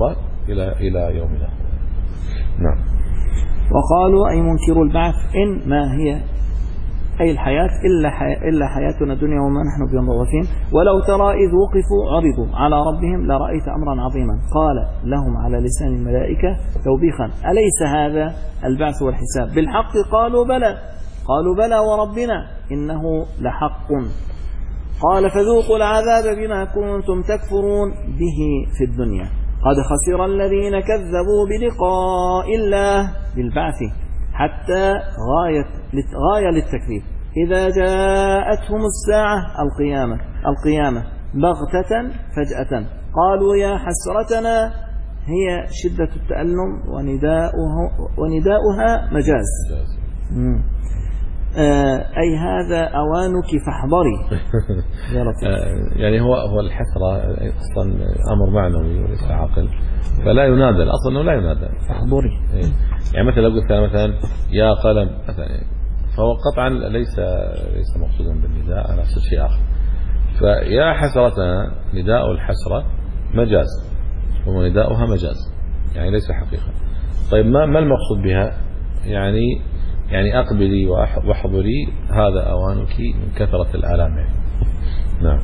إلى إلى يومنا. نعم. وقالوا أي منكروا البعث إن ما هي أي الحياة إلا, حي... إلا حياتنا الدنيا وما نحن بمبعوثين ولو ترى إذ وقفوا عرضوا على ربهم لرأيت أمرا عظيما قال لهم على لسان الملائكة توبيخا أليس هذا البعث والحساب بالحق قالوا بلى قالوا بلى وربنا إنه لحق قال فذوقوا العذاب بما كنتم تكفرون به في الدنيا قد خسر الذين كذبوا بلقاء الله بالبعث حتى غاية غاية للتكذيب إذا جاءتهم الساعة القيامة القيامة بغتة فجأة قالوا يا حسرتنا هي شدة التألم ونداؤها, ونداؤها مجاز آه أي هذا أوانك فاحضري يعني هو هو الحسرة أصلا أمر معنوي وليس عاقل فلا ينادى الأصل أنه لا ينادى فاحضري يعني مثلا لو قلت مثلا يا قلم مثلا فهو قطعا ليس ليس مقصودا بالنداء على أساس شيء آخر فيا حسرتنا نداء الحسرة مجاز ونداؤها مجاز يعني ليس حقيقة. طيب ما ما المقصود بها يعني يعني أقبلي واحضري هذا أوانك من كثرة الآلام يعني. نعم.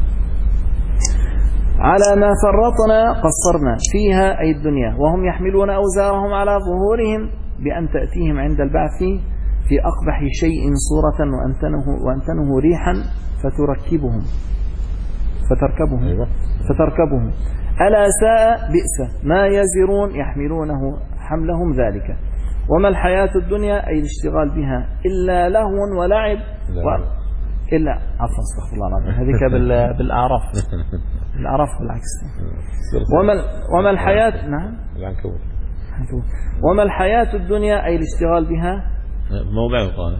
على ما فرطنا قصرنا فيها أي الدنيا وهم يحملون أوزارهم على ظهورهم بأن تأتيهم عند البعث في أقبح شيء صورة وأنتنه, وأنتنه ريحا فتركبهم فتركبهم أيوة. فتركبهم ألا ساء بئس ما يزرون يحملونه حملهم ذلك وما الحياة الدنيا أي الاشتغال بها إلا لهو ولعب و... إلا عفوا استغفر الله العظيم هذيك بال... بالأعراف الأعراف بالعكس وما, وما الحياة نعم العنكبوت وما الحياة الدنيا أي الاشتغال بها موضع القانون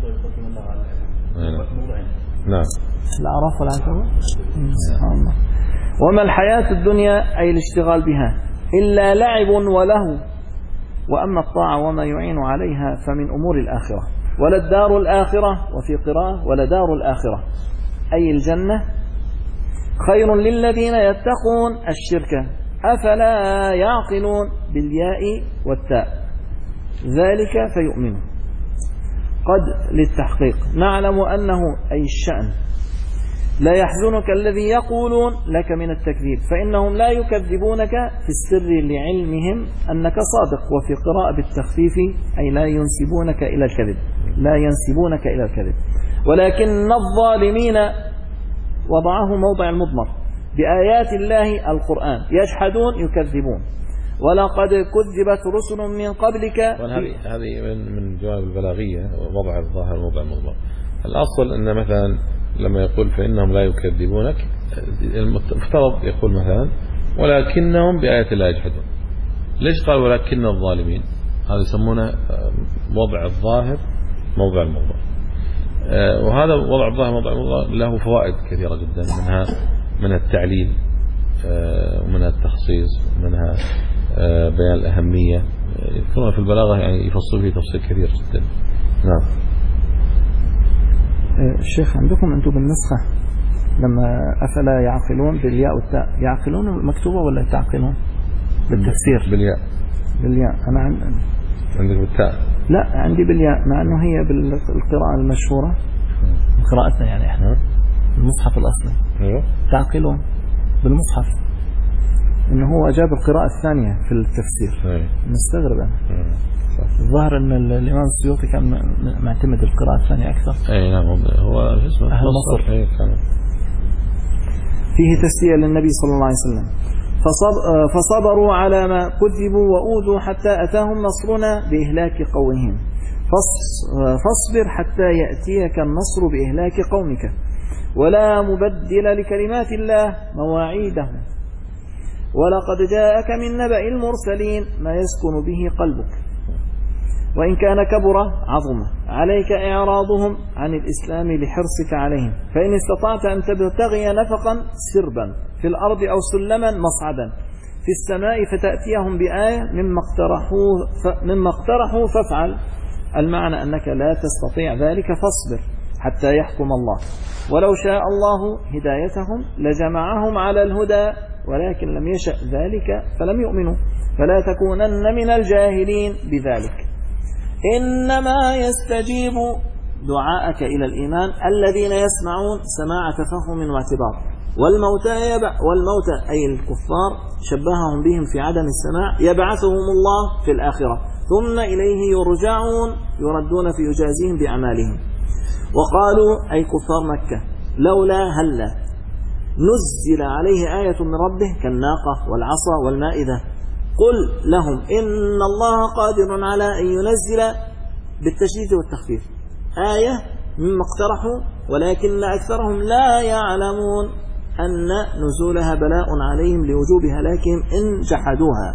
نعم الأعراف والعنكبوت سبحان الله وما الحياة الدنيا أي الاشتغال بها إلا لعب وله وأما الطاعة وما يعين عليها فمن أمور الآخرة ولا الدار الآخرة وفي قراءة ولا دار الآخرة أي الجنة خير للذين يتقون الشرك أفلا يعقلون بالياء والتاء ذلك فيؤمنون قد للتحقيق نعلم أنه أي الشأن لا يحزنك الذي يقولون لك من التكذيب فإنهم لا يكذبونك في السر لعلمهم أنك صادق وفي قراءة بالتخفيف أي لا ينسبونك إلى الكذب لا ينسبونك إلى الكذب ولكن الظالمين وضعه موضع المضمر بآيات الله القرآن يجحدون يكذبون ولقد كذبت رسل من قبلك هذه هذه من من جواب البلاغية وضع الظاهر موضع المضمر الأصل أن مثلا لما يقول فإنهم لا يكذبونك المفترض يقول مثلا ولكنهم بآيات الله يجحدون ليش قال ولكن الظالمين هذا يسمونه وضع الظاهر موضع المضمر وهذا وضع الظاهر موضع المضمر له فوائد كثيرة جدا منها من التعليل ومنها التخصيص ومنها بيان الأهمية يذكرون في البلاغة يعني يفصل فيه تفصيل كثير جدا. نعم. الشيخ عندكم أنتم بالنسخة لما أفلا يعقلون بالياء والتاء يعقلون مكتوبة ولا تعقلون بالتفسير بالياء بالياء أنا عن... عندك بالتاء لا عندي بالياء مع أنه هي بالقراءة المشهورة قراءتنا يعني إحنا المصحف الأصلي أيوه تعقلون بالمصحف إنه هو جاب القراءة الثانية في التفسير أيوه نستغرب أنا الظاهر أن الإمام السيوطي كان معتمد القراءة الثانية أكثر. أي نعم هو اسمه أهل مصر. أي كان. فيه تسلية للنبي صلى الله عليه وسلم فصبروا على ما كذبوا وأوذوا حتى أتاهم نصرنا بإهلاك قومهم فاصبر حتى يأتيك النصر بإهلاك قومك ولا مبدل لكلمات الله مواعيده ولقد جاءك من نبأ المرسلين ما يسكن به قلبك وإن كان كبر عظم عليك إعراضهم عن الإسلام لحرصك عليهم فإن استطعت أن تبتغي نفقا سربا في الأرض أو سلما مصعدا في السماء فتأتيهم بآية مما اقترحوا, مما اقترحوا فافعل المعنى أنك لا تستطيع ذلك فاصبر حتى يحكم الله ولو شاء الله هدايتهم لجمعهم على الهدى ولكن لم يشأ ذلك فلم يؤمنوا فلا تكونن من الجاهلين بذلك. إنما يستجيب دعاءك إلى الإيمان الذين يسمعون سماع تفهم واعتبار، والموتى يبع والموتى أي الكفار شبههم بهم في عدم السماع يبعثهم الله في الآخرة ثم إليه يرجعون يردون فيجازيهم بأعمالهم. وقالوا أي كفار مكة لولا هلا نزل عليه آية من ربه كالناقة والعصا والمائدة. قل لهم إن الله قادر على أن ينزل بالتشديد والتخفيف آية مما اقترحوا، ولكن أكثرهم لا يعلمون أن نزولها بلاء عليهم لوجوب هلاكهم إن جحدوها.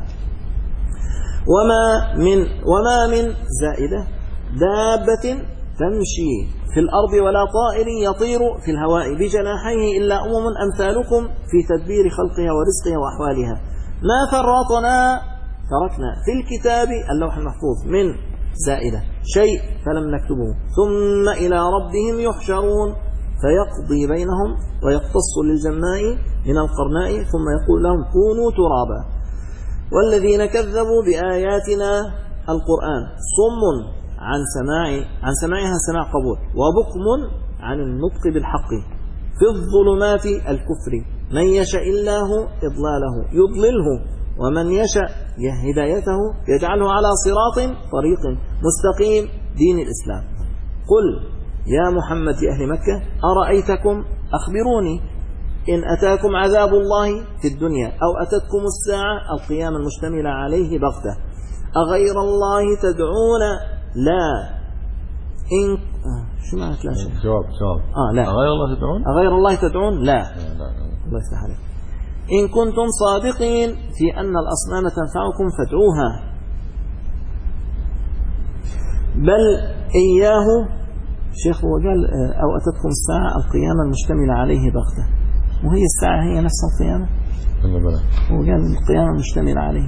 وما من وما من زائدة دابة تمشي في الأرض ولا طائر يطير في الهواء بجناحيه إلا أمم أمثالكم في تدبير خلقها ورزقها وأحوالها ما فرطنا تركنا في الكتاب اللوح المحفوظ من زائدة شيء فلم نكتبه ثم إلى ربهم يحشرون فيقضي بينهم ويقتص للجماء من القرناء ثم يقول لهم كونوا ترابا. والذين كذبوا بآياتنا القرآن صم عن سماع عن سماعها سماع قبول وبكم عن النطق بالحق في الظلمات الكفر من يشاء الله إضلاله يضلله ومن يشاء هدايته يجعله على صراط طريق مستقيم دين الإسلام. قل يا محمد يا أهل مكة أرأيتكم أخبروني إن أتاكم عذاب الله في الدنيا أو أتتكم الساعة القيامة المشتملة عليه بغتة أغير الله تدعون لا إن شو معنى لا شيء جواب جواب آه لا أغير الله تدعون أغير الله تدعون لا, لا, لا, لا. الله يفتح عليك. إن كنتم صادقين في أن الأصنام تنفعكم فادعوها بل إياه شيخ هو قال أو أتتكم الساعة القيامة المشتملة عليه بغتة وهي الساعة هي نفس القيامة هو قال القيامة المشتملة عليه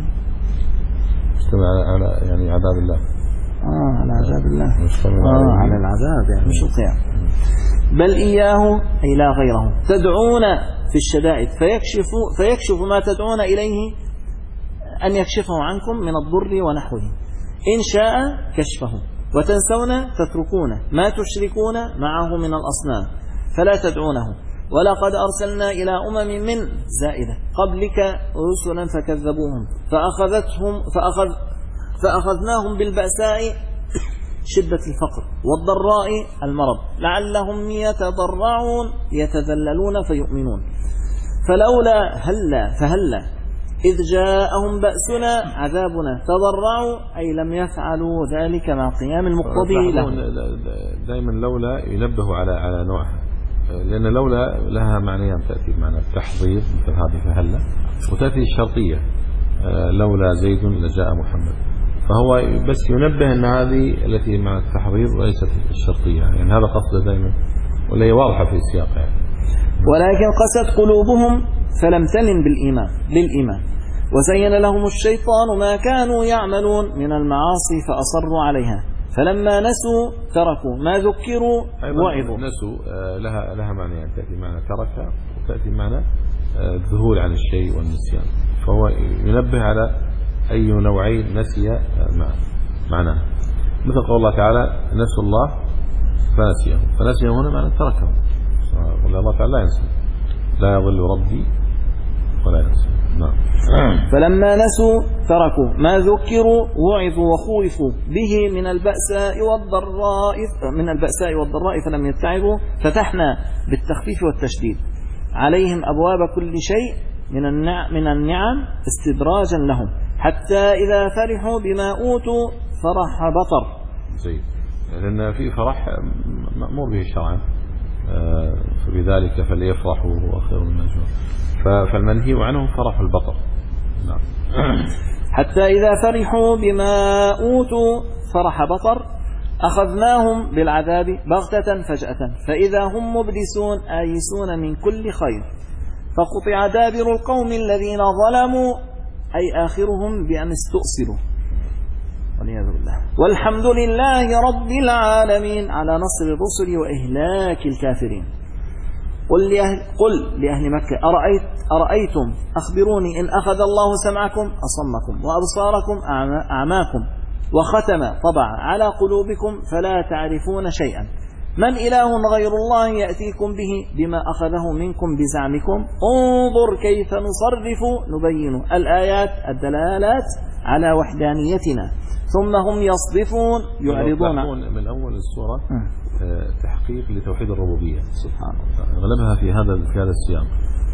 مشتمل على يعني عذاب الله آه على عذاب الله آه عليه. على العذاب يعني مش القيامة. بل إياه أي لا غيره تدعون في الشدائد فيكشف, فيكشف ما تدعون إليه أن يكشفه عنكم من الضر ونحوه إن شاء كشفه وتنسون تتركون ما تشركون معه من الأصنام فلا تدعونه. ولقد أرسلنا إلى أمم من زائدة قبلك رسلا فكذبوهم فأخذتهم فأخذ فأخذناهم بالبأساء شدة الفقر والضراء المرض لعلهم يتضرعون يتذللون فيؤمنون. فلولا هلا فهلا إذ جاءهم بأسنا عذابنا تضرعوا أي لم يفعلوا ذلك مع قيام المقتضي لهم. دائما لولا ينبه على على نوعها لأن لولا لها معنيان تأتي بمعنى التحضير مثل هذه فهلا وتأتي الشرطية لولا زيد لجاء محمد فهو بس ينبه أن هذه التي مع التحضير ليست الشرطية يعني هذا قصده دائما ولا واضحة في السياق يعني. ولكن قست قلوبهم فلم تلن بالإيمان للإيمان وزين لهم الشيطان ما كانوا يعملون من المعاصي فأصروا عليها فلما نسوا تركوا ما ذكروا وعظوا. نسوا لها لها معنى يعني تأتي معنى ترك وتأتي معنى الذهول عن الشيء والنسيان فهو ينبه على أي نوعين نسي معناه مثل قول الله تعالى نسوا الله فنسيهم فنسيهم هنا معنى تركهم ولا الله تعالى لا ينسى لا يضل ربي ولا ينسى. نعم. فلما نسوا تركوا ما ذكروا وعظوا وخوفوا به من البأساء والضراء من البأساء والضراء فلم يتعظوا فتحنا بالتخفيف والتشديد عليهم أبواب كل شيء من النعم من النعم استدراجا لهم حتى إذا فرحوا بما أوتوا فرح بطر زين لأن في فرح مأمور به شرعا فبذلك فليفرحوا هو خير من مجموع فالمنهي عنهم فرح البطر. نعم. حتى إذا فرحوا بما أوتوا فرح بطر أخذناهم بالعذاب بغتة فجأة فإذا هم مبلسون آيسون من كل خير فقطع دابر القوم الذين ظلموا أي آخرهم بأن استؤصلوا والعياذ بالله. والحمد لله رب العالمين على نصر الرسل وإهلاك الكافرين. قل لأهل, قل لأهل مكة أرأيت أرأيتم أخبروني إن أخذ الله سمعكم أصمكم وأبصاركم أعماكم وختم طبع على قلوبكم فلا تعرفون شيئا من إله غير الله يأتيكم به بما أخذه منكم بزعمكم انظر كيف نصرف نبين الآيات الدلالات على وحدانيتنا ثم هم يصدفون يعرضون. من أول السورة تحقيق لتوحيد الربوبية سبحان الله أغلبها في هذا في هذا السياق،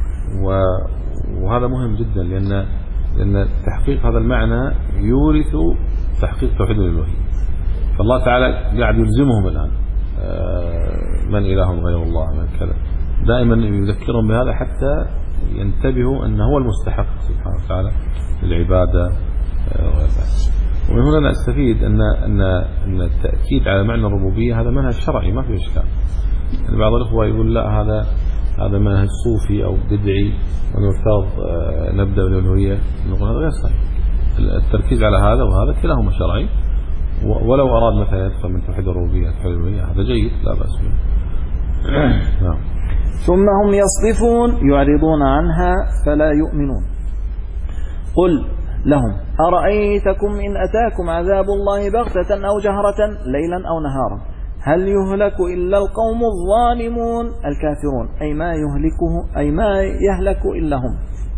وهذا مهم جدا لأن لأن تحقيق هذا المعنى يورث تحقيق توحيد الألوهية. فالله تعالى قاعد يلزمهم الآن من إله غير الله من كذا، دائما يذكرهم بهذا حتى ينتبهوا أنه هو المستحق سبحانه وتعالى للعبادة وغير ذلك. ومن هنا نستفيد أن أن أن التأكيد على معنى الربوبية هذا منهج شرعي ما في إشكال. يعني بعض الأخوة يقول لا هذا هذا منهج صوفي أو بدعي ونفترض نبدأ بالألوهية، نقول هذا غير صحيح. التركيز على هذا وهذا كلاهما شرعي، ولو أراد مثلا يدخل من توحيد الربوبية توحيد الألوهية هذا جيد لا بأس به. نعم. ثم هم يصدفون يعرضون عنها فلا يؤمنون. قل لهم أرأيتكم إن أتاكم عذاب الله بغتة أو جهرة ليلا أو نهارا هل يهلك إلا القوم الظالمون الكافرون أي ما يهلكه أي ما يهلك إلا هم.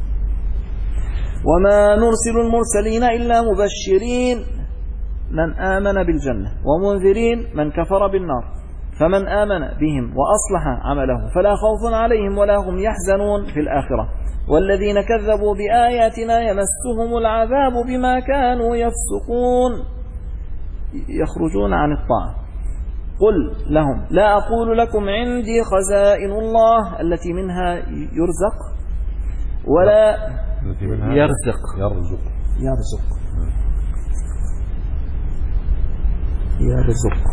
وما نرسل المرسلين إلا مبشرين من آمن بالجنة ومنذرين من كفر بالنار فمن آمن بهم وأصلح عمله فلا خوف عليهم ولا هم يحزنون في الآخرة والذين كذبوا بآياتنا يمسهم العذاب بما كانوا يفسقون يخرجون عن الطاعة. قل لهم لا أقول لكم عندي خزائن الله التي منها يرزق ولا يرزق يرزق يرزق يرزق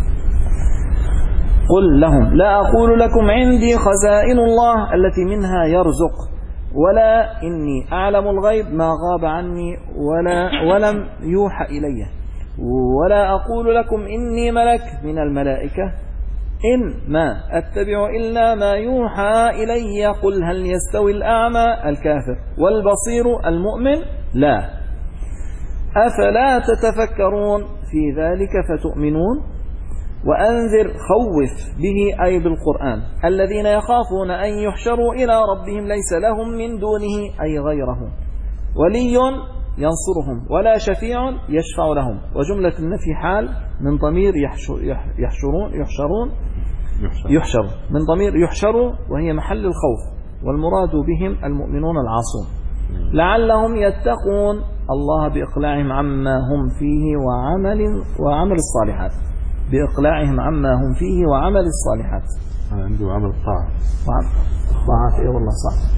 قل لهم لا أقول لكم عندي خزائن الله التي منها يرزق ولا إني أعلم الغيب ما غاب عني ولا ولم يوحى إلي ولا أقول لكم إني ملك من الملائكة إن ما أتبع إلا ما يوحى إلي قل هل يستوي الأعمى الكافر والبصير المؤمن لا أفلا تتفكرون في ذلك فتؤمنون وأنذر خوف به أي بالقرآن الذين يخافون أن يحشروا إلى ربهم ليس لهم من دونه أي غيره ولي ينصرهم ولا شفيع يشفع لهم. وجملة النفي حال من ضمير يحشرون يحشرون يحشر من ضمير يحشر وهي محل الخوف والمراد بهم المؤمنون العاصون لعلهم يتقون الله بإقلاعهم عما هم فيه وعمل وعمل الصالحات بإقلاعهم عما هم فيه وعمل الصالحات. أنا عندي وعمل الطاعة الطاعات إيه والله صح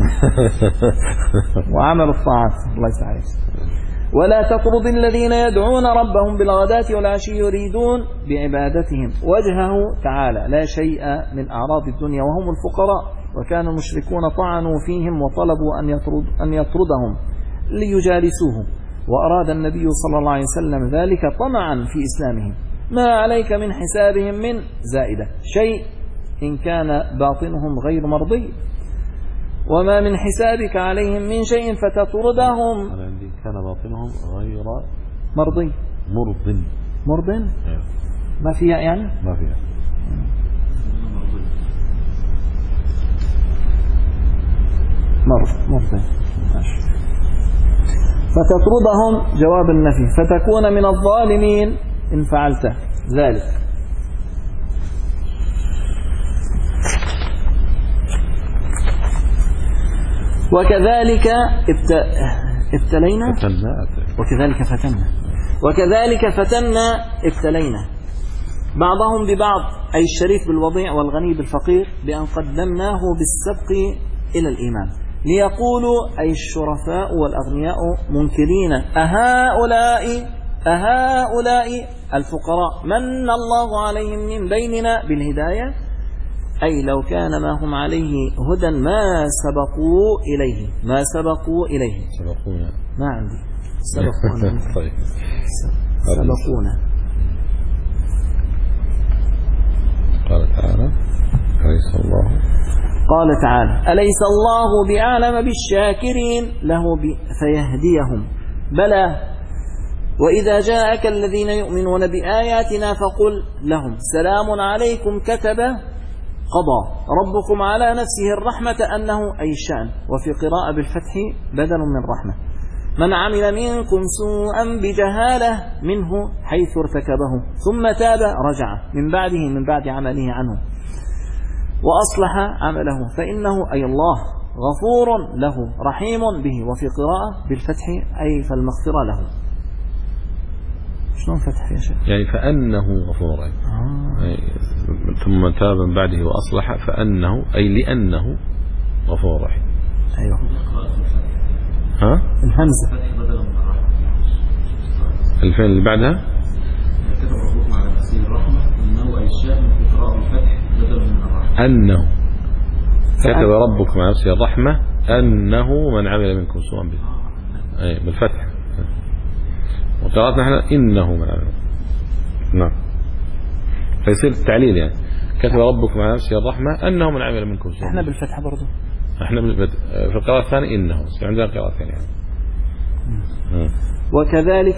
وعمل الطاعات الله يسعدك. ولا تطرد الذين يدعون ربهم بالغداة والعشي يريدون بعبادتهم وجهه تعالى لا شيء من أعراض الدنيا وهم الفقراء وكان المشركون طعنوا فيهم وطلبوا أن يطرد أن يطردهم ليجالسوهم وأراد النبي صلى الله عليه وسلم ذلك طمعا في إسلامهم ما عليك من حسابهم من زائدة شيء إن كان باطنهم غير مرضي وما من حسابك عليهم من شيء فتطردهم أنا عندي كان باطنهم غير مرضي مرض مرض ما فيها يعني ما فيها مرض مرض فتطردهم جواب النفي فتكون من الظالمين إن فعلت ذلك. وكذلك ابتلينا وكذلك فتنا وكذلك فتنا ابتلينا بعضهم ببعض أي الشريف بالوضيع والغني بالفقير بأن قدمناه بالسبق إلى الإيمان ليقولوا أي الشرفاء والأغنياء منكرين أهؤلاء أهؤلاء الفقراء من الله عليهم من بيننا بالهداية أي لو كان ما هم عليه هدى ما سبقوا إليه ما سبقوا إليه سبقونا ما عندي سبقونا طيب سبقونا قال تعالى أليس الله قال تعالى أليس الله بأعلم بالشاكرين له فيهديهم بلى وإذا جاءك الذين يؤمنون بآياتنا فقل لهم سلام عليكم كتب قضى ربكم على نفسه الرحمة أنه أي الشأن وفي قراءة بالفتح بدل من رحمة من عمل منكم سوءا بجهالة منه حيث ارتكبه ثم تاب رجع من بعده من بعد عمله عنه وأصلح عمله فإنه أي الله غفور له رحيم به وفي قراءة بالفتح أي فالمغفرة له. شلون فتح يا شيخ؟ يعني فأنه غفور آه. يعني ثم تاب من بعده وأصلح فأنه أي لأنه غفور رحيم. أيوه ها؟ الهمزة الفين اللي بعدها كتب ربكم على نفسه الرحمة إنه أي الشأن في قراءة الفتح بدل من الرحمة أنه كتب ربكم على نفسه الرحمة أنه من عمل منكم سوءا به أي بالفتح وقرأتنا احنا إنه من عمل نعم فيصير التعليل يعني كتب ربكم على نفسه الرحمة أنه من عمل منكم سوءا احنا بالفتح برضو احنا في القراءة الثانية إنه عندنا قراءتين يعني م. وكذلك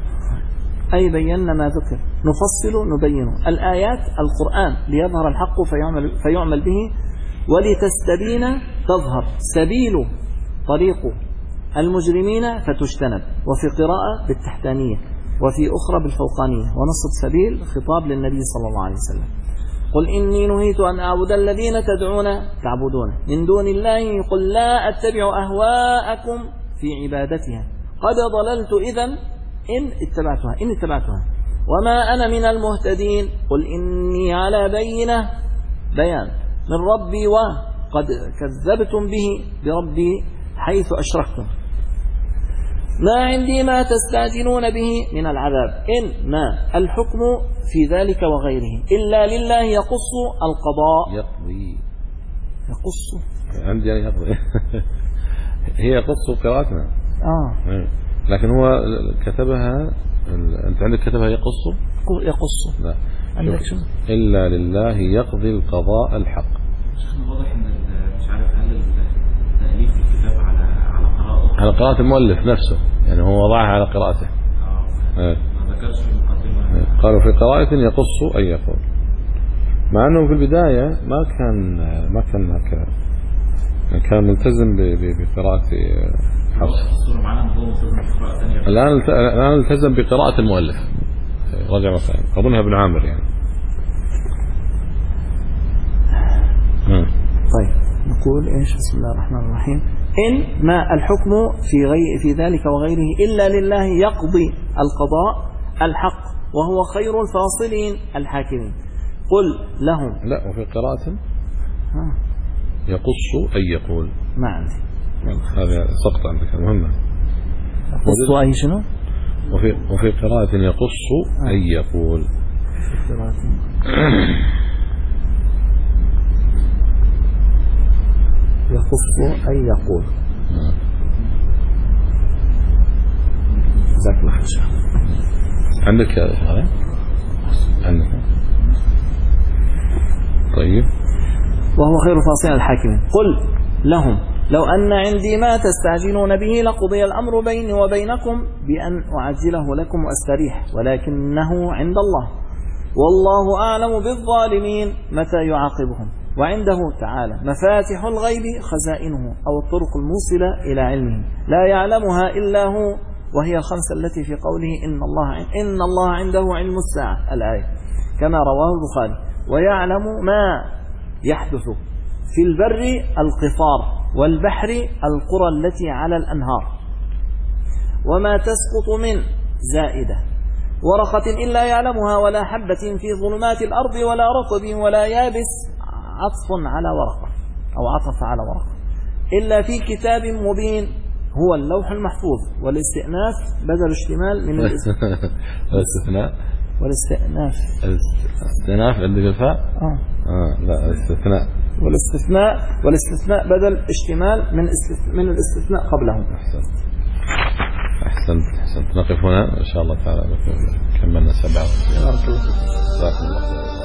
أي بينا ما ذكر نفصل نبين الآيات القرآن ليظهر الحق فيعمل, فيعمل به ولتستبين تظهر سبيل طريق المجرمين فتجتنب وفي قراءة بالتحتانية وفي أخرى بالفوقانية ونصب سبيل خطاب للنبي صلى الله عليه وسلم قل إني نهيت أن أعبد الذين تدعون تعبدون من دون الله قل لا أتبع أهواءكم في عبادتها قد ضللت إذن إن اتبعتها إن اتبعتها وما أنا من المهتدين قل إني على بينة بيان من ربي وقد كذبتم به بربي حيث أشركتم ما عندي ما تستعجلون به من العذاب إن ما الحكم في ذلك وغيره إلا لله يقص القضاء يقضي يقص عندي يعني يقضي هي يقص قراءتنا آه لكن هو كتبها أنت عندك كتبها يقص يقص لا عندك شو إلا لله يقضي القضاء الحق. واضح إن مش عارف هل تأليف الكتاب على على قراءة على قراءة المؤلف نفسه يعني هو وضعها على قراءته اه ما ذكرش في المقدمة قالوا في قراءة يقص أي يقول مع أنه في البداية ما كان ما كان هكذا كان ملتزم بقراءة حفص الآن الآن التزم بقراءة المؤلف رجع مثلا أظنها ابن عامر يعني. طيب نقول إيش بسم الله الرحمن الرحيم إن ما الحكم في غير في ذلك وغيره إلا لله يقضي القضاء الحق وهو خير الفاصلين الحاكمين قل لهم لا وفي قراءة يقص أي يقول ما عندي هذا سقط عندك مهمة يقص أي شنو وفي وفي قراءة يقص أي يقول يقص أي يقول جزاك الله خير عندك هذا عندك طيب وهو خير فاصل الحاكمين قل لهم لو أن عندي ما تستعجلون به لقضي الأمر بيني وبينكم بأن أعجله لكم وأستريح ولكنه عند الله والله أعلم بالظالمين متى يعاقبهم وعنده تعالى مفاتح الغيب خزائنه أو الطرق الموصلة إلى علمه لا يعلمها إلا هو وهي الخمسة التي في قوله إن الله إن الله عنده علم الساعة الآية كما رواه البخاري ويعلم ما يحدث في البر القفار والبحر القرى التي على الأنهار وما تسقط من زائدة ورقة إلا يعلمها ولا حبة في ظلمات الأرض ولا رطب ولا يابس عطف على ورقة أو عطف على ورقة إلا في كتاب مبين هو اللوح المحفوظ والاستئناف بدل اشتمال من الاستثناء والاستئناف الاستئناف عندك الفاء آه. آه لا الاستثناء والاستثناء والاستثناء بدل اشتمال من من الاستثناء قبله. أحسنت أحسنت أحسنت نقف هنا إن شاء الله تعالى كملنا سبعة. بارك الله فيك.